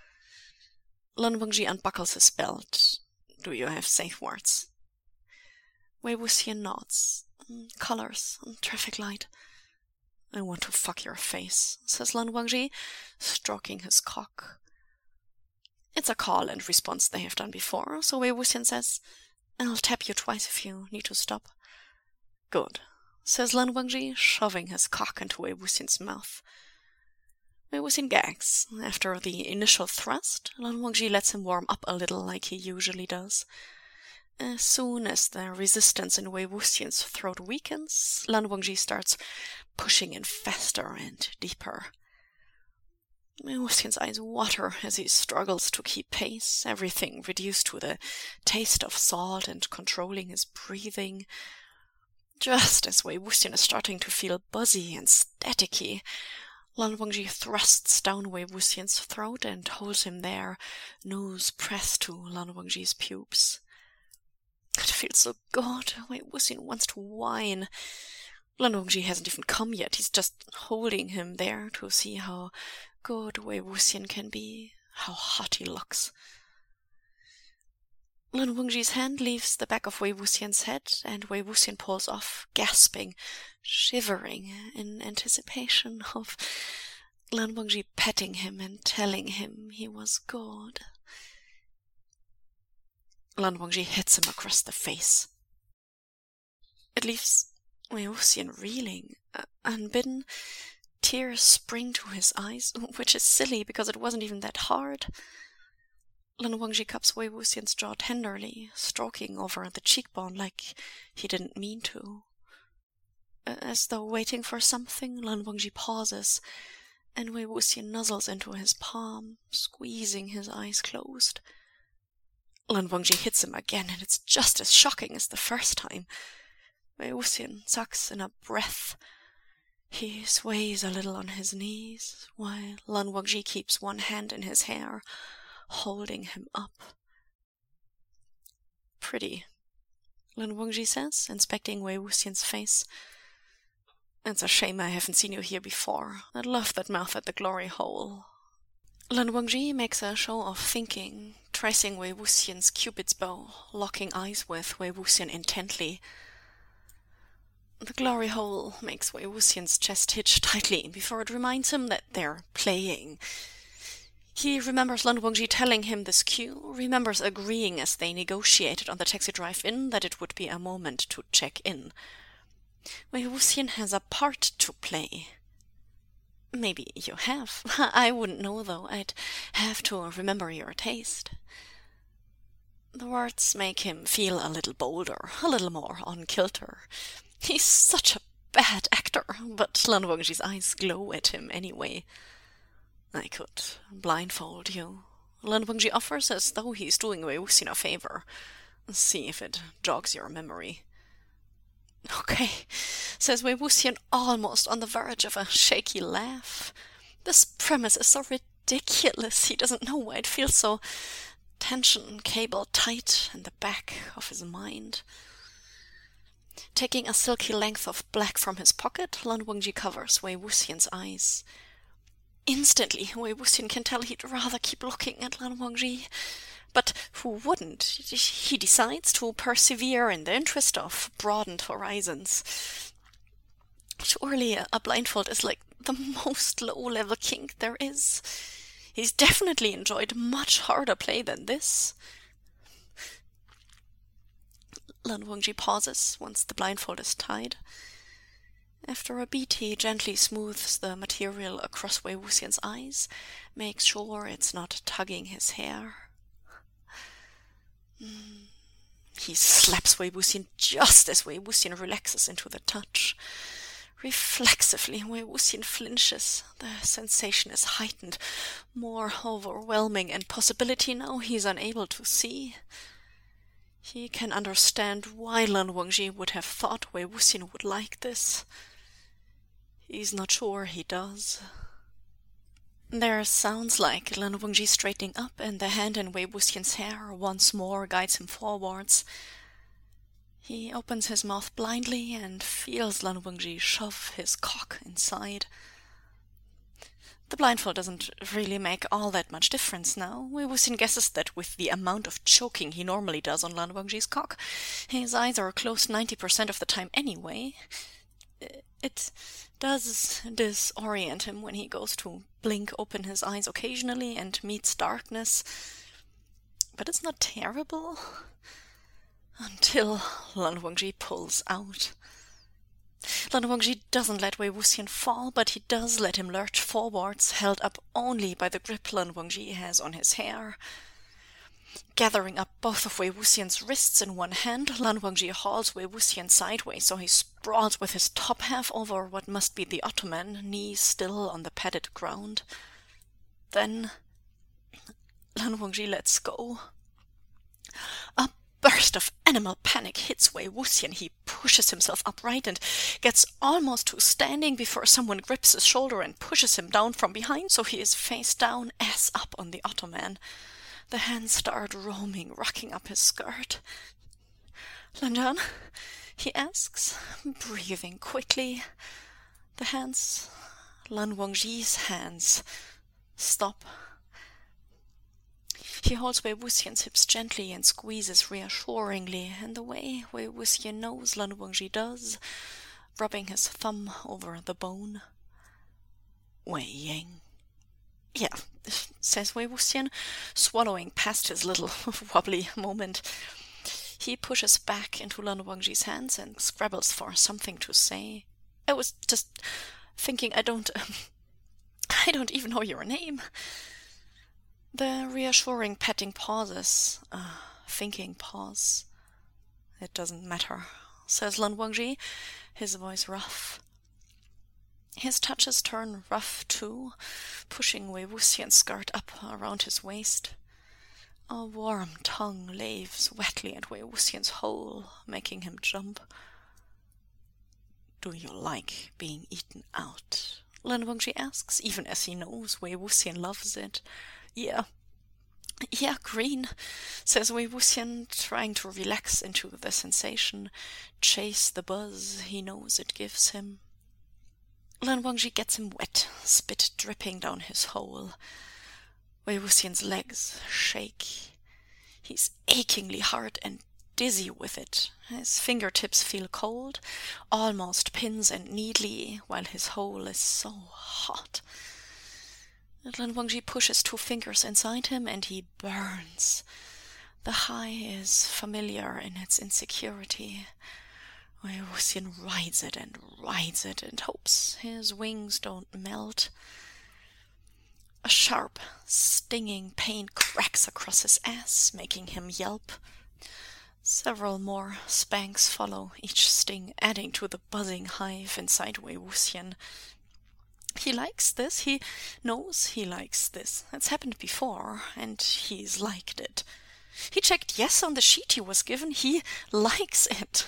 Lan Wangji unbuckles his belt. "Do you have safe words?" Wei Wuxian nods, colors on traffic light. "I want to fuck your face," says Lan Wangji, stroking his cock. It's a call and response they have done before, so Wei Wuxian says, "I'll tap you twice if you need to stop." "Good," says Lan Wangji, shoving his cock into Wei Wuxian's mouth. Wei Wuxian gags. After the initial thrust, Lan Wangji lets him warm up a little like he usually does. As soon as the resistance in Wei Wuxian's throat weakens, Lan Wangji starts pushing in faster and deeper. Wei Wuxian's eyes water as he struggles to keep pace, everything reduced to the taste of salt and controlling his breathing. Just as Wei Wuxian is starting to feel buzzy and staticky, Lan Wangji thrusts down Wei Wuxian's throat and holds him there, nose pressed to Lan Wangji's pubes. It feels so good. Wei Wuxian wants to whine. Lan Wangji hasn't even come yet. He's just holding him there to see how good Wei Wuxian can be, how hot he looks. Lan Wangji's hand leaves the back of Wei Wuxian's head, and Wei Wuxian pulls off, gasping, shivering in anticipation of Lan Wangji petting him and telling him he was good. Lan Wangji hits him across the face. It leaves Wei Wuxian reeling, uh, unbidden. Tears spring to his eyes, which is silly because it wasn't even that hard. Lan Wangji cups Wei Wuxian's jaw tenderly, stroking over the cheekbone like he didn't mean to. As though waiting for something, Lan Wangji pauses, and Wei Wuxian nuzzles into his palm, squeezing his eyes closed. Lan Wangji hits him again, and it's just as shocking as the first time. Wei Wuxian sucks in a breath. He sways a little on his knees, while Lan Wangji keeps one hand in his hair, holding him up. "Pretty," Lan Wangji says, inspecting Wei Wuxian's face. "It's a shame I haven't seen you here before. I'd love that mouth at the glory hole." Lan Wangji makes a show of thinking, tracing Wei Wuxian's cupid's bow, locking eyes with Wei Wuxian intently. The glory hole makes Wei Wuxian's chest hitch tightly before it reminds him that they're playing. He remembers Lan Wangji telling him this cue, remembers agreeing as they negotiated on the taxi drive-in that it would be a moment to check in. Wei Wuxian has a part to play. Maybe you have. I wouldn't know, though. I'd have to remember your taste. The words make him feel a little bolder, a little more on kilter. He's such a bad actor, but Lan Wangji's eyes glow at him anyway. "I could blindfold you," Lan Wangji offers as though he's doing Wei Wuxian a favor. "See if it jogs your memory." "Okay," says Wei Wuxian, almost on the verge of a shaky laugh. This premise is so ridiculous. He doesn't know why it feels so tension cable tight in the back of his mind. Taking a silky length of black from his pocket, Lan Wangji covers Wei Wuxian's eyes. Instantly, Wei Wuxian can tell he'd rather keep looking at Lan Wangji. But who wouldn't? He decides to persevere in the interest of broadened horizons. Surely a blindfold is like the most low-level kink there is. He's definitely enjoyed much harder play than this. Lan Wangji pauses once the blindfold is tied. After a beat, he gently smooths the material across Wei Wuxian's eyes, makes sure it's not tugging his hair. Mm. He slaps Wei Wuxian just as Wei Wuxian relaxes into the touch. Reflexively, Wei Wuxian flinches. The sensation is heightened, more overwhelming, and possibility now he's unable to see. He can understand why Lan Wangji would have thought Wei Wuxian would like this. He's not sure he does. There sounds like Lan Wangji straightening up, and the hand in Wei Wuxian's hair once more guides him forwards. He opens his mouth blindly and feels Lan Wangji shove his cock inside. The blindfold doesn't really make all that much difference now. Wei Wuxian guesses that with the amount of choking he normally does on Lan Wangji's cock, his eyes are closed ninety percent of the time anyway. It does disorient him when he goes to blink open his eyes occasionally and meets darkness. But it's not terrible. Until Lan Wangji pulls out. Lan Wangji doesn't let Wei Wuxian fall, but he does let him lurch forwards, held up only by the grip Lan Wangji has on his hair. Gathering up both of Wei Wuxian's wrists in one hand, Lan Wangji hauls Wei Wuxian sideways, so he sprawls with his top half over what must be the ottoman, knees still on the padded ground. Then Lan Wangji lets go. A burst of animal panic hits Wei Wuxian. He pushes himself upright and gets almost to standing before someone grips his shoulder and pushes him down from behind, so he is face down, ass up on the ottoman. The hands start roaming, rocking up his skirt. "Lanjan?" he asks, breathing quickly. The hands, Lan Wangji's hands, stop. He holds Wei Wuxian's hips gently and squeezes reassuringly, in the way Wei Wuxian knows Lan Wangji does, rubbing his thumb over the bone. "Wei Ying." "Yeah," says Wei Wuxian, swallowing past his little wobbly moment. He pushes back into Lan Wangji's hands and scrabbles for something to say. "I was just thinking I don't... I don't even know your name." The reassuring petting pauses, a thinking pause. "It doesn't matter," says Lan Wangji, his voice rough. His touches turn rough too, pushing Wei Wuxian's skirt up around his waist. A warm tongue laves wetly at Wei Wuxian's hole, making him jump. "Do you like being eaten out?" Lan Wangji asks, even as he knows Wei Wuxian loves it. Yeah, yeah, green, says Wei Wuxian, trying to relax into the sensation, chase the buzz he knows it gives him. Lan Wangji gets him wet, spit dripping down his hole. Wei Wuxian's legs shake. He's achingly hard and dizzy with it. His fingertips feel cold, almost pins and needly, while his hole is so hot. Lan Wangji pushes two fingers inside him, and he burns. The high is familiar in its insecurity. Wei Wuxian rides it and rides it and hopes his wings don't melt. A sharp, stinging pain cracks across his ass, making him yelp. Several more spanks follow, each sting adding to the buzzing hive inside Wei Wuxian. He likes this. He knows he likes this. It's happened before, and he's liked it. He checked yes on the sheet he was given. He likes it.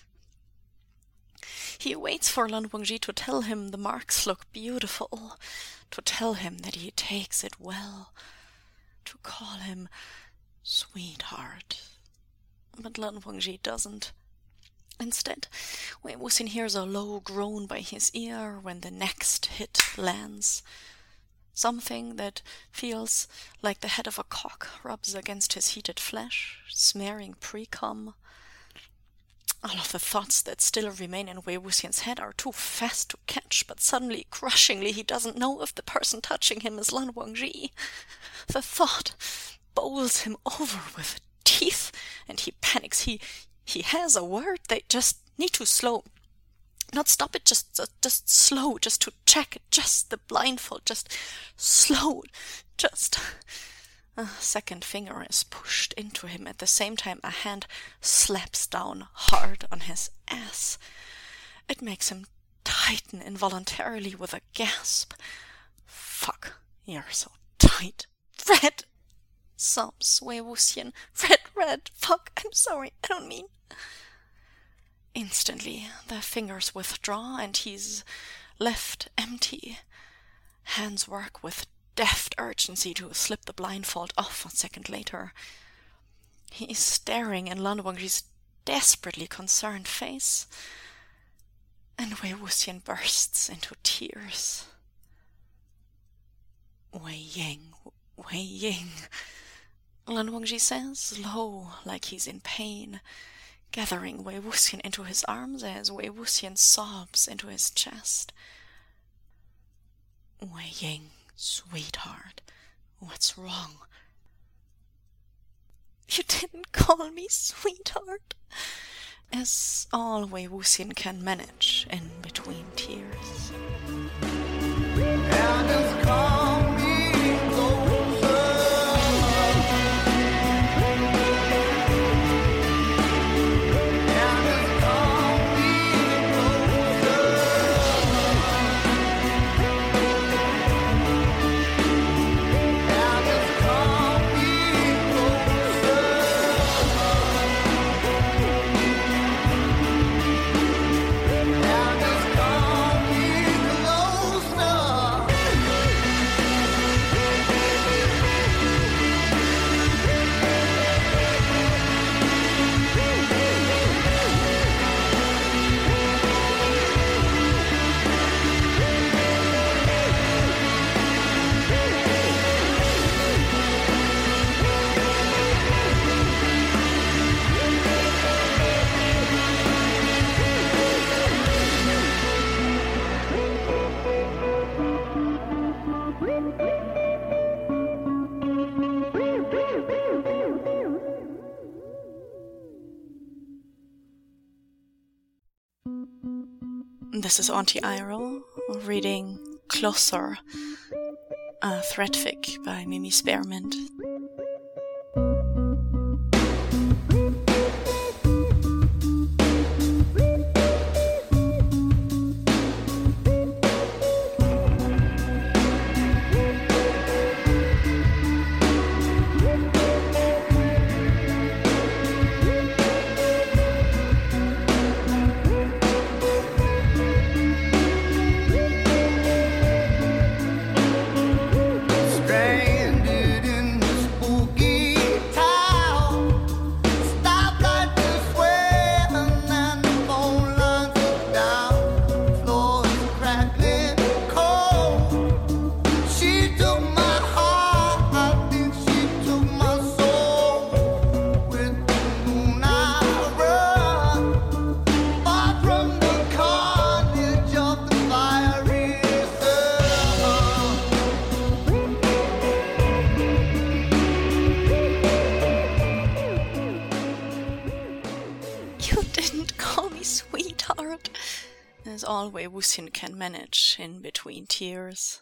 He waits for Lan Wangji to tell him the marks look beautiful, to tell him that he takes it well, to call him sweetheart. But Lan Wangji doesn't. Instead, Wei Wuxian hears a low groan by his ear when the next hit lands. Something that feels like the head of a cock rubs against his heated flesh, smearing pre-cum. All of the thoughts that still remain in Wei Wuxian's head are too fast to catch, but suddenly, crushingly, he doesn't know if the person touching him is Lan Wangji. The thought bowls him over with teeth, and he panics. He he has a word. They just need to slow. Not stop it, just, just just slow, just to check, just the blindfold, just slow, just... A second finger is pushed into him. At the same time, a hand slaps down hard on his ass. It makes him tighten involuntarily with a gasp. Fuck, you're so tight. Red! Sobs Wei Wuxian. Red, red, fuck, I'm sorry, I don't mean... Instantly, the fingers withdraw, and he's left empty. Hands work with deft urgency to slip the blindfold off a second later. He is staring in Lan Wangji's desperately concerned face, and Wei Wuxian bursts into tears. Wei Ying, Wei Ying, Lan Wangji says, low, like he's in pain, gathering Wei Wuxian into his arms as Wei Wuxian sobs into his chest. Wei Ying, sweetheart, what's wrong? You didn't call me sweetheart, is all Wei Wuxian can manage in between tears. And just call me closer. And just call me closer. And just call me closer. And just call me closer. This is Auntie Iroh reading Closer, a threadfic by Mimi Spearmint. Stranded in the spooky town, stoplight is swaying and the phone lines are down. Floor is crackling cold. She took my heart, I think she took my soul. With the moon I run, far from the carnage of the fiery sun. You didn't call me sweetheart, is all Wei Wuxian can manage in between tears.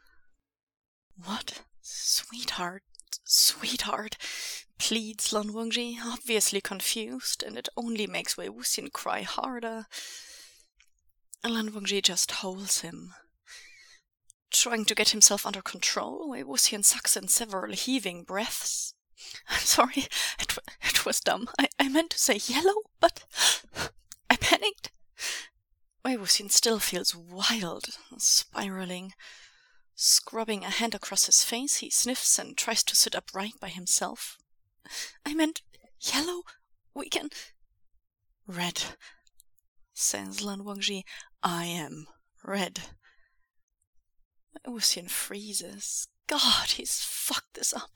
What? Sweetheart? Sweetheart? Pleads Lan Wangji, obviously confused, and it only makes Wei Wuxian cry harder. Lan Wangji just holds him. Trying to get himself under control, Wei Wuxian sucks in several heaving breaths. I'm sorry, it, w- it was dumb. I, I meant to say yellow, but I panicked. Wei Wuxian still feels wild, spiraling. Scrubbing a hand across his face, he sniffs and tries to sit upright by himself. I meant yellow. We can... Red. says Lan Wangji. I am red. Wei Wuxian freezes. God, he's fucked this up.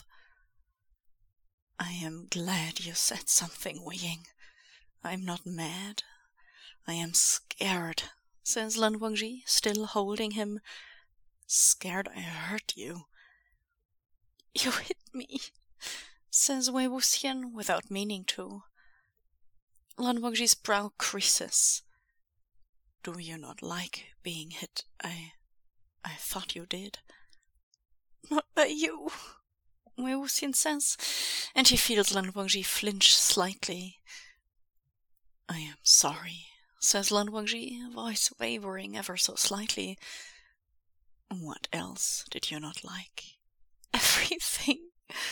I am glad you said something, Wei Ying. I'm not mad. I am scared, says Lan Wangji, still holding him. Scared I hurt you. You hit me, says Wei Wuxian without meaning to. Lan Wangji's brow creases. Do you not like being hit? I... I thought you did. Not by you, Wei Wuxian says, and he feels Lan Wangji flinch slightly. I am sorry, says Lan Wangji, voice wavering ever so slightly. What else did you not like? Everything,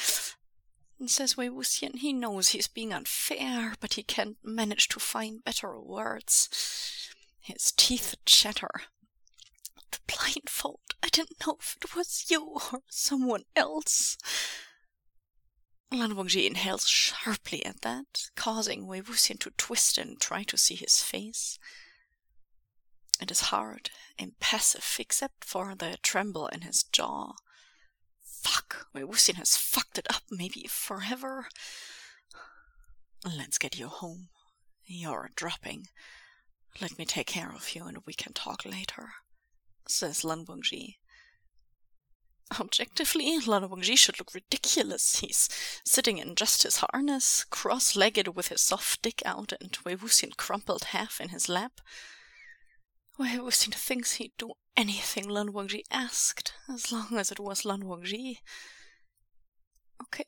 says Wei Wuxian. He knows he's being unfair, but he can't manage to find better words. His teeth chatter. The blindfold. I didn't know if it was you or someone else. Lan Wangji inhales sharply at that, causing Wei Wuxian to twist and try to see his face. It is hard, impassive, except for the tremble in his jaw. Fuck, Wei Wuxian has fucked it up, maybe forever. Let's get you home. You're dropping. Let me take care of you and we can talk later, says Lan Wangji. Objectively, Lan Wangji should look ridiculous. He's sitting in just his harness, cross-legged with his soft dick out and Wei Wuxian crumpled half in his lap. Wei Wuxian thinks he'd do anything Lan Wangji asked, as long as it was Lan Wangji. Okay.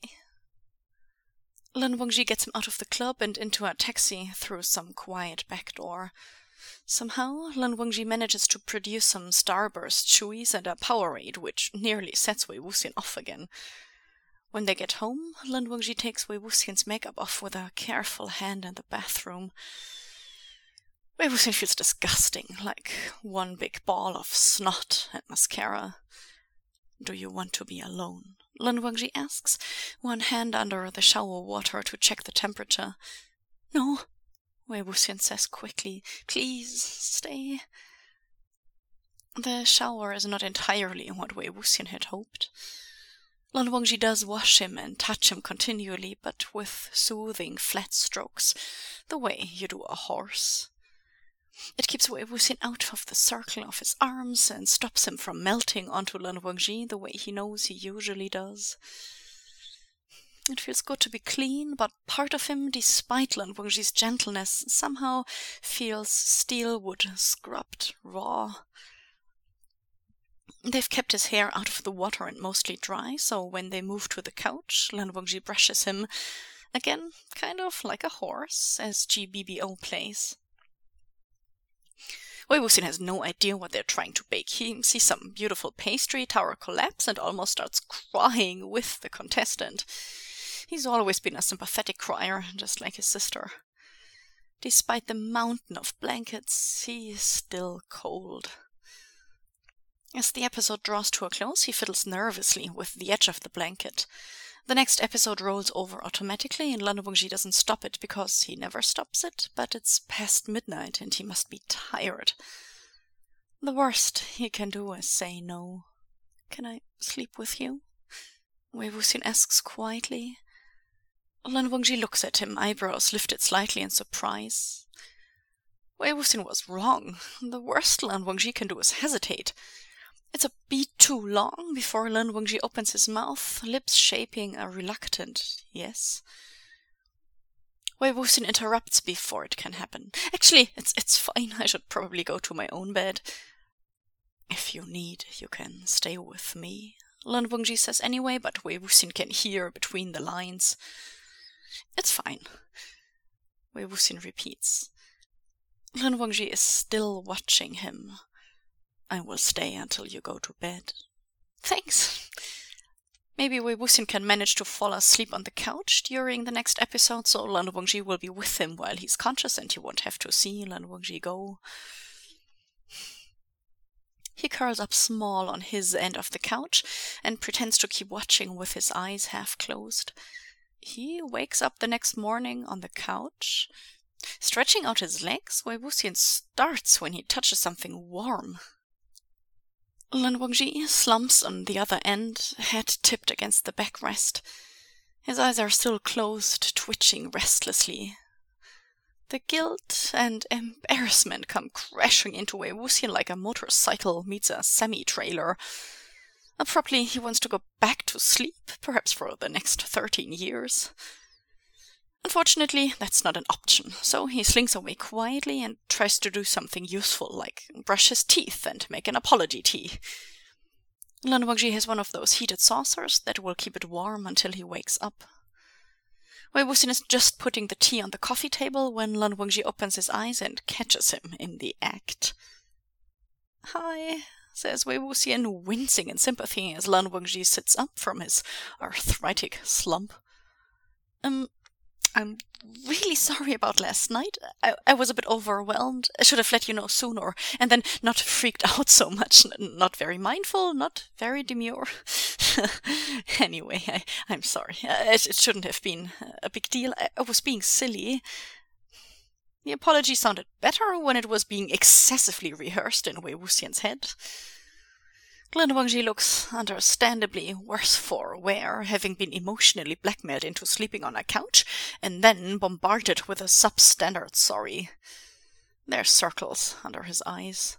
Lan Wangji gets him out of the club and into a taxi through some quiet back door. Somehow, Lan Wangji manages to produce some Starburst chewies and a Powerade, which nearly sets Wei Wuxian off again. When they get home, Lan Wangji takes Wei Wuxian's makeup off with a careful hand in the bathroom. Wei Wuxian feels disgusting, like one big ball of snot and mascara. Do you want to be alone? Lan Wangji asks, one hand under the shower water to check the temperature. No, Wei Wuxian says quickly. Please, stay. The shower is not entirely what Wei Wuxian had hoped. Lan Wangji does wash him and touch him continually, but with soothing flat strokes, the way you do a horse. It keeps Wei Wuxian out of the circle of his arms and stops him from melting onto Lan Wangji the way he knows he usually does. It feels good to be clean, but part of him, despite Lan Wangji's gentleness, somehow feels steel wood scrubbed raw. They've kept his hair out of the water and mostly dry, so when they move to the couch, Lan Wangji brushes him, again, kind of like a horse, as G B B O plays. Wei Wuxian has no idea what they're trying to bake. He sees some beautiful pastry tower collapse and almost starts crying with the contestant. He's always been a sympathetic crier, just like his sister. Despite the mountain of blankets, he is still cold. As the episode draws to a close, he fiddles nervously with the edge of the blanket. The next episode rolls over automatically, and Lan Wangji doesn't stop it because he never stops it, but it's past midnight and he must be tired. The worst he can do is say no. Can I sleep with you? Wei Wuxian asks quietly. Lan Wangji looks at him, eyebrows lifted slightly in surprise. Wei Wuxian was wrong. The worst Lan Wangji can do is hesitate. It's a beat too long before Lan Wangji opens his mouth, lips shaping a reluctant yes. Wei Wuxian interrupts before it can happen. Actually, it's it's fine. I should probably go to my own bed. If you need, you can stay with me, Lan Wangji says anyway, but Wei Wuxian can hear between the lines. It's fine, Wei Wuxian repeats. Lan Wangji is still watching him. I will stay until you go to bed. Thanks. Maybe Wei Wuxian can manage to fall asleep on the couch during the next episode, so Lan Wangji will be with him while he's conscious and he won't have to see Lan Wangji go. He curls up small on his end of the couch and pretends to keep watching with his eyes half closed. He wakes up the next morning on the couch, Stretching out his legs, Wei Wuxian starts when he touches something warm. Lan Wangji slumps on the other end, head tipped against the backrest. His eyes are still closed, twitching restlessly. The guilt and embarrassment come crashing into Wei Wuxian like a motorcycle meets a semi-trailer. Abruptly, he wants to go back to sleep, perhaps for the next thirteen years. Unfortunately, that's not an option, so he slinks away quietly and tries to do something useful, like brush his teeth and make an apology tea. Lan Wangji has one of those heated saucers that will keep it warm until he wakes up. Wei Wuxian is just putting the tea on the coffee table when Lan Wangji opens his eyes and catches him in the act. "Hi," says Wei Wuxian, wincing in sympathy as Lan Wangji sits up from his arthritic slump. Um, I'm really sorry about last night. I, I was a bit overwhelmed. I should have let you know sooner, and then not freaked out so much. N- not very mindful, not very demure. Anyway, I, I'm sorry. Uh, it, it shouldn't have been a big deal. I, I was being silly. The apology sounded better when it was being excessively rehearsed in Wei Wuxian's head. Lan Wangji looks understandably worse for wear, having been emotionally blackmailed into sleeping on a couch and then bombarded with a substandard sorry. There are circles under his eyes.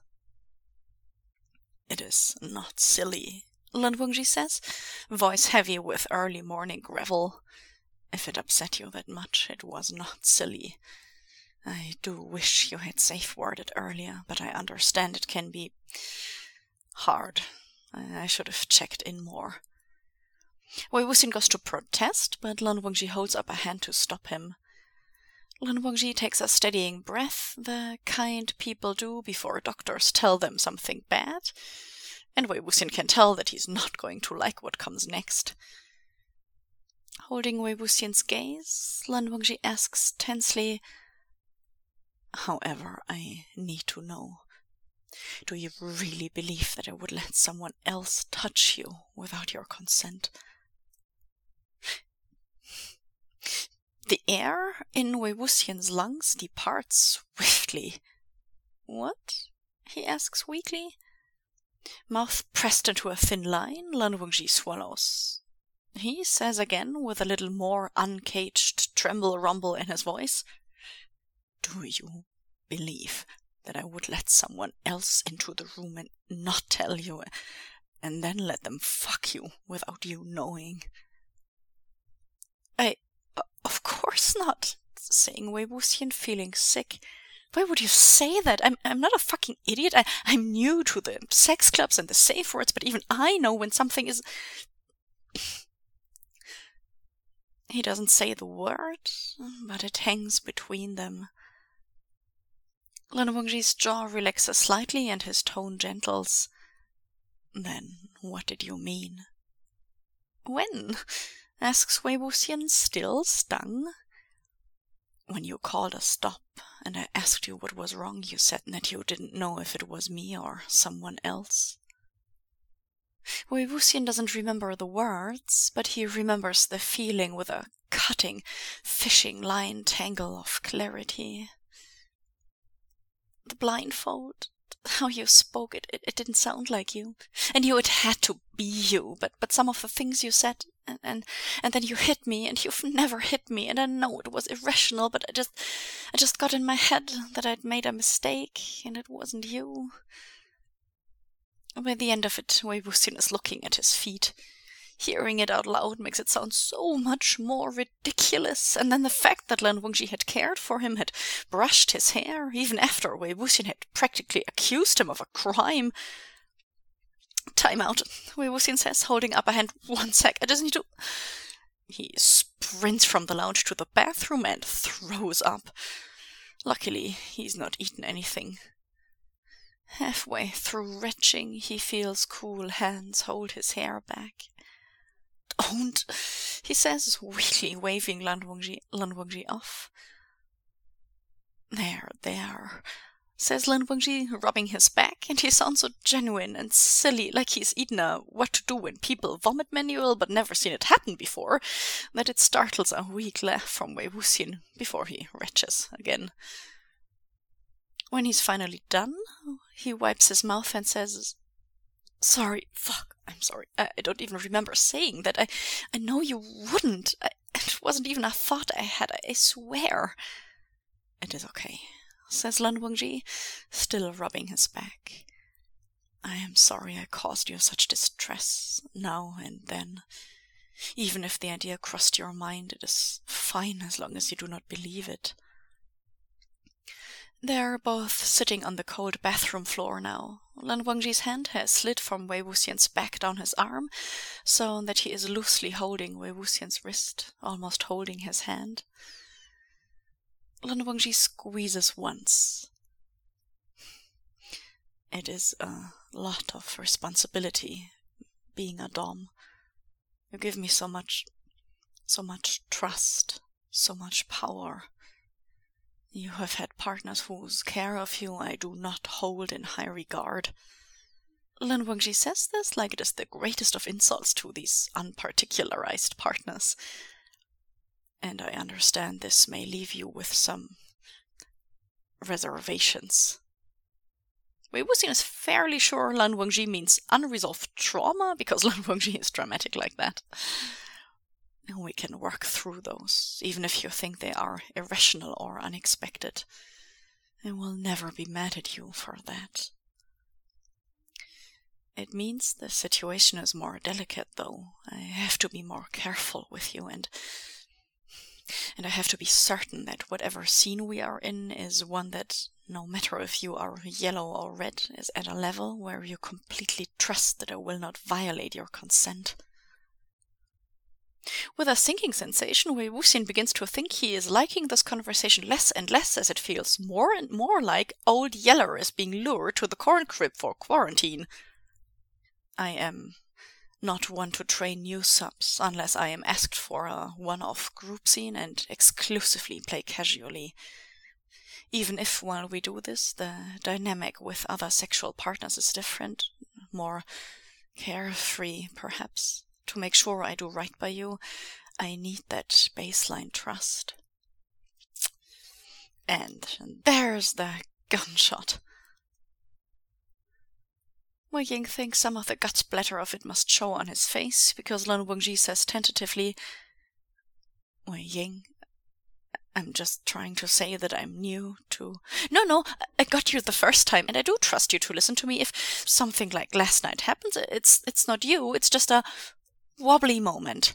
"It is not silly," Lan Wangji says, voice heavy with early morning gravel. "If it upset you that much, it was not silly. I do wish you had safe-worded earlier, but I understand it can be hard. I should have checked in more." Wei Wuxian goes to protest, but Lan Wangji holds up a hand to stop him. Lan Wangji takes a steadying breath, the kind people do before doctors tell them something bad, and Wei Wuxian can tell that he's not going to like what comes next. Holding Wei Wuxian's gaze, Lan Wangji asks tensely, "However, I need to know. Do you really believe that I would let someone else touch you without your consent?" The air in Wei Wuxian's lungs departs swiftly. "What?" he asks weakly. Mouth pressed into a thin line, Lan Wangji swallows. He says again, with a little more uncaged tremble-rumble in his voice, "Do you believe that I would let someone else into the room and not tell you, and then let them fuck you without you knowing?" I, uh, of course not," saying Wei Wuxian, feeling sick. "Why would you say that? I'm I'm not a fucking idiot. I, I'm new to the sex clubs and the safe words, but even I know when something is..." He doesn't say the word, but it hangs between them. Lan Wangji's jaw relaxes slightly and his tone gentles. "Then what did you mean?" "When?" asks Wei Wuxian, still stung. "When you called a stop and I asked you what was wrong, you said that you didn't know if it was me or someone else." Wei Wuxian doesn't remember the words, but he remembers the feeling with a cutting, fishing line tangle of clarity. "The blindfold, how you spoke, it, it, it didn't sound like you. And you, it had to be you, but, but some of the things you said, and, and, and then you hit me, and you've never hit me, and I know it was irrational, but I just, I just got in my head that I'd made a mistake, and it wasn't you." By the end of it, Wei Wuxian is looking at his feet. Hearing it out loud makes it sound so much more ridiculous, and then the fact that Lan Wangji had cared for him, had brushed his hair, even after Wei Wuxian had practically accused him of a crime. "Time out," Wei Wuxian says, holding up a hand. "One sec, I just need to..." He sprints from the lounge to the bathroom and throws up. Luckily, he's not eaten anything. Halfway through retching, he feels cool hands hold his hair back. "Don't," he says, weakly waving Lan Wangji, Lan Wangji off. "There, there. says Lan Wangji, rubbing his back, and he sounds so genuine and silly, like he's eaten a what to do when people vomit manual but never seen it happen before, that it startles a weak laugh from Wei Wuxian before he retches again. When he's finally done, he wipes his mouth and says, "Sorry, fuck, I'm sorry. I, I don't even remember saying that. I, I know you wouldn't. I, it wasn't even a thought I had, I swear." "It is okay," says Lan Wangji, still rubbing his back. "I am sorry I caused you such distress now and then. Even if the idea crossed your mind, it is fine as long as you do not believe it." They are both sitting on the cold bathroom floor now. Lan Wangji's hand has slid from Wei Wuxian's back down his arm, so that he is loosely holding Wei Wuxian's wrist, almost holding his hand. Lan Wangji squeezes once. "It is a lot of responsibility, being a dom. You give me so much, so much trust, so much power. You have had partners whose care of you I do not hold in high regard." Lan Wangji says this like it is the greatest of insults to these unparticularized partners. "And I understand this may leave you with some reservations." Wei Wuxian is fairly sure Lan Wangji means unresolved trauma, because Lan Wangji is dramatic like that. "We can work through those, even if you think they are irrational or unexpected. I will never be mad at you for that." "It means the situation is more delicate, though. I have to be more careful with you, and and I have to be certain that whatever scene we are in is one that, no matter if you are yellow or red, is at a level where you completely trust that I will not violate your consent." With a sinking sensation, Wei Wuxian begins to think he is liking this conversation less and less, as it feels more and more like old Yeller is being lured to the corn crib for quarantine. "I am not one to train new subs unless I am asked for a one-off group scene and exclusively play casually. Even if, while we do this, the dynamic with other sexual partners is different, more carefree, perhaps. To make sure I do right by you, I need that baseline trust." And there's the gunshot. Wei Ying thinks some of the gut splatter of it must show on his face, because Lan Wangji says tentatively, "Wei Ying, I'm just trying to say that I'm new to—" "No, no, I got you the first time, and I do trust you to listen to me. If something like last night happens, it's it's not you, it's just a wobbly moment."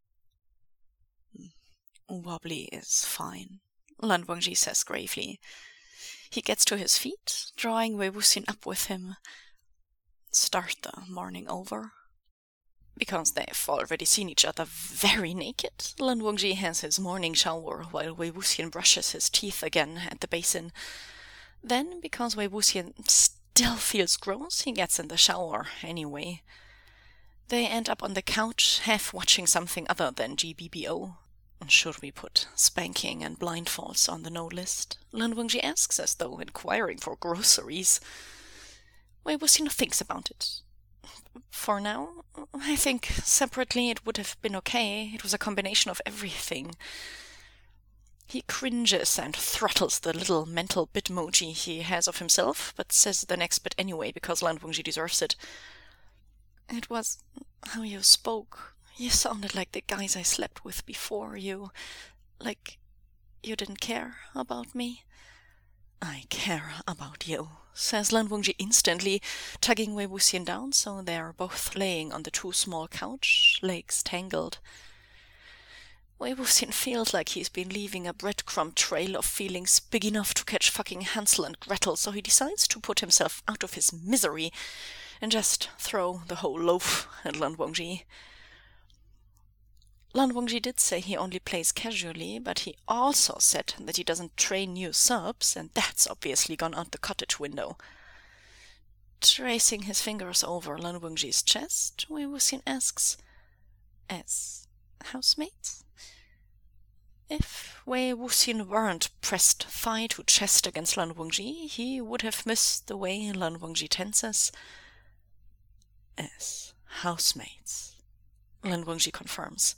"Wobbly is fine," Lan Wangji says gravely. He gets to his feet, drawing Wei Wuxian up with him. Start the morning over. Because they've already seen each other very naked, Lan Wangji has his morning shower while Wei Wuxian brushes his teeth again at the basin. Then, because Wei Wuxian still feels gross, he gets in the shower anyway. They end up on the couch, half watching something other than G B B O. Should we put spanking and blindfolds on the no list? Lan Wangji asks, as though inquiring for groceries. Wei Wuxian thinks about it. For now, I think separately it would have been okay. It was a combination of everything. He cringes and throttles the little mental bitmoji he has of himself, but says the next bit anyway, because Lan Wangji deserves it. "It was how you spoke. You sounded like the guys I slept with before you. Like you didn't care about me." "I care about you," says Lan Wangji instantly, tugging Wei Wuxian down so they are both laying on the too small couch, legs tangled. Wei Wuxian feels like he's been leaving a breadcrumb trail of feelings big enough to catch fucking Hansel and Gretel, so he decides to put himself out of his misery and just throw the whole loaf at Lan Wangji. Lan Wangji did say he only plays casually, but he also said that he doesn't train new subs, and that's obviously gone out the cottage window. Tracing his fingers over Lan Wangji's chest, Wei Wuxian asks, "As housemates?" If Wei Wuxian weren't pressed thigh to chest against Lan Wangji, he would have missed the way Lan Wangji tenses. As housemates, Lan Wangji confirms.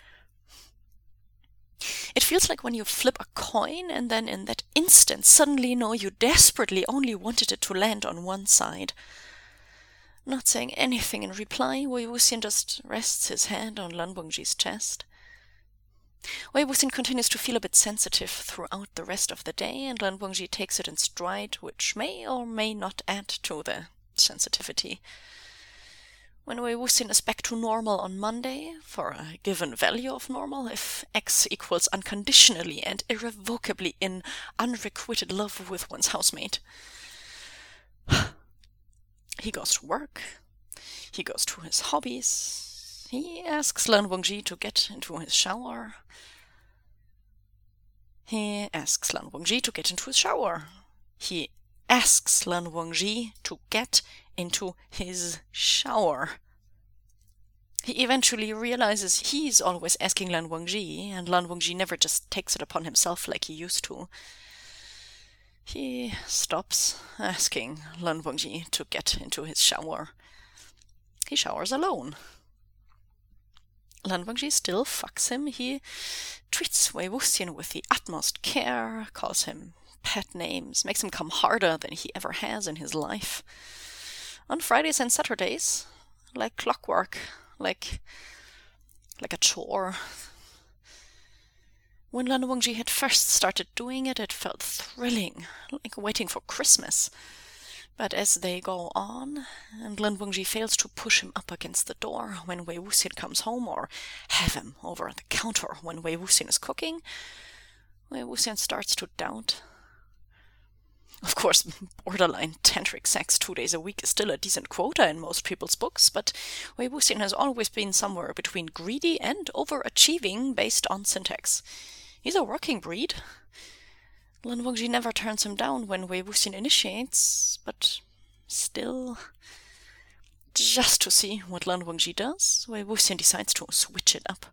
It feels like when you flip a coin and then in that instant suddenly know you desperately only wanted it to land on one side. Not saying anything in reply, Wei Wuxian just rests his hand on Lan Wangji's chest. Wei Wuxian continues to feel a bit sensitive throughout the rest of the day, and Lan Wangji takes it in stride, which may or may not add to the sensitivity. When Wei Wuxian is back to normal on Monday, for a given value of normal, if X equals unconditionally and irrevocably in unrequited love with one's housemate, he goes to work, he goes to his hobbies, he asks Lan Wangji to get into his shower. He asks Lan Wangji to get into his shower. He asks Lan Wangji to get into his shower. He eventually realizes he's always asking Lan Wangji, and Lan Wangji never just takes it upon himself like he used to. He stops asking Lan Wangji to get into his shower. He showers alone. Lan Wangji still fucks him. He treats Wei Wuxian with the utmost care, calls him pet names, makes him come harder than he ever has in his life. On Fridays and Saturdays, like clockwork, like like a chore. When Lan Wangji had first started doing it, it felt thrilling, like waiting for Christmas. But as they go on, and Lan Wangji fails to push him up against the door when Wei Wuxian comes home, or have him over at the counter when Wei Wuxian is cooking, Wei Wuxian starts to doubt. Of course, borderline tantric sex two days a week is still a decent quota in most people's books, but Wei Wuxian has always been somewhere between greedy and overachieving based on syntax. He's a working breed. Lan Wangji never turns him down when Wei Wuxian initiates, but still, just to see what Lan Wangji does, Wei Wuxian decides to switch it up.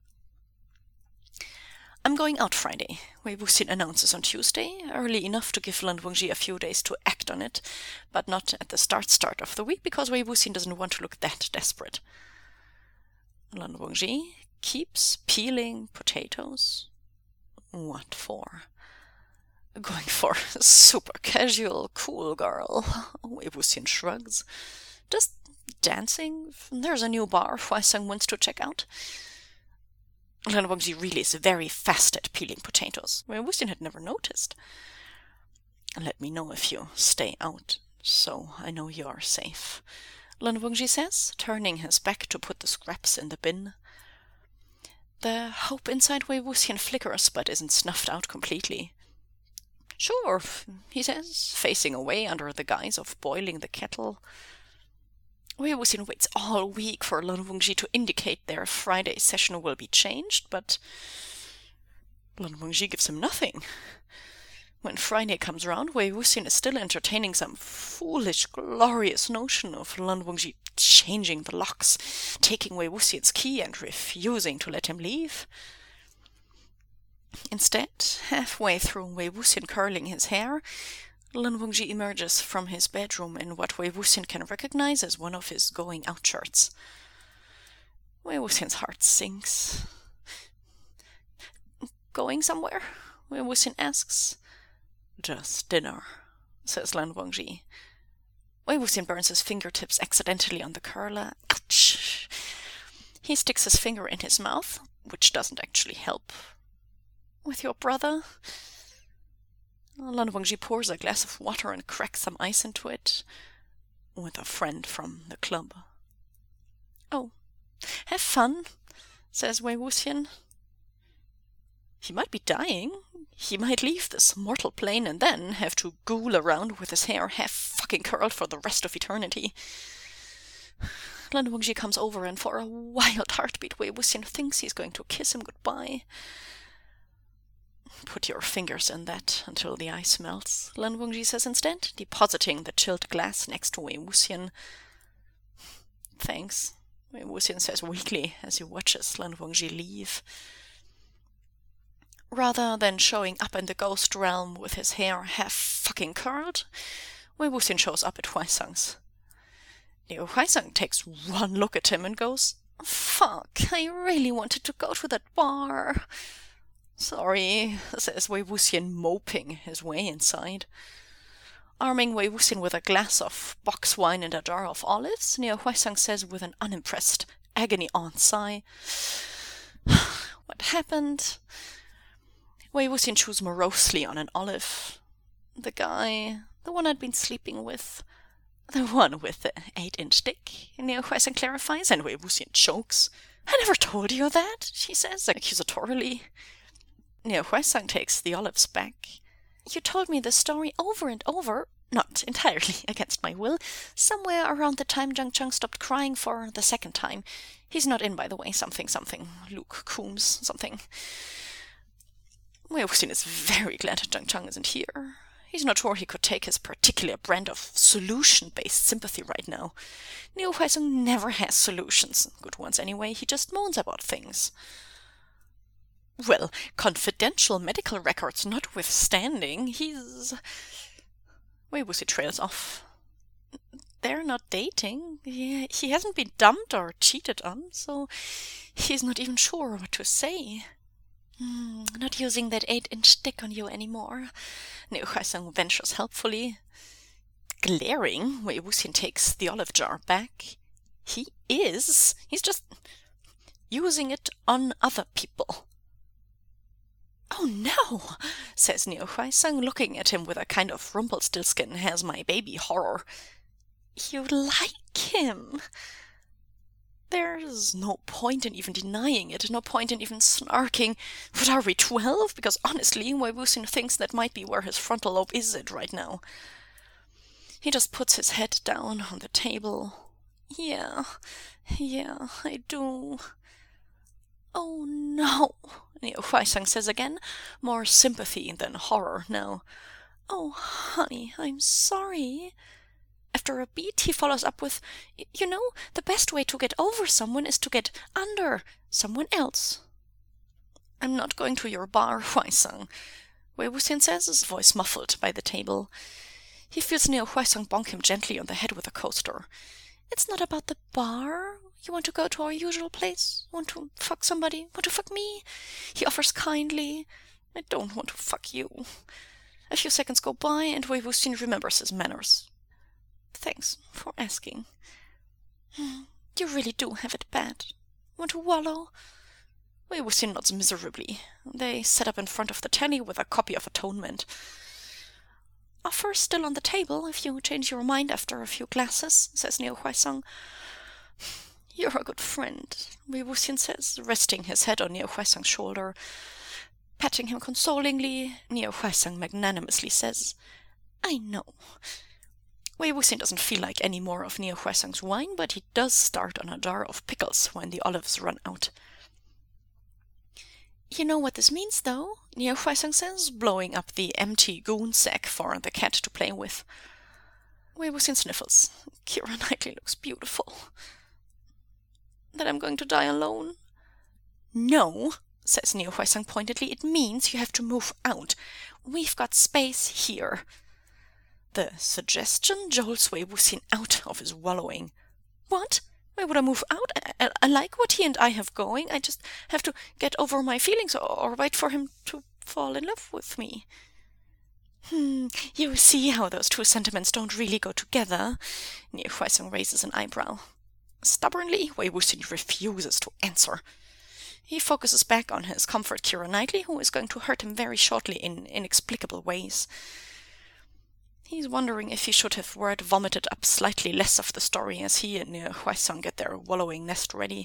I'm going out Friday, Wei Wuxian announces on Tuesday, early enough to give Lan Wangji a few days to act on it, but not at the start-start of the week because Wei Wuxian doesn't want to look that desperate. Lan Wangji keeps peeling potatoes. What for? Going for super casual, cool girl, Wei Wuxian shrugs. Just dancing? There's a new bar Huaiseng wants to check out. Lan Wangji really is very fast at peeling potatoes. Wei Wuxian had never noticed. Let me know if you stay out, so I know you're safe, Lan Wangji says, turning his back to put the scraps in the bin. The hope inside Wei Wuxian flickers, but isn't snuffed out completely. Sure, he says, facing away under the guise of boiling the kettle. Wei Wuxian waits all week for Lan Wangji to indicate their Friday session will be changed, but Lan Wangji gives him nothing. When Friday comes round, Wei Wuxian is still entertaining some foolish, glorious notion of Lan Wangji changing the locks, taking Wei Wuxian's key and refusing to let him leave. Instead, halfway through Wei Wuxian curling his hair, Lan Wangji emerges from his bedroom in what Wei Wuxian can recognize as one of his going-out shirts. Wei Wuxian's heart sinks. Going somewhere? Wei Wuxian asks. Just dinner, says Lan Wangji. Wei Wuxian burns his fingertips accidentally on the curler. Ouch! He sticks his finger in his mouth, which doesn't actually help. With your brother? Lan Wangji pours a glass of water and cracks some ice into it. With a friend from the club. Oh, have fun, says Wei Wuxian. He might be dying. He might leave this mortal plane and then have to ghoul around with his hair half fucking curled for the rest of eternity. Lan Wangji comes over and for a wild heartbeat Wei Wuxian thinks he's going to kiss him goodbye. Put your fingers in that until the ice melts, Lan Wangji says instead, depositing the chilled glass next to Wei Wuxian. Thanks, Wei Wuxian says weakly as he watches Lan Wangji leave. Rather than showing up in the ghost realm with his hair half fucking curled, Wei Wuxian shows up at Huaisang's. Liu Huaisang takes one look at him and goes, "Fuck, I really wanted to go to that bar." "Sorry," says Wei Wuxian, moping his way inside. Arming Wei Wuxian with a glass of box wine and a jar of olives, Liu Huaisang says with an unimpressed, agony-aunt sigh, "What happened?" Wei Wuxian chews morosely on an olive. "The guy, the one I'd been sleeping with, the one with the eight-inch dick," Liu Huaisang clarifies, and Wei Wuxian chokes. "I never told you that," she says, accusatorily. Liu Huaisang takes the olives back. "You told me the story over and over, not entirely against my will, somewhere around the time Zhang Chang stopped crying for the second time. He's not in, by the way, something, something, Luke Coombs, something." Wei Wuxian is very glad Zhang Chang isn't here. He's not sure he could take his particular brand of solution-based sympathy right now. Liu Huaisang never has solutions, good ones anyway, he just moans about things. Well, confidential medical records notwithstanding, he's... Wei Wuxian trails off. They're not dating. He, he hasn't been dumped or cheated on, so he's not even sure what to say. Mm, not using that eight-inch dick on you anymore, Liu Huaisang ventures helpfully. Glaring, Wei Wuxian takes the olive jar back. He is. He's just using it on other people. "Oh no," says Liu Huaisang, looking at him with a kind of Rumpelstiltskin has my baby horror. "You like him." There's no point in even denying it, no point in even snarking. What are we, twelve? Because honestly, Wei Wuxian thinks that might be where his frontal lobe is at right now. He just puts his head down on the table. Yeah, yeah, I do. "Oh no," Liu Huaisang says again, more sympathy than horror now. "Oh, honey, I'm sorry." After a beat, he follows up with, "You know, the best way to get over someone is to get under someone else." "I'm not going to your bar, Huaisang," Wei Wuxian says, his voice muffled by the table. He feels Liu Huaisang bonk him gently on the head with a coaster. "It's not about the bar. You want to go to our usual place? Want to fuck somebody? Want to fuck me?" He offers kindly. "I don't want to fuck you." A few seconds go by, and Wei Wuxian remembers his manners. "Thanks for asking. You really do have it bad. Want to wallow?" Wei Wuxian nods miserably. They sit up in front of the telly with a copy of Atonement. "Offer still on the table if you change your mind after a few glasses," says Liu Huaisang. "You're a good friend," Wei Wuxian says, resting his head on Liu Huaisang's shoulder. Patting him consolingly, Liu Huaisang magnanimously says, "I know." Wei Wuxian doesn't feel like any more of Liu Huaisang's wine, but he does start on a jar of pickles when the olives run out. "You know what this means, though?" Liu Huaisang says, blowing up the empty goon sack for the cat to play with. Wei Wuxian sniffles. "Keira Knightley looks beautiful." "That I'm going to die alone?" "No," says Liu Huaisang pointedly. "It means you have to move out. We've got space here." The suggestion jolts Wei Wuxian out of his wallowing. "What? Why would I move out? I, I, I like what he and I have going. I just have to get over my feelings or, or wait for him to fall in love with me." Hmm, you see how those two sentiments don't really go together. Liu Huaisang raises an eyebrow. Stubbornly, Wei Wuxian refuses to answer. He focuses back on his comfort Keira Knightley, who is going to hurt him very shortly in inexplicable ways. He's wondering if he should have word vomited up slightly less of the story as he and Liu Huaisang get their wallowing nest ready.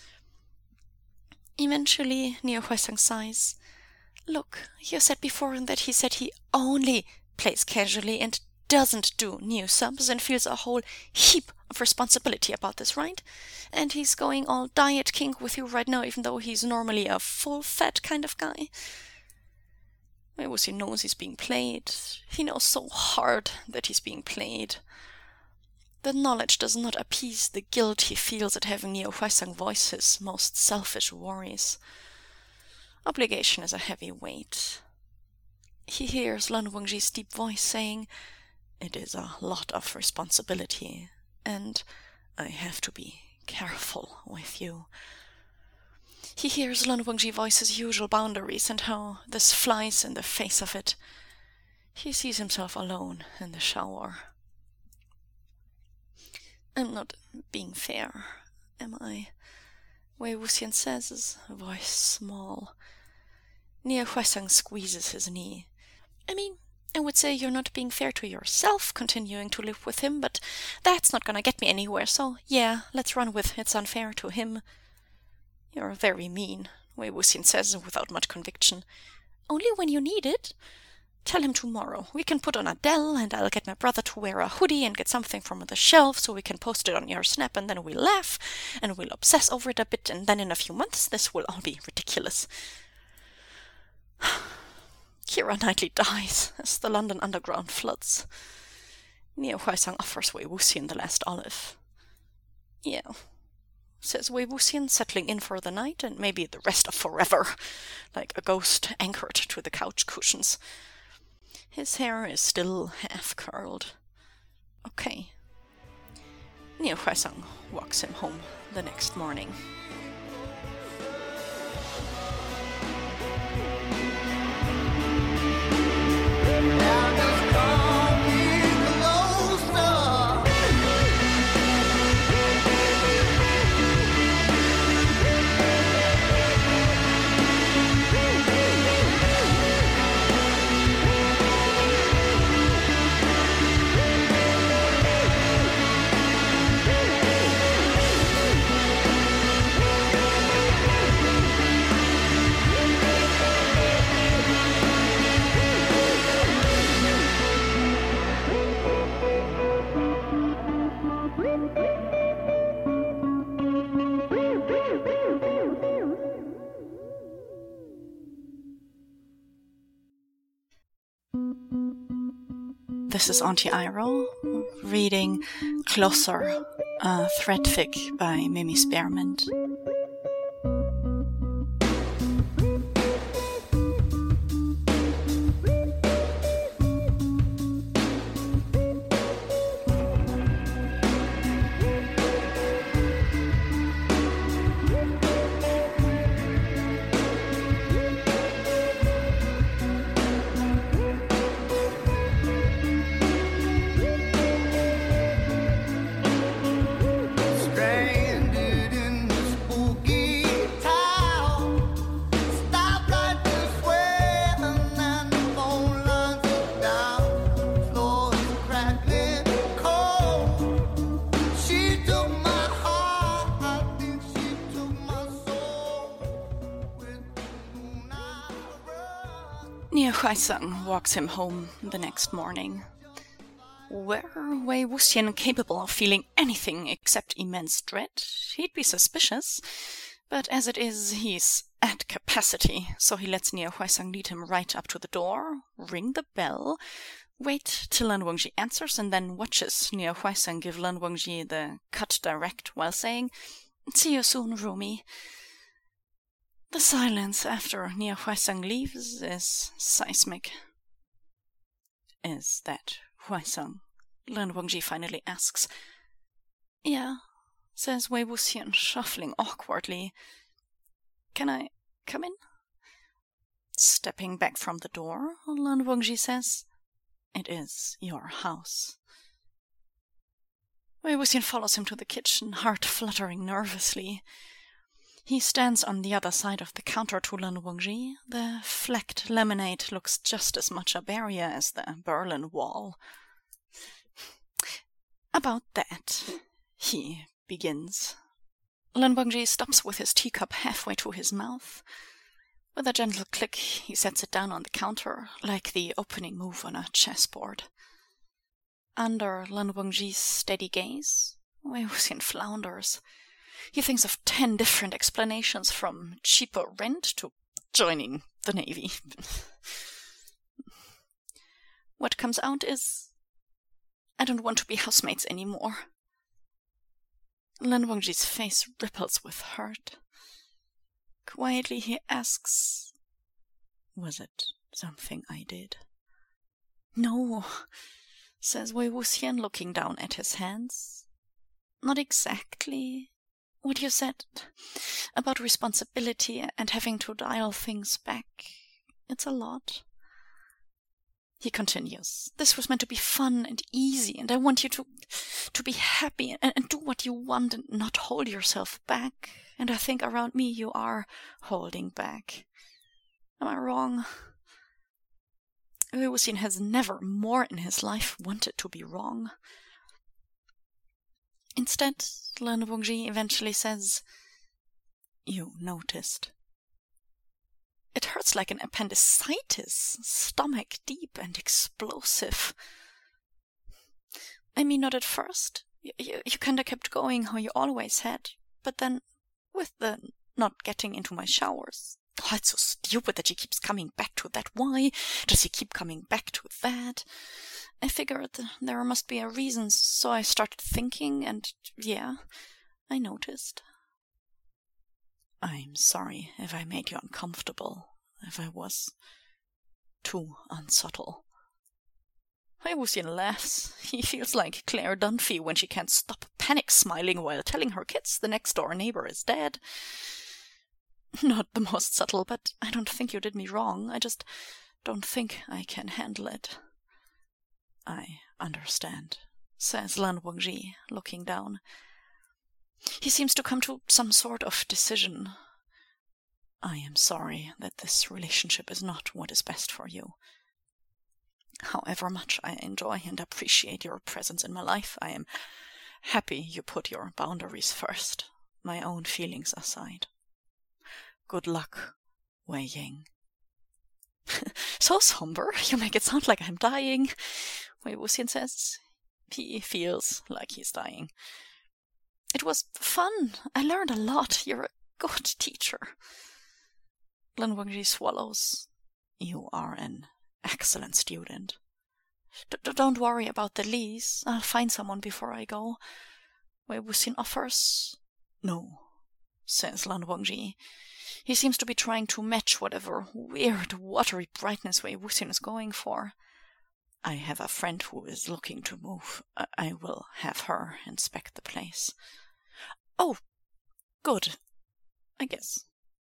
Eventually, Liu Huaisang sighs. "Look, you said before that he said he only plays casually and doesn't do new subs and feels a whole heap of responsibility about this, right? And he's going all diet kink with you right now, even though he's normally a full-fat kind of guy." Wei Wuxian knows he's being played. He knows so hard that he's being played. The knowledge does not appease the guilt he feels at having Liu Huaisang voice his most selfish worries. Obligation is a heavy weight. He hears Lan Wangji's deep voice saying, "It is a lot of responsibility, and I have to be careful with you." He hears Lan Wangji voice his usual boundaries and how this flies in the face of it. He sees himself alone in the shower. "I'm not being fair, am I?" Wei Wuxian says, his voice small. Nie Huaisang squeezes his knee. "I mean, I would say you're not being fair to yourself continuing to live with him, but that's not gonna get me anywhere, so yeah, let's run with it's unfair to him." "You're very mean," Wei Wuxian says without much conviction. "Only when you need it. Tell him tomorrow. We can put on Adele, and I'll get my brother to wear a hoodie and get something from the shelf so we can post it on your Snap, and then we'll laugh, and we'll obsess over it a bit, and then in a few months this will all be ridiculous." Keira Knightley dies as the London Underground floods. Nie Huaisang offers Wei Wuxian the last olive. "Yeah," says Wei Wuxian, settling in for the night and maybe the rest of forever, like a ghost anchored to the couch cushions. His hair is still half-curled. Okay. Nie Huaisang walks him home the next morning. Now just come in closer. This is Auntie Iroh reading Closer, a threadfic by Mimi Spearmint. Stranded in the spooky town. Stoplight is swaying and the phone lines are down. Floor is crackling cold. She took my heart, I think she took my soul. With the moon I run. Nie Huaisang walks him home the next morning. Were Wei Wuxian capable of feeling anything except immense dread, he'd be suspicious. But as it is, he's at capacity, so he lets Nie Huaisang lead him right up to the door, ring the bell, wait till Lan Wangji answers, and then watches Nie Huaisang give Lan Wangji the cut direct while saying, "See you soon, Rumi." The silence after Nie Huaisang leaves is seismic. "Is that Huaisang?" Lan Wangji finally asks. "Yeah," says Wei Wuxian, shuffling awkwardly. "Can I come in?" Stepping back from the door, Lan Wangji says, "It is your house." Wei Wuxian follows him to the kitchen, heart fluttering nervously. He stands on the other side of the counter to Lan Wangji. The flecked lemonade looks just as much a barrier as the Berlin Wall. "About that," he begins. Lan Wangji stops with his teacup halfway to his mouth. With a gentle click, he sets it down on the counter, like the opening move on a chessboard. Under Lan Wangji's steady gaze, Wei Wuxian flounders. He thinks of ten different explanations, from cheaper rent to joining the Navy. What comes out is, "I don't want to be housemates anymore." Lan Wangji's face ripples with hurt. Quietly he asks, Was it something I did? No, says Wei Wuxian, looking down at his hands. Not exactly. What you said about responsibility and having to dial things back, it's a lot. He continues, this was meant to be fun and easy, and I want you to to be happy and, and do what you want and not hold yourself back. And I think around me you are holding back. Am I wrong? Wei Wuxian has never more in his life wanted to be wrong. Instead, Lan Wangji eventually says, you noticed. It hurts like an appendicitis, stomach deep and explosive. I mean, not at first. You, you, you kinda kept going how you always had, but then with the not getting into my showers. Oh, it's so stupid that she keeps coming back to that. Why does he keep coming back to that? I figured there must be a reason, so I started thinking, and yeah, I noticed. I'm sorry if I made you uncomfortable, if I was too unsubtle. Wei Wuxian laughs. He feels like Claire Dunphy when she can't stop panic smiling while telling her kids the next-door neighbor is dead. Not the most subtle, but I don't think you did me wrong. I just don't think I can handle it. I understand, says Lan Wangji, looking down. He seems to come to some sort of decision. I am sorry that this relationship is not what is best for you. However much I enjoy and appreciate your presence in my life, I am happy you put your boundaries first, my own feelings aside. Good luck, Wei Ying. So somber, you make it sound like I'm dying, Wei Wuxian says. He feels like he's dying. It was fun. I learned a lot. You're a good teacher. Lan Wangji swallows. You are an excellent student. D- don't worry about the lease. I'll find someone before I go. Wei Wuxian offers. No, says Lan Wangji. He seems to be trying to match whatever weird, watery brightness Wei Wuxian is going for. I have a friend who is looking to move. I will have her inspect the place. Oh, good, I guess.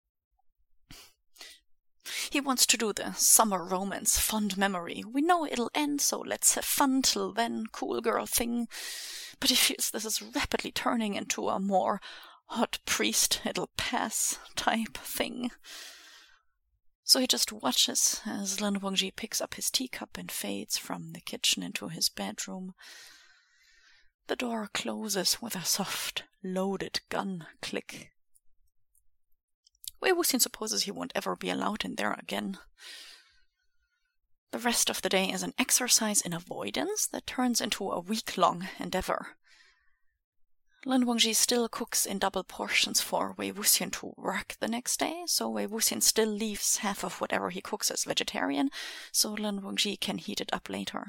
He wants to do the summer romance, fond memory. We know it'll end, so let's have fun till then, cool girl thing. But he feels this is rapidly turning into a more hot priest, it'll pass type thing. So he just watches as Lan Wangji picks up his teacup and fades from the kitchen into his bedroom. The door closes with a soft, loaded gun click. Wei Wuxian supposes he won't ever be allowed in there again. The rest of the day is an exercise in avoidance that turns into a week-long endeavor. Lan Wangji still cooks in double portions for Wei Wuxian to work the next day, so Wei Wuxian still leaves half of whatever he cooks as vegetarian, so Lan Wangji can heat it up later.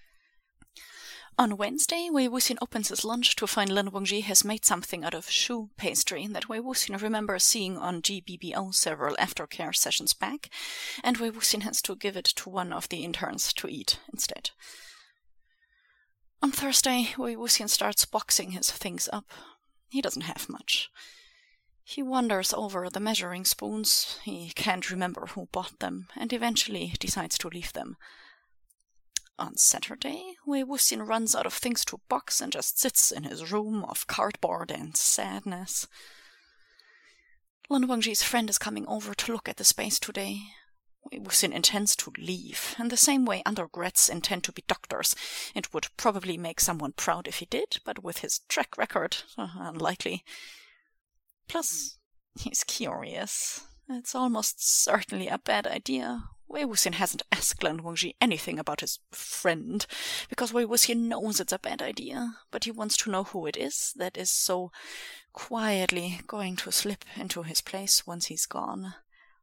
On Wednesday, Wei Wuxian opens his lunch to find Lan Wangji has made something out of choux pastry that Wei Wuxian remembers seeing on G B B O several aftercare sessions back, and Wei Wuxian has to give it to one of the interns to eat instead. On Thursday, Wei Wuxian starts boxing his things up. He doesn't have much. He wanders over the measuring spoons. He can't remember who bought them, and eventually decides to leave them. On Saturday, Wei Wuxian runs out of things to box and just sits in his room of cardboard and sadness. Lan Wangji's friend is coming over to look at the space today. Wei Wuxian intends to leave, in the same way undergrads intend to be doctors. It would probably make someone proud if he did, but with his track record, uh, unlikely. Plus, he's curious. It's almost certainly a bad idea. Wei Wuxian hasn't asked Lan Wangji anything about his friend, because Wei Wuxian knows it's a bad idea, but he wants to know who it is that is so quietly going to slip into his place once he's gone.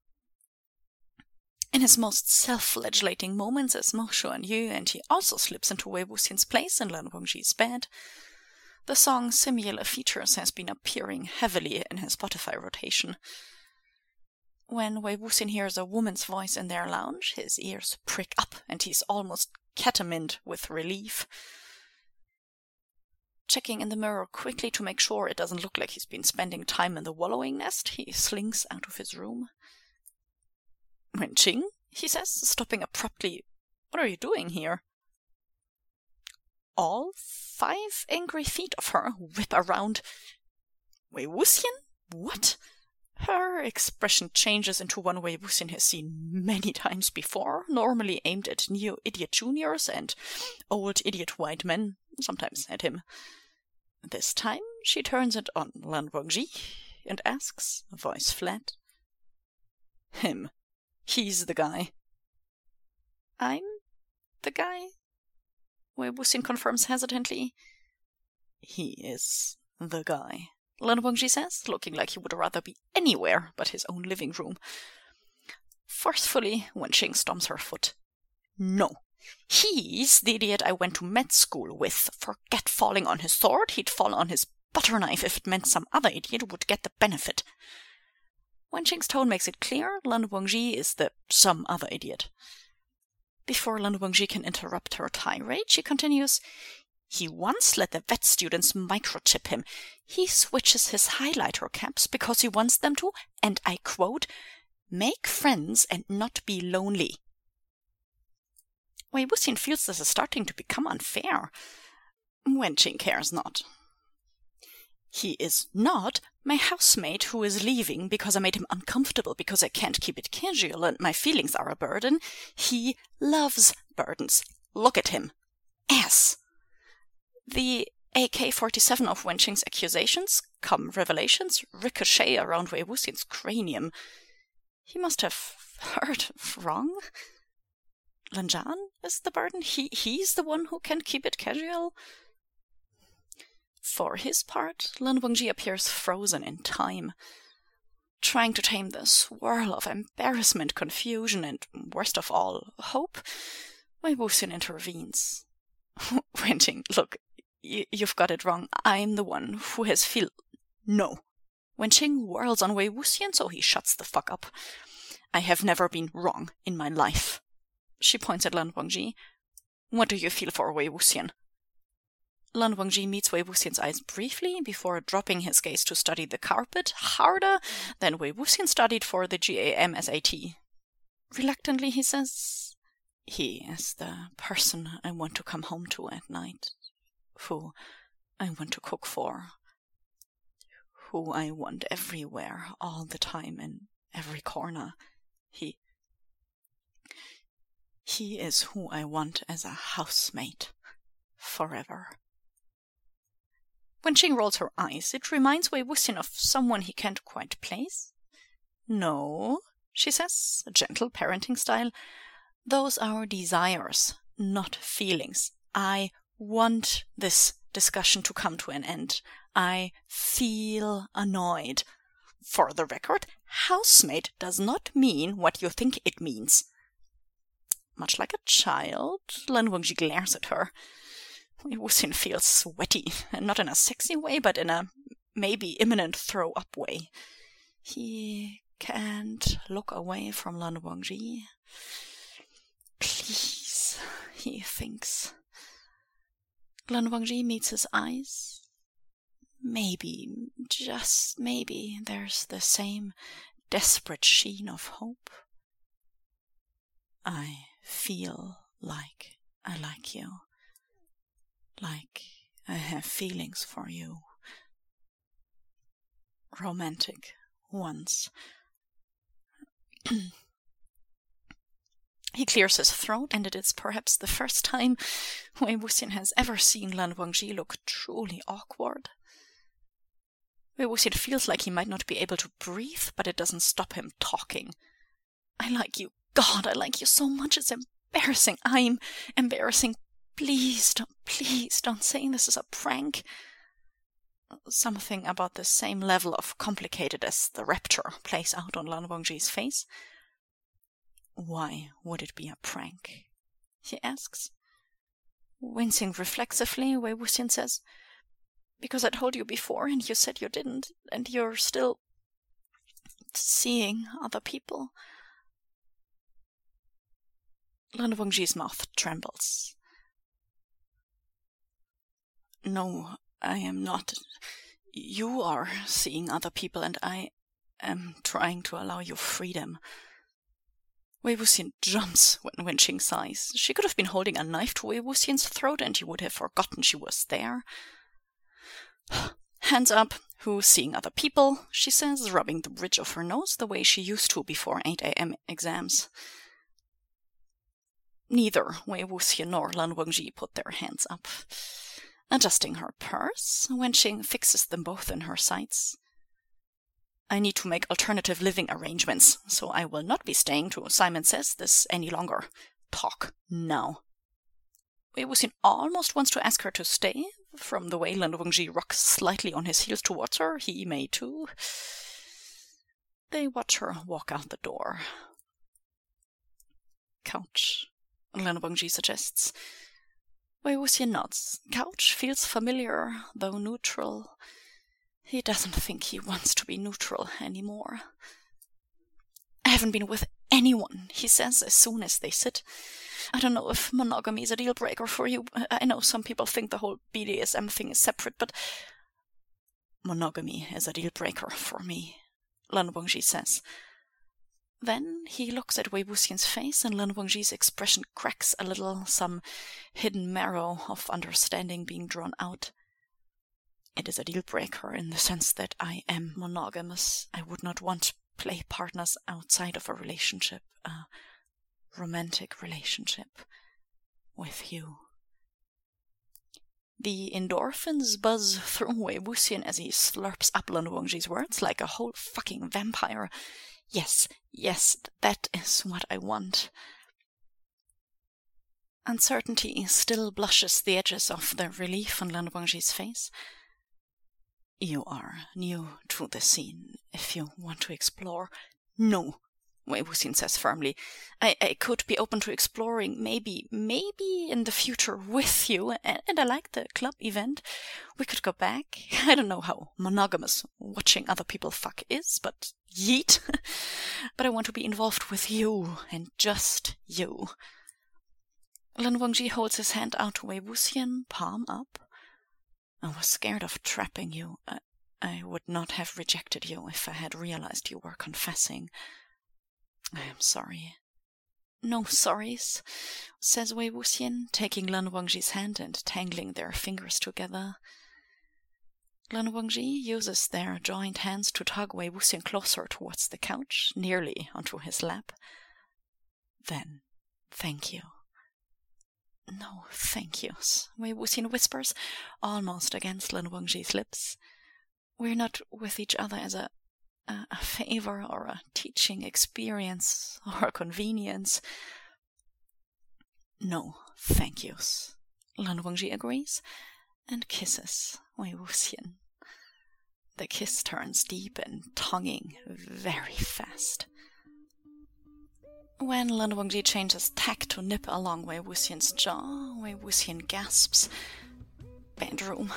In his most self-flagellating moments as Mo Xuanyu, and he also slips into Wei Wuxian's place in Lan Wangji's bed, the song Similar Features has been appearing heavily in his Spotify rotation. When Wei Wuxian hears a woman's voice in their lounge, his ears prick up and he's almost catamined with relief. Checking in the mirror quickly to make sure it doesn't look like he's been spending time in the wallowing nest, he slinks out of his room. "Wenqing," he says, stopping abruptly. "What are you doing here?" All five angry feet of her whip around. "Wei Wuxian? What?" Her expression changes into one Wei Wuxian has seen many times before, normally aimed at neo-idiot juniors and old idiot white men, sometimes at him. This time she turns it on Lan Wangji and asks, voice flat, "Him. He's the guy." "I'm the guy?" Wei Wuxian confirms hesitantly. "He is the guy," Lan Wangji says, looking like he would rather be anywhere but his own living room. Forcefully, Wenqing stomps her foot. "No. He's the idiot I went to med school with. Forget falling on his sword, he'd fall on his butter knife if it meant some other idiot would get the benefit." Wenqing's tone makes it clear Lan Wangji is the some other idiot. Before Lan Wangji can interrupt her tirade, she continues, "He once let the vet students microchip him. He switches his highlighter caps because he wants them to, and I quote, make friends and not be lonely." Wei Wuxian feels this is starting to become unfair. Wenqing cares not. "He is not my housemate who is leaving because I made him uncomfortable because I can't keep it casual and my feelings are a burden. He loves burdens. Look at him. Ass." The A K forty-seven of Wenqing's accusations, come revelations, ricochet around Wei Wuxian's cranium. He must have heard wrong. Lan Zhan is the burden? He He's the one who can keep it casual? For his part, Lan Wangji appears frozen in time. Trying to tame the swirl of embarrassment, confusion, and, worst of all, hope, Wei Wuxian intervenes. "Wenqing, look, y you've got it wrong. I'm the one who has feel... No." Wenqing whirls on Wei Wuxian, so he shuts the fuck up. "I have never been wrong in my life." She points at Lan Wangji. "What do you feel for Wei Wuxian?" Lan Wangji meets Wei Wuxian's eyes briefly before dropping his gaze to study the carpet harder than Wei Wuxian studied for the G A M S A T. Reluctantly, he says, "He is the person I want to come home to at night, who I want to cook for, who I want everywhere, all the time, in every corner. He... He is who I want as a housemate, forever." Wenqing rolls her eyes. It reminds Wei Wuxian of someone he can't quite place. "No," she says, a gentle parenting style. "Those are desires, not feelings. I want this discussion to come to an end. I feel annoyed. For the record, housemate does not mean what you think it means." Much like a child, Lan Wangji glares at her. Wei Wuxian feels sweaty, and not in a sexy way, but in a maybe imminent throw-up way. He can't look away from Lan Wangji. Please, he thinks. Lan Wangji meets his eyes. Maybe, just maybe, there's the same desperate sheen of hope. "I feel like I like you. Like I have feelings for you. Romantic ones." He clears his throat, and it is perhaps the first time Wei Wuxian has ever seen Lan Wangji look truly awkward. Wei Wuxian feels like he might not be able to breathe, but it doesn't stop him talking. "I like you. God, I like you so much. It's embarrassing. I'm embarrassing. Please don't, please don't say this is a prank." Something about the same level of complicated as the rapture plays out on Lan Wangji's face. "Why would it be a prank?" he asks. Wincing reflexively, Wei Wuxian says, "Because I told you before and you said you didn't, and you're still seeing other people. Lan Wangji's mouth trembles. No, I am not. You are seeing other people, and I am trying to allow you freedom. Wei Wuxian jumps when Wenqing sighs. She could have been holding a knife to Wei Wuxian's throat, and he would have forgotten she was there. Hands up, who's seeing other people, she says, rubbing the bridge of her nose the way she used to before eight a.m. exams. Neither Wei Wuxian nor Lan Wangji put their hands up. Adjusting her purse, Wenqing fixes them both in her sights. I need to make alternative living arrangements, so I will not be staying to Simon Says this any longer. Talk now. Wei Wuxian almost wants to ask her to stay. From the way Lan Wangji rocks slightly on his heels towards her, he may too. They watch her walk out the door. Couch, Lan Wangji suggests. Wei Wuxian nods. Couch feels familiar, though neutral. He doesn't think he wants to be neutral anymore. I haven't been with anyone, he says as soon as they sit. I don't know if monogamy is a deal breaker for you. I know some people think the whole B D S M thing is separate, but monogamy is a deal breaker for me, Lan Wangji says. Then he looks at Wei Wuxian's face, and Lan Wangji's expression cracks a little, some hidden marrow of understanding being drawn out. It is a deal breaker in the sense that I am monogamous. I would not want play partners outside of a relationship, a romantic relationship with you. The endorphins buzz through Wei Wuxian as he slurps up Lan Wangji's words like a whole fucking vampire. Yes, yes, that is what I want. Uncertainty still blushes the edges of the relief on Lan Wangji's face. You are new to the scene. If you want to explore... No, Wei Wuxian says firmly. I, I could be open to exploring, maybe, maybe in the future with you, and, and I like the club event. We could go back. I don't know how monogamous watching other people fuck is, but yeet. But I want to be involved with you, and just you. Lan Wangji holds his hand out to Wei Wuxian, palm up. I was scared of trapping you. I, I would not have rejected you if I had realized you were confessing. I am sorry. No sorries, says Wei Wuxian, taking Lan Wangji's hand and tangling their fingers together. Lan Wangji uses their joined hands to tug Wei Wuxian closer towards the couch, nearly onto his lap. Then, thank you. No, thank yous, Wei Wuxian whispers, almost against Lan Wangji's lips. We're not with each other as a, a, a favor or a teaching experience or a convenience. No, thank yous, Lan Wangji agrees, and kisses Wei Wuxian. The kiss turns deep and tonguing very fast. When Lan Wangji changes tack to nip along Wei Wuxian's jaw, Wei Wuxian gasps. Bedroom.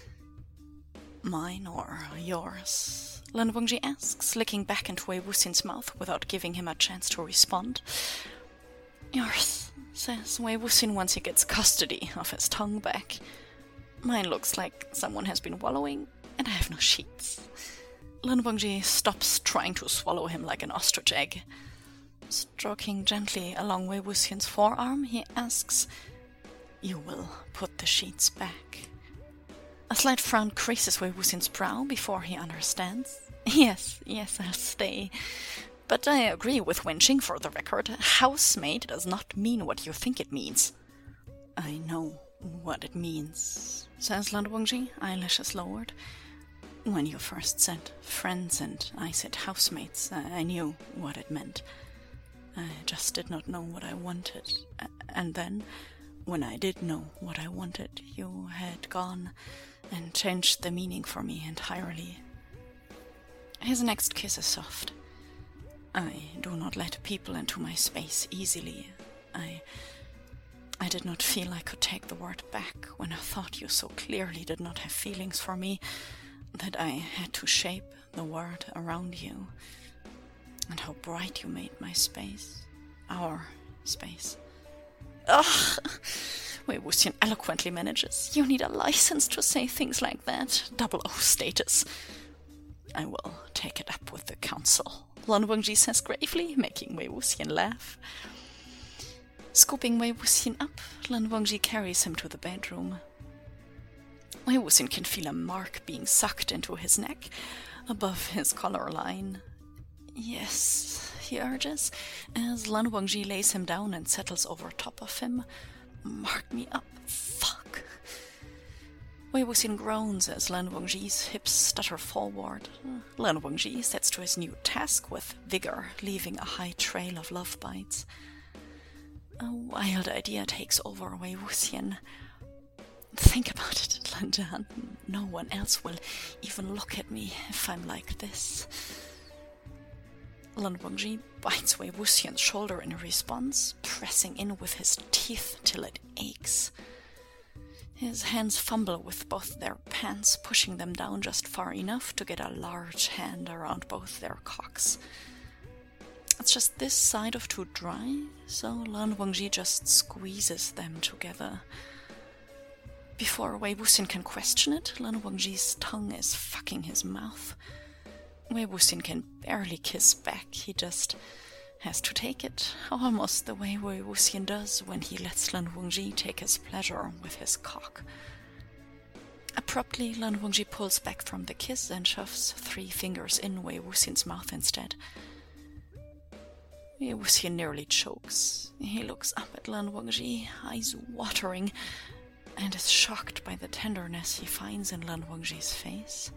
Mine or yours? Lan Wangji asks, licking back into Wei Wuxian's mouth without giving him a chance to respond. Yours, says Wei Wuxian once he gets custody of his tongue back. Mine looks like someone has been wallowing, and I have no sheets. Lan Wangji stops trying to swallow him like an ostrich egg. Stroking gently along Wei Wuxian's forearm, he asks, You will put the sheets back. A slight frown creases Wei Wuxian's brow before he understands. Yes, yes, I'll stay. But I agree with Wenqing, for the record. Housemaid does not mean what you think it means. I know what it means, says Lan Wangji, eyelashes lowered. When you first said friends and I said housemates, I knew what it meant. I just did not know what I wanted. And then, when I did know what I wanted, you had gone and changed the meaning for me entirely. His next kiss is soft. I do not let people into my space easily. I... I did not feel I could take the word back when I thought you so clearly did not have feelings for me that I had to shape the word around you. And how bright you made my space. Our space. Ugh! Wei Wuxian eloquently manages. You need a license to say things like that. Double O status. I will take it up with the council, Lan Wangji says gravely, making Wei Wuxian laugh. Scooping Wei Wuxian up, Lan Wangji carries him to the bedroom. Wei Wuxian can feel a mark being sucked into his neck, above his collar line. Yes, he urges, as Lan Wangji lays him down and settles over top of him. Mark me up, fuck. Wei Wuxian groans as Lan Wangji's hips stutter forward. Lan Wangji sets to his new task with vigor, leaving a high trail of love bites. A wild idea takes over Wei Wuxian. Think about it, Lan Zhan. No one else will even look at me if I'm like this. Lan Wangji bites Wei Wuxian's shoulder in response, pressing in with his teeth till it aches. His hands fumble with both their pants, pushing them down just far enough to get a large hand around both their cocks. It's just this side of too dry, so Lan Wangji just squeezes them together. Before Wei Wuxian can question it, Lan Wangji's tongue is fucking his mouth. Wei Wuxian can barely kiss back, he just has to take it, almost the way Wei Wuxian does when he lets Lan Wangji take his pleasure with his cock. Abruptly, Lan Wangji pulls back from the kiss and shoves three fingers in Wei Wuxian's mouth instead. Wei Wuxian nearly chokes. He looks up at Lan Wangji, eyes watering, and is shocked by the tenderness he finds in Lan Wangji's face.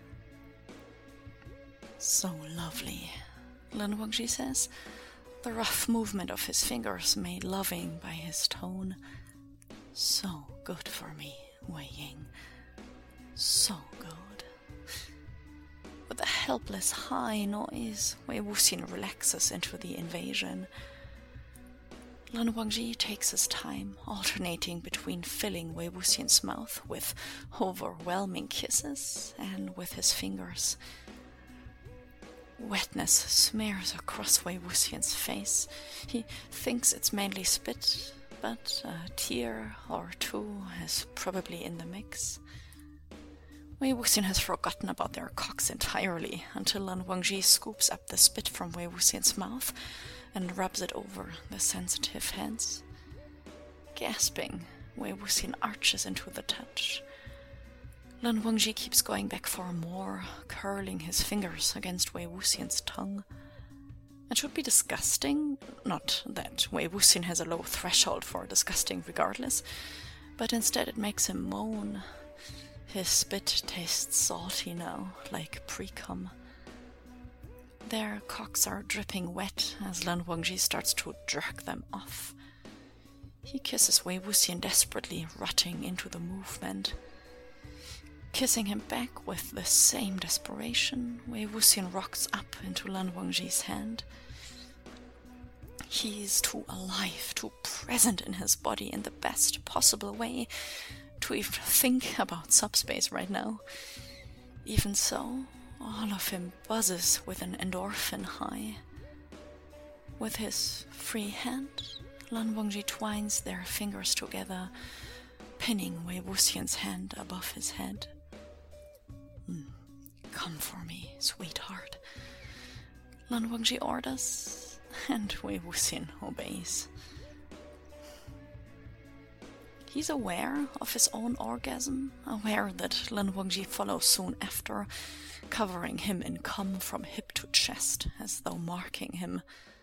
So lovely, Lan Wangji says, the rough movement of his fingers made loving by his tone. So good for me, Wei Ying. So good. With a helpless high noise, Wei Wuxian relaxes into the invasion. Lan Wangji takes his time, alternating between filling Wei Wuxian's mouth with overwhelming kisses and with his fingers. Wetness smears across Wei Wuxian's face. He thinks it's mainly spit, but a tear or two is probably in the mix. Wei Wuxian has forgotten about their cocks entirely until Lan Wangji scoops up the spit from Wei Wuxian's mouth and rubs it over the sensitive heads. Gasping, Wei Wuxian arches into the touch. Lan Wangji keeps going back for more, curling his fingers against Wei Wuxian's tongue. It should be disgusting, not that Wei Wuxian has a low threshold for disgusting regardless, but instead it makes him moan. His spit tastes salty now, like pre-cum. Their cocks are dripping wet as Lan Wangji starts to jerk them off. He kisses Wei Wuxian desperately, rutting into the movement. Kissing him back with the same desperation, Wei Wuxian rocks up into Lan Wangji's hand. He's too alive, too present in his body in the best possible way to even think about subspace right now. Even so, all of him buzzes with an endorphin high. With his free hand, Lan Wangji twines their fingers together, pinning Wei Wuxian's hand above his head. Mm, come for me, sweetheart, Lan Wangji orders, and Wei Wuxian obeys. He's aware of his own orgasm, aware that Lan Wangji follows soon after, covering him in cum from hip to chest, as though marking him.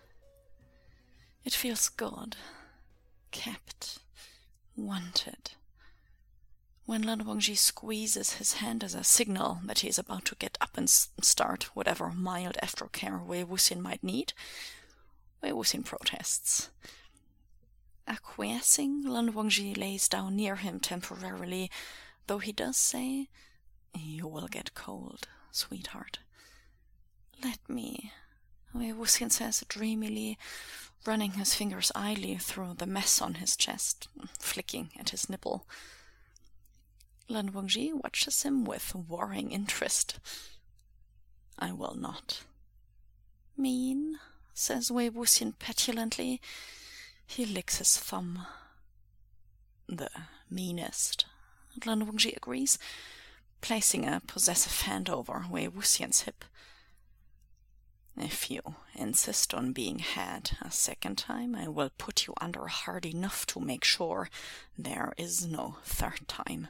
It feels good, kept, wanted. When Lan Wangji squeezes his hand as a signal that he is about to get up and s- start whatever mild aftercare Wei Wuxian might need, Wei Wuxian protests. Acquiescing, Lan Wangji lays down near him temporarily, though he does say, "You will get cold, sweetheart." "Let me," Wei Wuxian says dreamily, running his fingers idly through the mess on his chest, flicking at his nipple. Lan Wangji watches him with worrying interest. "I will not." Mean, says Wei Wuxian petulantly. He licks his thumb. The meanest, Lan Wangji agrees, placing a possessive hand over Wei Wuxian's hip. If you insist on being had a second time, I will put you under hard enough to make sure there is no third time.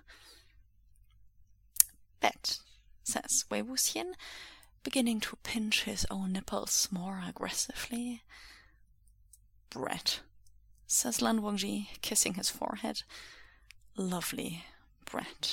Bet, says Wei Wuxian, beginning to pinch his own nipples more aggressively. Brett, says Lan Wangji, kissing his forehead. Lovely, Brett.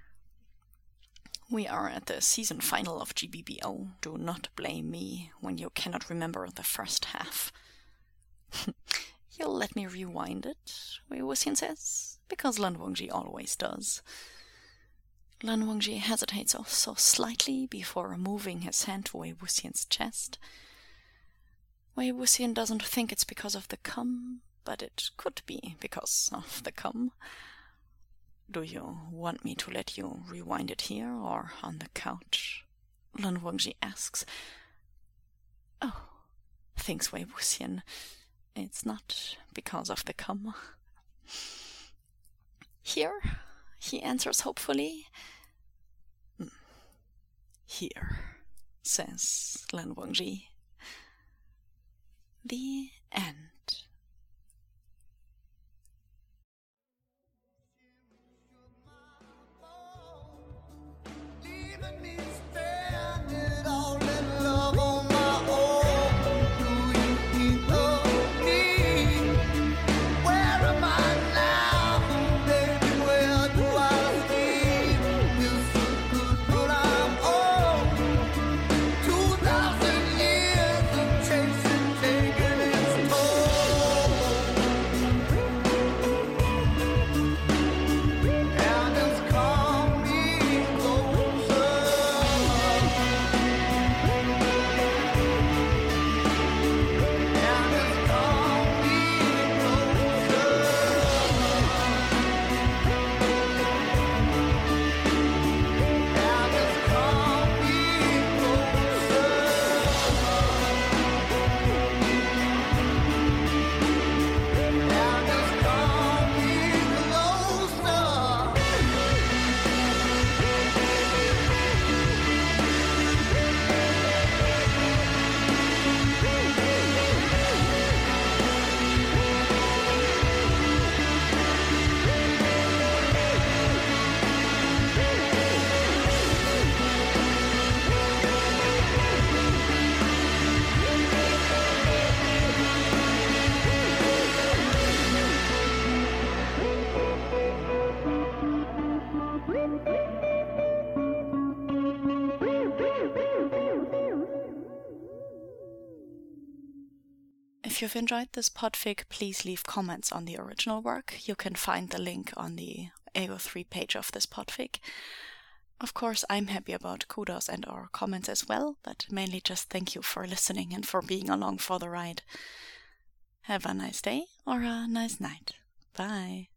We are at the season final of G B B O. Do not blame me when you cannot remember the first half. You'll let me rewind it, Wei Wuxian says, because Lan Wangji always does. Lan Wangji hesitates so slightly before moving his hand to Wei Wuxian's chest. Wei Wuxian doesn't think it's because of the cum, but it could be because of the cum. Do you want me to let you rewind it here or on the couch? Lan Wangji asks. Oh, thinks Wei Wuxian. It's not because of the cum. Here, he answers hopefully. Here, says Lan Wangji. The end. Leaving me stranded all in love on my own. Do you think of me? Where am I now, baby? Where do I sleep? Feels so good, but I'm old. Two thousand years of chasing, taking its toll. And it's come me closer. And it's come me closer. And it's come me closer. And it's come me closer. If you've enjoyed this podfic, please leave comments on the original work. You can find the link on the A O three page of this podfic. Of course, I'm happy about kudos and or comments as well, but mainly just thank you for listening and for being along for the ride. Have a nice day or a nice night. Bye.